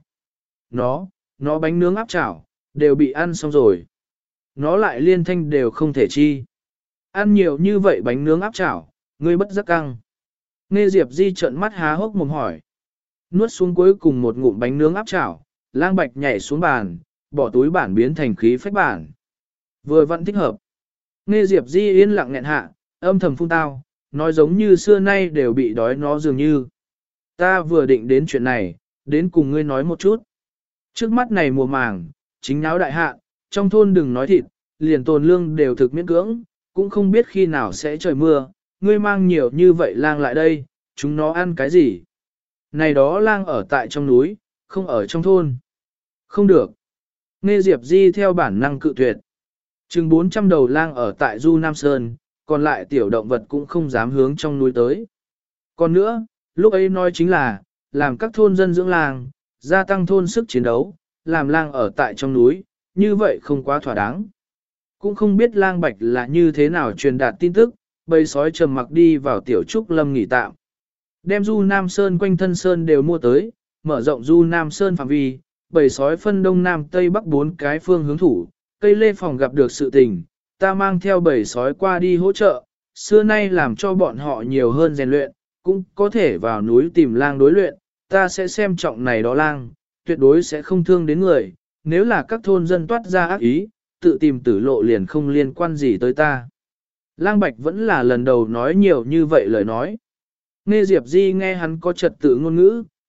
Nó, nó bánh nướng áp chảo, đều bị ăn xong rồi. Nó lại liên thanh đều không thể chi. Ăn nhiều như vậy bánh nướng áp chảo, ngươi bất giác căng. Nghe Diệp Di trợn mắt há hốc mồm hỏi. Nuốt xuống cuối cùng một ngụm bánh nướng áp chảo, Lang Bạch nhảy xuống bàn, bỏ túi bản biến thành khí phách bản. Vừa vẫn thích hợp. Nghe Diệp Di yên lặng nghẹn hạ, âm thầm phun tao, nói giống như xưa nay đều bị đói nó dường như. Ta vừa định đến chuyện này, đến cùng ngươi nói một chút. Trước mắt này mùa màng, chính náo đại hạ, trong thôn đừng nói thịt, liền tồn lương đều thực miễn cưỡng, cũng không biết khi nào sẽ trời mưa, ngươi mang nhiều như vậy lang lại đây, chúng nó ăn cái gì? Này đó lang ở tại trong núi, không ở trong thôn. Không được. Nghe Diệp Di theo bản năng cự tuyệt. Chừng bốn trăm đầu lang ở tại Du Nam Sơn, còn lại tiểu động vật cũng không dám hướng trong núi tới. Còn nữa, lúc ấy nói chính là, làm các thôn dân dưỡng lang, gia tăng thôn sức chiến đấu, làm lang ở tại trong núi, như vậy không quá thỏa đáng. Cũng không biết Lang Bạch là như thế nào truyền đạt tin tức, bầy sói trầm mặc đi vào tiểu trúc lâm nghỉ tạm. Đem Du Nam Sơn quanh thân Sơn đều mua tới, mở rộng Du Nam Sơn phạm vi, bầy sói phân đông nam tây bắc bốn cái phương hướng thủ, cây lê phòng gặp được sự tình, ta mang theo bầy sói qua đi hỗ trợ, xưa nay làm cho bọn họ nhiều hơn rèn luyện, cũng có thể vào núi tìm lang đối luyện, ta sẽ xem trọng này đó lang, tuyệt đối sẽ không thương đến người, nếu là các thôn dân toát ra ác ý, tự tìm tử lộ liền không liên quan gì tới ta. Lang Bạch vẫn là lần đầu nói nhiều như vậy lời nói. Nghe Diệp Di nghe hắn có trật tự ngôn ngữ,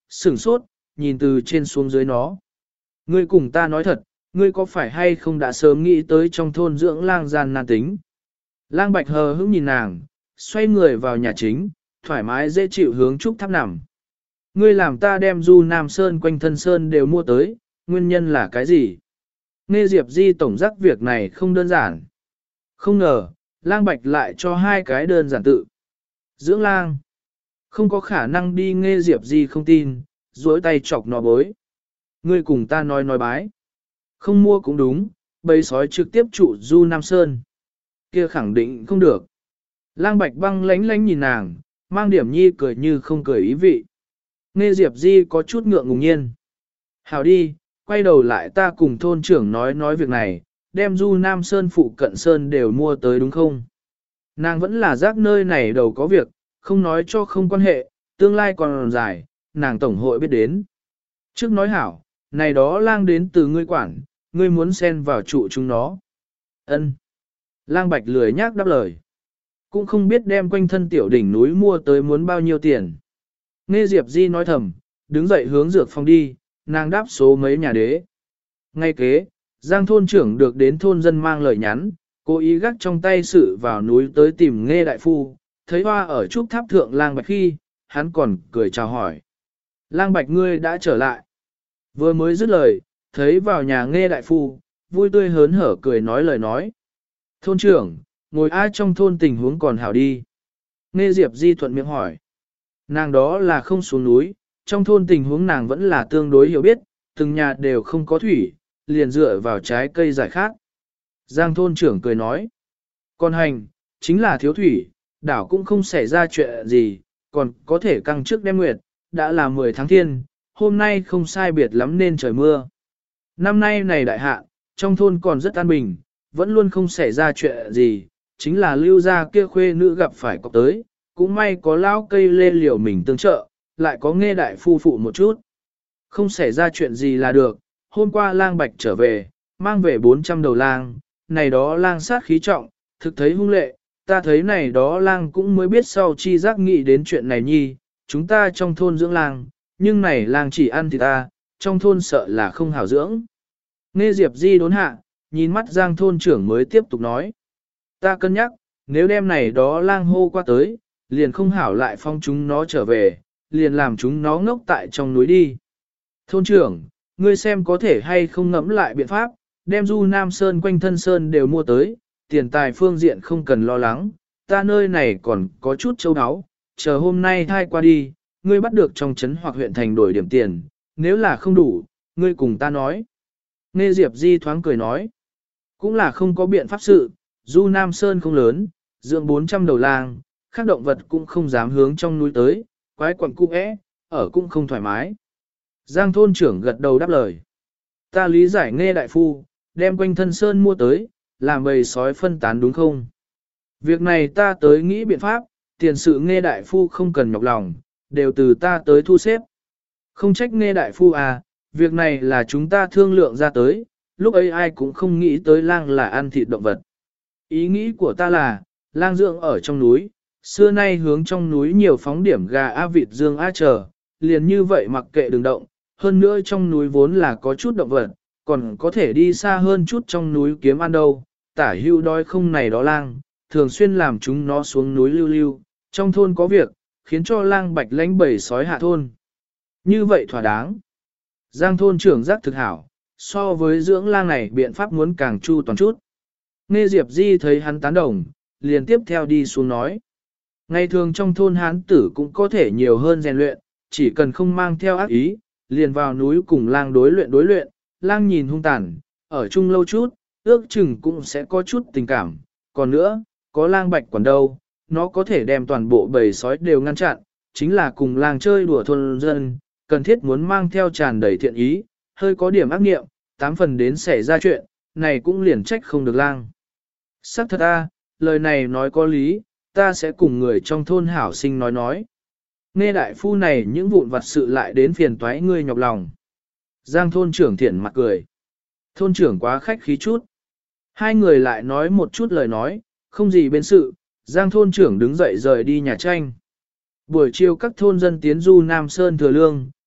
sửng sốt, nhìn từ trên xuống dưới nó. Ngươi cùng ta nói thật, ngươi có phải hay không đã sớm nghĩ tới trong thôn dưỡng lang gian nan tính? Lang Bạch hờ hững nhìn nàng, xoay người vào nhà chính, thoải mái dễ chịu hướng trúc tháp nằm. Ngươi làm ta đem du Nam Sơn quanh thân Sơn đều mua tới, nguyên nhân là cái gì? Nghe Diệp Di tổng giác việc này không đơn giản. Không ngờ, Lang Bạch lại cho hai cái đơn giản tự. Dưỡng lang. Không có khả năng đi nghe Diệp Di không tin, duỗi tay chọc nó bối. Ngươi cùng ta nói nói bái. Không mua cũng đúng, bầy sói trực tiếp trụ du Nam Sơn. Kia khẳng định không được. Lang Bạch băng lánh lánh nhìn nàng, mang điểm nhi cười như không cười ý vị. Nghe Diệp Di có chút ngượng ngùng nhiên. Hảo đi, quay đầu lại ta cùng thôn trưởng nói nói việc này, đem du Nam Sơn phụ cận Sơn đều mua tới đúng không? Nàng vẫn là giác nơi này đầu có việc, không nói cho không quan hệ, tương lai còn dài, nàng tổng hội biết đến. Trước nói hảo, này đó lang đến từ ngươi quản, ngươi muốn xen vào trụ chúng nó. Ân. Lang Bạch lười nhác đáp lời. Cũng không biết đem quanh thân tiểu đỉnh núi mua tới muốn bao nhiêu tiền. Nghe Diệp Di nói thầm, đứng dậy hướng dược phòng đi, nàng đáp số mấy nhà đế. Ngay kế, Giang thôn trưởng được đến thôn dân mang lời nhắn, cố ý gác trong tay sự vào núi tới tìm Nghe đại phu, thấy hoa ở trúc tháp thượng Lang Bạch khi, hắn còn cười chào hỏi. Lang Bạch ngươi đã trở lại. Vừa mới dứt lời, thấy vào nhà Nghe đại phu, vui tươi hớn hở cười nói lời nói. Thôn trưởng, ngồi ai trong thôn tình huống còn hảo đi. Nghe Diệp Di thuận miệng hỏi. Nàng đó là không xuống núi, trong thôn tình huống nàng vẫn là tương đối hiểu biết, từng nhà đều không có thủy, liền dựa vào trái cây giải khát. Giang thôn trưởng cười nói. Còn hành, chính là thiếu thủy, đảo cũng không xảy ra chuyện gì, còn có thể căng trước đêm nguyệt, đã là mười tháng thiên, hôm nay không sai biệt lắm nên trời mưa. Năm nay này đại hạ, trong thôn còn rất an bình, vẫn luôn không xảy ra chuyện gì, chính là lưu gia kia khuê nữ gặp phải cọc tới, cũng may có lao cây lê liều mình tương trợ, lại có Nghe đại phu phụ một chút. Không xảy ra chuyện gì là được, hôm qua Lang Bạch trở về, mang về bốn trăm đầu lang, này đó lang sát khí trọng, thực thấy hung lệ, ta thấy này đó lang cũng mới biết sau chi giác nghĩ đến chuyện này nhi, chúng ta trong thôn dưỡng lang, nhưng này lang chỉ ăn thì ta, trong thôn sợ là không hảo dưỡng. Nghe Diệp Di đốn hạ, nhìn mắt Giang thôn trưởng mới tiếp tục nói. Ta cân nhắc, nếu đem này đó lang hô qua tới, liền không hảo lại phong chúng nó trở về, liền làm chúng nó ngốc tại trong núi đi. Thôn trưởng, ngươi xem có thể hay không ngẫm lại biện pháp, đem du Nam Sơn quanh thân Sơn đều mua tới, tiền tài phương diện không cần lo lắng, ta nơi này còn có chút châu áo, chờ hôm nay thai qua đi, ngươi bắt được trong trấn hoặc huyện thành đổi điểm tiền, nếu là không đủ, ngươi cùng ta nói. Nghe Diệp Di thoáng cười nói, cũng là không có biện pháp sự, du Nam Sơn không lớn, dưỡng bốn trăm đầu lang, khác động vật cũng không dám hướng trong núi tới, quái quẩn cung ẽ, ở cũng không thoải mái. Giang thôn trưởng gật đầu đáp lời. Ta lý giải Nghe đại phu, đem quanh thân Sơn mua tới, làm bầy sói phân tán đúng không? Việc này ta tới nghĩ biện pháp, tiền sự Nghe đại phu không cần nhọc lòng, đều từ ta tới thu xếp. Không trách Nghe đại phu à, việc này là chúng ta thương lượng ra tới, lúc ấy ai cũng không nghĩ tới lang là ăn thịt động vật. Ý nghĩ của ta là, lang dưỡng ở trong núi, xưa nay hướng trong núi nhiều phóng điểm gà a vịt dương a chờ, liền như vậy mặc kệ đừng động, hơn nữa trong núi vốn là có chút động vật, còn có thể đi xa hơn chút trong núi kiếm ăn đâu, tả hưu đói không này đó lang, thường xuyên làm chúng nó xuống núi lưu lưu, trong thôn có việc, khiến cho Lang Bạch lãnh bầy sói hạ thôn. Như vậy thỏa đáng. Giang thôn trưởng giác thực hảo, so với dưỡng lang này biện pháp muốn càng chu toàn chút. Nghe Diệp Di thấy hắn tán đồng, liền tiếp theo đi xuống nói. Ngày thường trong thôn hán tử cũng có thể nhiều hơn rèn luyện, chỉ cần không mang theo ác ý, liền vào núi cùng lang đối luyện đối luyện, lang nhìn hung tàn, ở chung lâu chút, ước chừng cũng sẽ có chút tình cảm. Còn nữa, có Lang Bạch quản đâu, nó có thể đem toàn bộ bầy sói đều ngăn chặn, chính là cùng lang chơi đùa thôn dân, cần thiết muốn mang theo tràn đầy thiện ý, hơi có điểm ác nghiệm, tám phần đến xảy ra chuyện, này cũng liền trách không được lang. Sắc thật a, lời này nói có lý, ta sẽ cùng người trong thôn hảo sinh nói nói. Nghe đại phu này những vụn vặt sự lại đến phiền toái ngươi nhọc lòng. Giang thôn trưởng thiện mặt cười. Thôn trưởng quá khách khí chút. Hai người lại nói một chút lời nói, không gì bên sự, Giang thôn trưởng đứng dậy rời đi nhà tranh. Buổi chiều các thôn dân tiến du Nam Sơn thừa lương,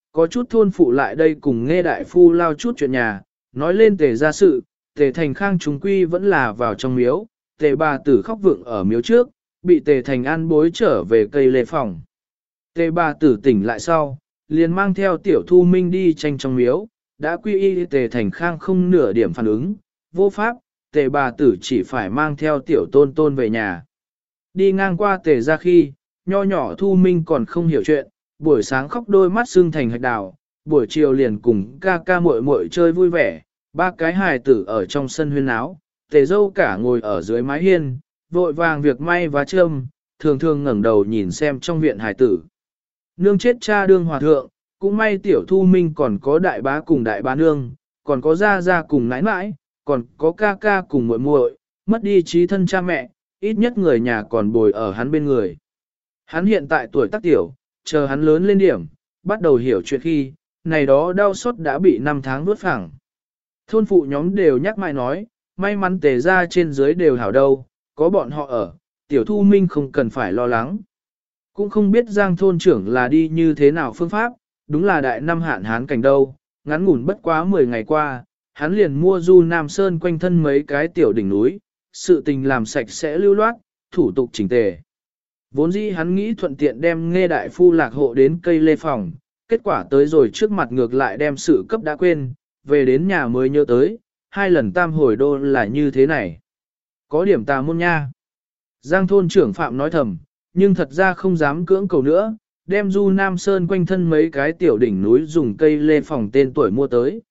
có chút thôn phụ lại đây cùng nghe đại phu lao chút chuyện nhà, nói lên tề ra sự, tề thành khang chúng quy vẫn là vào trong miếu, tề bà tử khóc vượng ở miếu trước, bị tề thành an bối trở về cây lê phòng. Tề bà tử tỉnh lại sau, liền mang theo tiểu thu minh đi tranh trong miếu, đã quy y tề thành khang không nửa điểm phản ứng, vô pháp, tề bà tử chỉ phải mang theo tiểu tôn tôn về nhà. Đi ngang qua tề ra khi, nho nhỏ thu minh còn không hiểu chuyện, buổi sáng khóc đôi mắt sưng thành hạch đào, buổi chiều liền cùng ca ca muội muội chơi vui vẻ, ba cái hài tử ở trong sân huyên áo, tề dâu cả ngồi ở dưới mái hiên, vội vàng việc may và châm, thường thường ngẩng đầu nhìn xem trong viện hài tử. Nương chết cha đương hòa thượng, cũng may tiểu thu minh còn có đại bá cùng đại bá nương, còn có gia gia cùng nãi nãi, còn có ca ca cùng muội muội, mất đi trí thân cha mẹ, ít nhất người nhà còn bồi ở hắn bên người. Hắn hiện tại tuổi tác tiểu, chờ hắn lớn lên điểm, bắt đầu hiểu chuyện khi, này đó đau xót đã bị năm tháng nuốt phẳng. Thôn phụ nhóm đều nhắc mãi nói, may mắn tề ra trên dưới đều hảo đâu, có bọn họ ở, tiểu thu minh không cần phải lo lắng. Cũng không biết Giang thôn trưởng là đi như thế nào phương pháp, đúng là đại năm hạn hán cảnh đâu, ngắn ngủn bất quá mười ngày qua, hắn liền mua du Nam Sơn quanh thân mấy cái tiểu đỉnh núi, sự tình làm sạch sẽ lưu loát, thủ tục chỉnh tề. Vốn dĩ hắn nghĩ thuận tiện đem nghe đại phu lạc hộ đến cây lê phòng, kết quả tới rồi trước mặt ngược lại đem sự cấp đã quên, về đến nhà mới nhớ tới, hai lần tam hồi đô là như thế này. Có điểm tà môn nha. Giang thôn trưởng Phạm nói thầm, nhưng thật ra không dám cưỡng cầu nữa, đem du Nam Sơn quanh thân mấy cái tiểu đỉnh núi dùng cây lê phòng tên tuổi mua tới.